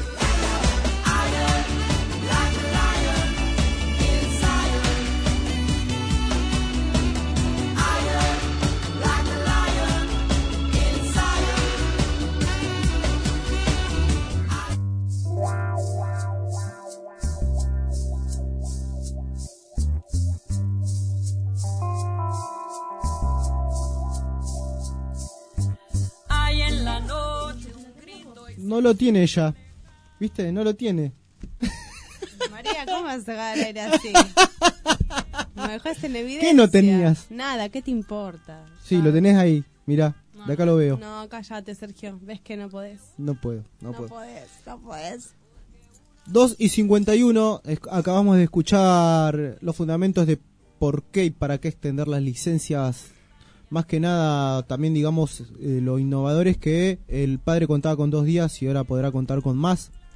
Hay en la noche un grito y No lo tiene ella, ¿viste? No lo tiene. María, ¿cómo vas a sacar el aire así? Me dejaste en evidencia. ¿Qué no tenías? Nada, ¿qué te importa? Sí, lo tenés ahí, mirá, de acá lo veo. No, cállate, Sergio. Ves que no podés. No puedo, no, No puedo. podés, no podés. dos y cincuenta y uno, es- acabamos de escuchar los fundamentos de por qué y para qué extender las licencias. Más que nada, también digamos, eh, lo innovador es que el padre contaba con dos días y ahora podrá contar con más.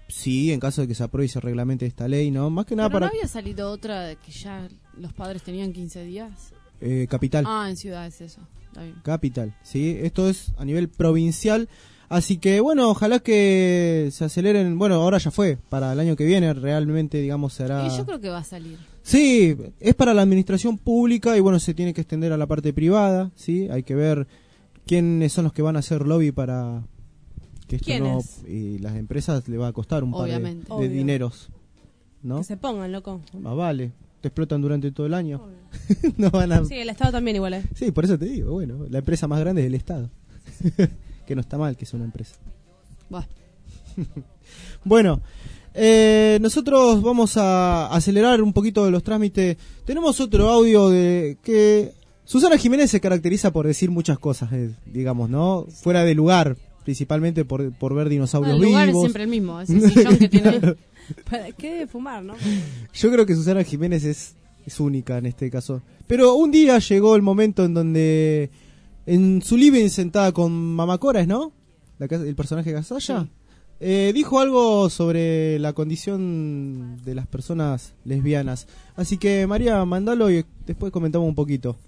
sí, en caso de que se apruebe y se reglamente esta ley, ¿no? Más que nada Pero para... ¿no había salido otra de que ya los padres tenían quince días? Eh, capital. Ah, en ciudades eso. Está bien. Capital, ¿sí? Esto es a nivel provincial. Así que, bueno, ojalá que se aceleren. Bueno, ahora ya fue. Para el año que viene realmente, digamos, será... Y yo creo que va a salir. Sí, es para la administración pública y, bueno, se tiene que extender a la parte privada, ¿sí? Hay que ver quiénes son los que van a hacer lobby para que esto no... Y las empresas le va a costar un Obviamente. par de, de dineros, ¿no? Que se pongan, loco. Ah, vale. Te explotan durante todo el año. No van a... Sí, el Estado también igual, ¿eh? Sí, por eso te digo, bueno, la empresa más grande es el Estado. Que no está mal que sea una empresa. Va. Bueno, eh, nosotros vamos a acelerar un poquito de los trámites. Tenemos otro audio de que Susana Jiménez se caracteriza por decir muchas cosas, eh, digamos, ¿no? Fuera de lugar, principalmente por, por ver dinosaurios Ah, el lugar vivos. es siempre el mismo, ese sillón que tiene. ¿Para qué de fumar, no? Yo creo que Susana Jiménez es, es única en este caso. Pero un día llegó el momento en donde... En su living sentada con Mamá Cora, ¿no? La, el personaje de Gasalla. Sí. Eh, dijo algo sobre la condición de las personas lesbianas. Así que, María, mandalo y después comentamos un poquito.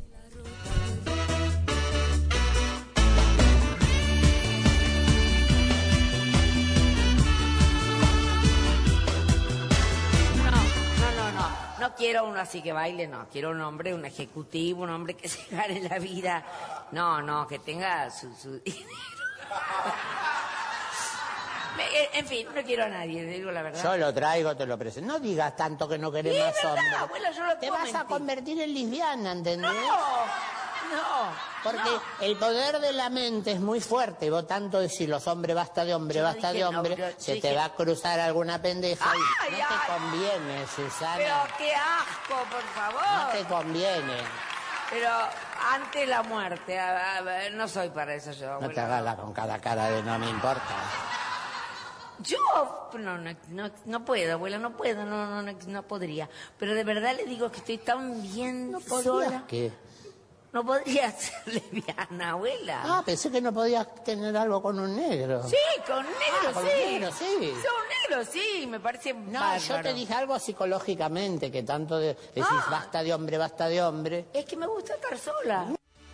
No quiero uno así que baile, no. Quiero un hombre, un ejecutivo, un hombre que se gane la vida. No, no, que tenga su, su dinero. Me- En fin, no quiero a nadie, digo la verdad. Yo lo traigo, te lo presento. No digas tanto que no querés Sí, más es verdad, hombres. abuela, yo no Te puedo vas a mentir. convertir en lesbiana, ¿entendés? No, no. Porque el poder de la mente es muy fuerte. Vos tanto decís los hombres, basta de hombre, Yo no basta dije de no, hombre, yo- yo se dije- te va a cruzar alguna pendeja y Ay, no ay. te conviene, Susana. Pero qué asco, por favor. No te conviene. Pero ante la muerte, a- a- no soy para eso yo, No te abuela. hagas la con cada cara de no me importa. Yo no, no, no, no puedo, abuela, no puedo, no, no, no, no podría. Pero de verdad le digo que estoy tan bien sola. ¿Qué? No podría ser lesbiana, abuela. Ah, pensé que no podías tener algo con un negro. Sí, con negro, Ah, con sí. un negro, sí. Son negros, sí, me parece No, bárbaro. yo te dije algo psicológicamente, que tanto de- decís Ah. basta de hombre, basta de hombre. Es que me gusta estar sola.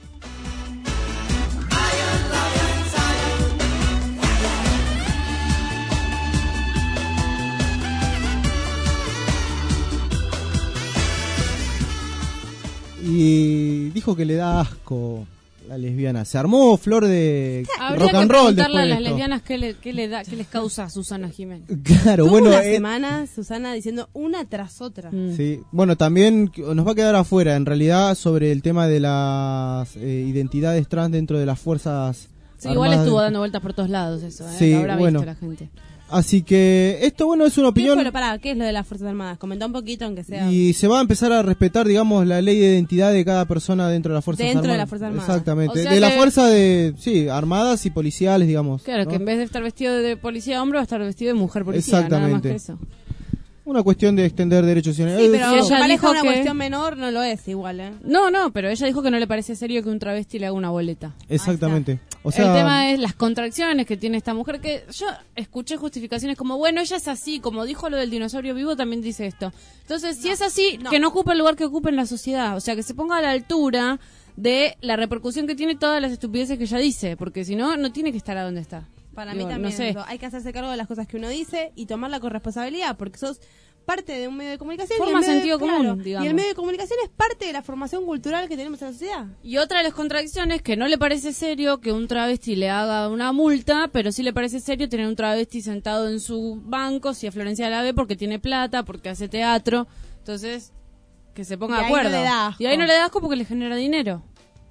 Y dijo que le da asco la lesbiana. Se armó flor de Habría rock que and roll preguntarle después a de las esto. lesbianas qué, le- qué le da, qué les causa a Susana Jiménez. Claro, Tuvo bueno, una eh, semana, Susana, diciendo una tras otra. sí. Bueno, también nos va a quedar afuera, en realidad, sobre el tema de las eh, identidades trans dentro de las fuerzas Sí, igual armadas. estuvo dando vueltas por todos lados eso, ¿eh? Sí, Lo habrá bueno. visto la gente. Así que esto, bueno, es una ¿Qué opinión fue lo, pará, ¿qué es lo de las Fuerzas Armadas? Comentá un poquito, aunque sea... y se va a empezar a respetar, digamos, la ley de identidad de cada persona dentro de las Fuerzas Dentro Armadas. de las Fuerzas Armadas. Exactamente, O sea de la que- fuerza de, sí, armadas y policiales, digamos. Claro, ¿no? que en vez de estar vestido de policía hombre va a estar vestido de mujer policía, nada más Exactamente. que eso. Una cuestión de extender derechos y Sí, pero Y que ella parezca dijo una que- cuestión menor, no lo es igual, ¿eh? No, no, pero ella dijo que no le parece serio que un travesti le haga una boleta. Exactamente. O sea, el tema es las contracciones que tiene esta mujer, que yo escuché justificaciones como, bueno, ella es así, como dijo lo del dinosaurio vivo, también dice esto. Entonces, si es así, no. que no ocupe el lugar que ocupe en la sociedad, o sea, que se ponga a la altura de la repercusión que tiene todas las estupideces que ella dice, porque si no, no tiene que estar a donde está. Para Digo, mí también no sé. eso. Hay que hacerse cargo de las cosas que uno dice y tomarla con responsabilidad, porque sos parte de un medio de comunicación. Forma y el medio de- sentido común, claro, digamos. Y el medio de comunicación es parte de la formación cultural que tenemos en la sociedad. Y otra de las contradicciones, que no le parece serio que un travesti le haga una multa, pero sí le parece serio tener un travesti sentado en su banco, si a Florencia la ve, porque tiene plata, porque hace teatro. Entonces, que se ponga Y de ahí no acuerdo. le da asco. Y ahí no le da asco porque le genera dinero.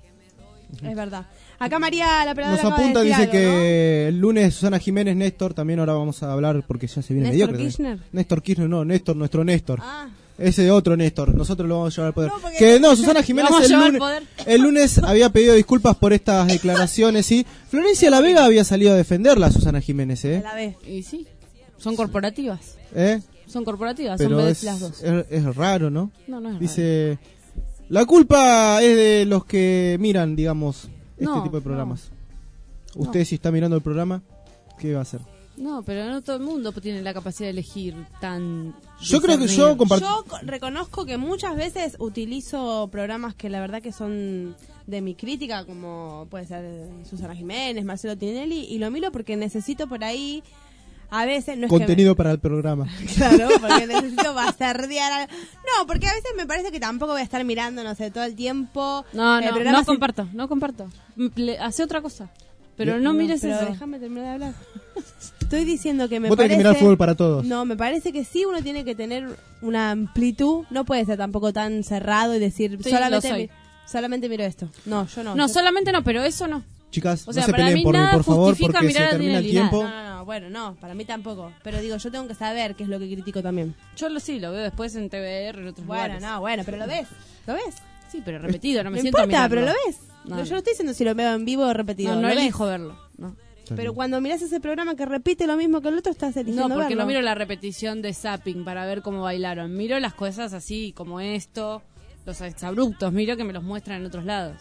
Es verdad. Acá María, la operadora, nos acaba de apunta, decir dice algo, que el lunes Susana Jiménez, Néstor, también ahora vamos a hablar porque ya se viene ¿Néstor mediocre. Kirchner? Néstor Kirchner, no, Néstor, nuestro Néstor. Ah. Ese otro Néstor, nosotros lo vamos a llevar al poder. que no, Susana Jiménez Vamos a el llevar al lunes, poder. el lunes había pedido disculpas por estas declaraciones, ¿sí? Florencia La Vega había salido a defenderla a Susana Jiménez, ¿eh? La ve. Y sí, son corporativas. ¿Eh? Son corporativas, Pero son es, B D las dos. es, es raro, ¿no? No, no es Dice, la culpa es de los que miran, digamos, este No, tipo de programas. no. Usted si está mirando el programa, ¿qué va a hacer? No, pero no todo el mundo tiene la capacidad de elegir tan... Yo creo que yo comparto... Yo co- reconozco que muchas veces utilizo programas que la verdad que son de mi crítica, como puede ser Susana Jiménez, Marcelo Tinelli, y lo miro porque necesito por ahí... A veces no es Contenido que me... para el programa. Claro, porque necesito bastardear algo. No, porque a veces me parece que tampoco voy a estar mirando, no sé, todo el tiempo. No, el no, programa no se- comparto, no comparto. Le- Hace otra cosa. Pero no, No, mires pero eso. déjame terminar de hablar. Estoy diciendo que me Vos tenés parece... que mirar fútbol para todos. No, me parece que sí uno tiene que tener una amplitud. No puede ser tampoco tan cerrado y decir Sí, solamente, lo soy. mi- solamente miro esto. No, yo no. No, yo- solamente no, pero eso no. Chicas, O sea, no se para peleen mí por mí, nada por favor, justifica porque se mirar a termina el Tinelli, nada. tiempo. No, no, no, bueno, no, para mí tampoco. Pero digo, yo tengo que saber qué es lo que critico también. Yo lo sí, lo veo después en T V R, en otros Bueno, lugares. no, bueno, pero lo ves. ¿Lo ves? Sí, pero repetido, no me No siento a importa, mirarlo. pero lo ves. No, yo no. no estoy diciendo si lo veo en vivo o repetido. No, no ¿lo ves? elijo verlo. No. Pero cuando mirás ese programa que repite lo mismo que el otro, estás eligiendo No, porque verlo. no miro la repetición de Zapping para ver cómo bailaron. Miro las cosas así, como esto, los exabruptos, miro que me los muestran en otros lados.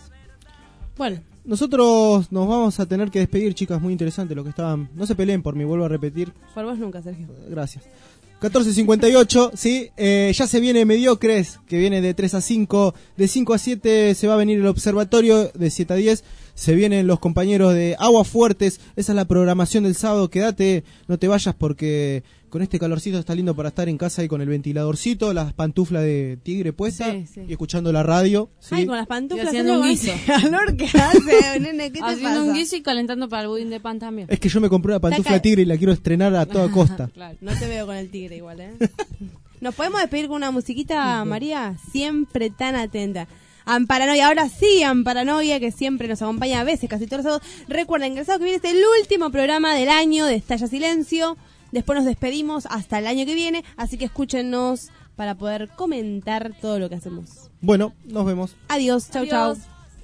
Bueno, Nosotros nos vamos a tener que despedir, chicas, muy interesante lo que estaban. No se peleen por mí, vuelvo a repetir. por vos nunca, Sergio. Gracias. catorce cincuenta y ocho, sí, eh, ya se viene Mediocres, que viene de tres a cinco, de cinco a siete se va a venir el Observatorio, de siete a diez se vienen los compañeros de Aguas Fuertes, esa es la programación del sábado, quédate, no te vayas porque con este calorcito está lindo para estar en casa y con el ventiladorcito, las pantuflas de tigre puestas Sí, sí. y escuchando la radio. ¿sí? Ay, con las pantuflas. Y haciendo Sergio, un guiso. con ese calor que hace, nene, ¿qué te Haciendo pasa? un guiso y calentando para el budín de pan también. Es que yo me compré una pantufla de Saca- tigre y la quiero estrenar a toda costa. Claro. No te veo con el tigre igual, ¿eh? ¿Nos podemos despedir con una musiquita, María? Siempre tan atenta. Amparanoia, ahora sí, Amparanoia, que siempre nos acompaña a veces, casi todos los sábados. Recuerden que el sábado que viene es el último programa del año de Estalla Silencio. Después nos despedimos hasta el año que viene, así que escúchenos para poder comentar todo lo que hacemos. Bueno, nos vemos. Adiós, chau, Adiós.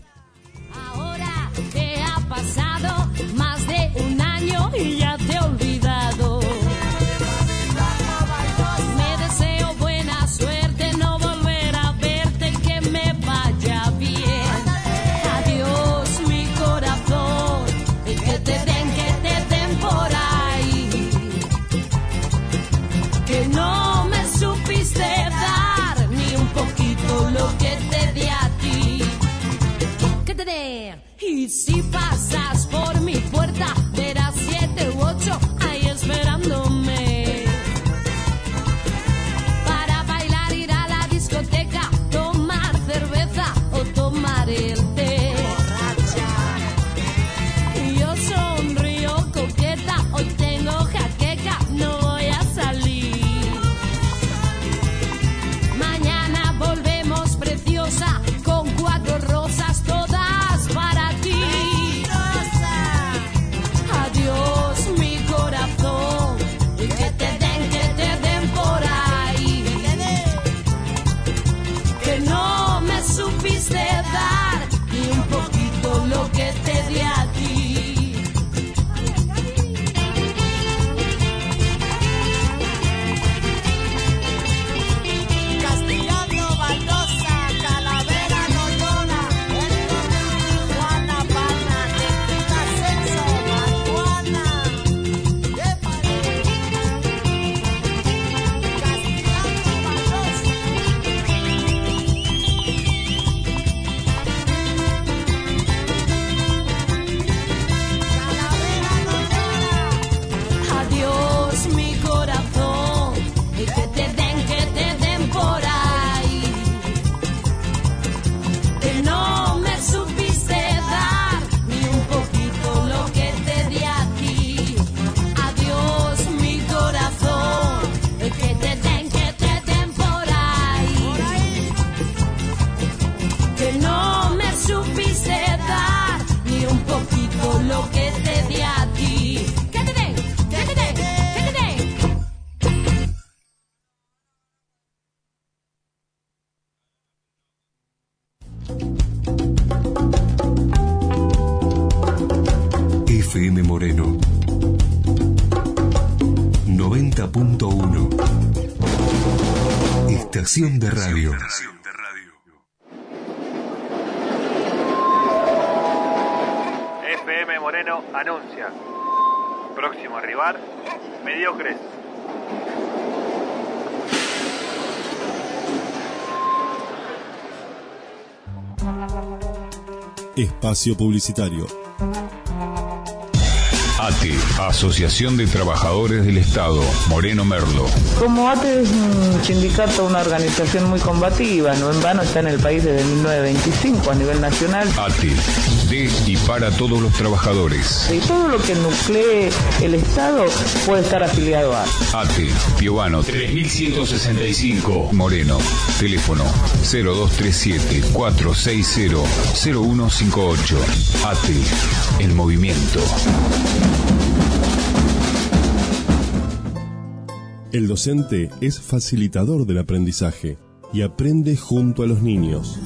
chau. Ahora te ha pasado más de un año y ya te he olvidado. Me deseo buena suerte, no volver a verte y que me vaya bien. Adiós, mi corazón, y que te den, que te den por ahí. Que no me supiste dar ni un poquito lo que te di a ti. Que te den. Y si pasas por mi puerta, verás siete u ocho ahí esperándome. Para bailar, ir a la discoteca, tomar cerveza o tomar el té. Y yo sonrío coqueta, hoy tengo jaqueca, no voy a salir. Mañana volvemos preciosa, con cuatro rosas todas para ti. Adiós, mi corazón, y que te den, que te den por ahí. Que no me supiste dar ni un poquito lo que te di a ti. Castigando baldosa, calavera no llora, el dormir Juana Palma, necesita sexo, marihuana. Castigando baldosa. Adiós, mi corazón, y que te den, que te den por ahí. Que no me supiste dar ni un poquito lo que te di a ti. Adiós, mi corazón, y que te den, que te den por ahí. Que no me supiste dar ni un poquito lo que te di a ti. Que te den, que te den, que te den. F M Moreno noventa punto uno. Estación de radio. F M Moreno anuncia. Próximo a arribar, mediocres. Espacio publicitario. A T E, Asociación de Trabajadores del Estado, Moreno Merlo. Como A T E es un sindicato, una organización muy combativa, no en vano está en el país desde mil novecientos veinticinco a nivel nacional. A T E, de y para todos los trabajadores. Y todo lo que nuclee el Estado puede estar afiliado a A T E, Piovano tres mil ciento sesenta y cinco, Moreno. Teléfono cero dos tres siete, cuatro seis cero, cero uno cinco ocho. A T E, el movimiento. El docente es facilitador del aprendizaje y aprende junto a los niños.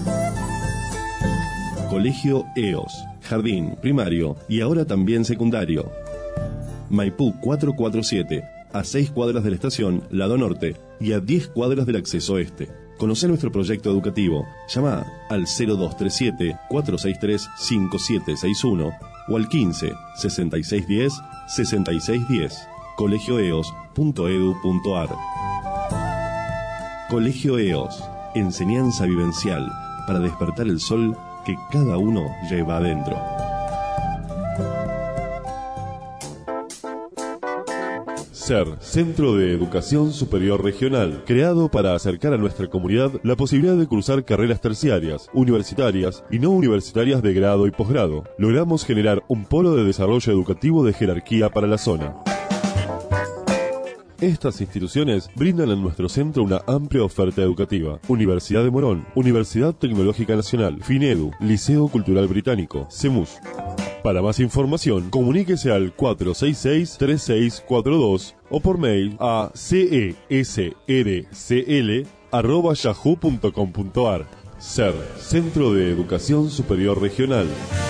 Colegio E O S, jardín, primario y ahora también secundario. Maipú cuatrocientos cuarenta y siete, a seis cuadras de la estación Lado Norte y a diez cuadras del acceso este. Conoce nuestro proyecto educativo. Llama al cero dos tres siete, cuatro seis tres, cinco siete seis uno o al quince, sesenta y seis diez, sesenta y seis diez. colegio e o s punto e d u punto a r. Colegio E O S, enseñanza vivencial para despertar el sol que cada uno lleva adentro. C E R, Centro de Educación Superior Regional, creado para acercar a nuestra comunidad la posibilidad de cursar carreras terciarias, universitarias y no universitarias de grado y posgrado. Logramos generar un polo de desarrollo educativo de jerarquía para la zona. Estas instituciones brindan en nuestro centro una amplia oferta educativa. Universidad de Morón, Universidad Tecnológica Nacional, FINEDU, Liceo Cultural Británico, CEMUS. Para más información, comuníquese al cuatro seis seis, tres seis cuatro dos o por mail a cesrcl arroba yahoo punto com punto a r. C E R, Centro de Educación Superior Regional.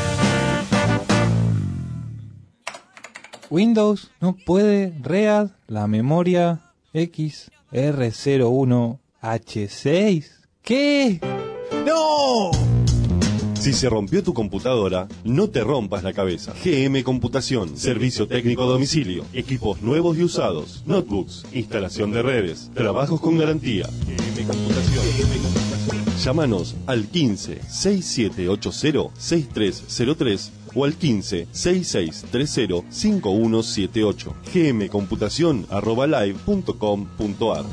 Windows no puede read la memoria X R cero uno H seis. ¿Qué? ¡No! Si se rompió tu computadora, no te rompas la cabeza. G M Computación, servicio técnico a domicilio, equipos nuevos y usados, notebooks, instalación de redes, trabajos con garantía. G M Computación. Llámanos al quince, sesenta y siete ochenta, sesenta y tres cero tres o al quince, sesenta y seis treinta, cincuenta y uno setenta y ocho. gmcomputación arroba live punto com punto a r.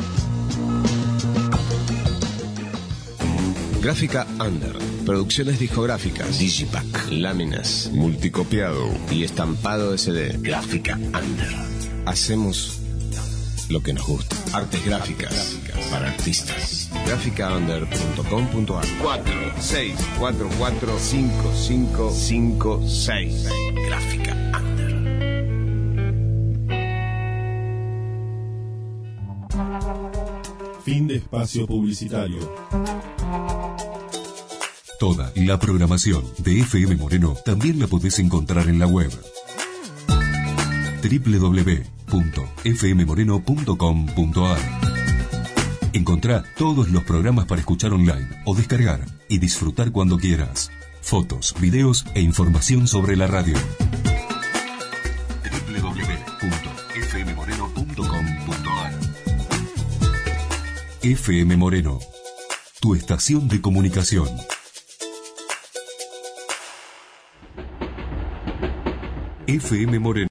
Gráfica Under. Producciones discográficas, Digipack, láminas, multicopiado y estampado de C D. Gráfica Under. Hacemos lo que nos gusta. Artes gráficas para artistas. gráfica under punto com punto a r. cuatro seis cuatro cuatro cinco cinco cinco seis. Gráfica Under. Fin de espacio publicitario. Toda la programación de F M Moreno también la podés encontrar en la web doble u doble u doble u punto f m moreno punto com punto a r. Encontrá todos los programas para escuchar online o descargar y disfrutar cuando quieras. Fotos, videos e información sobre la radio. doble u doble u doble u punto f m moreno punto com punto a r. F M Moreno, tu estación de comunicación. F M Moreno.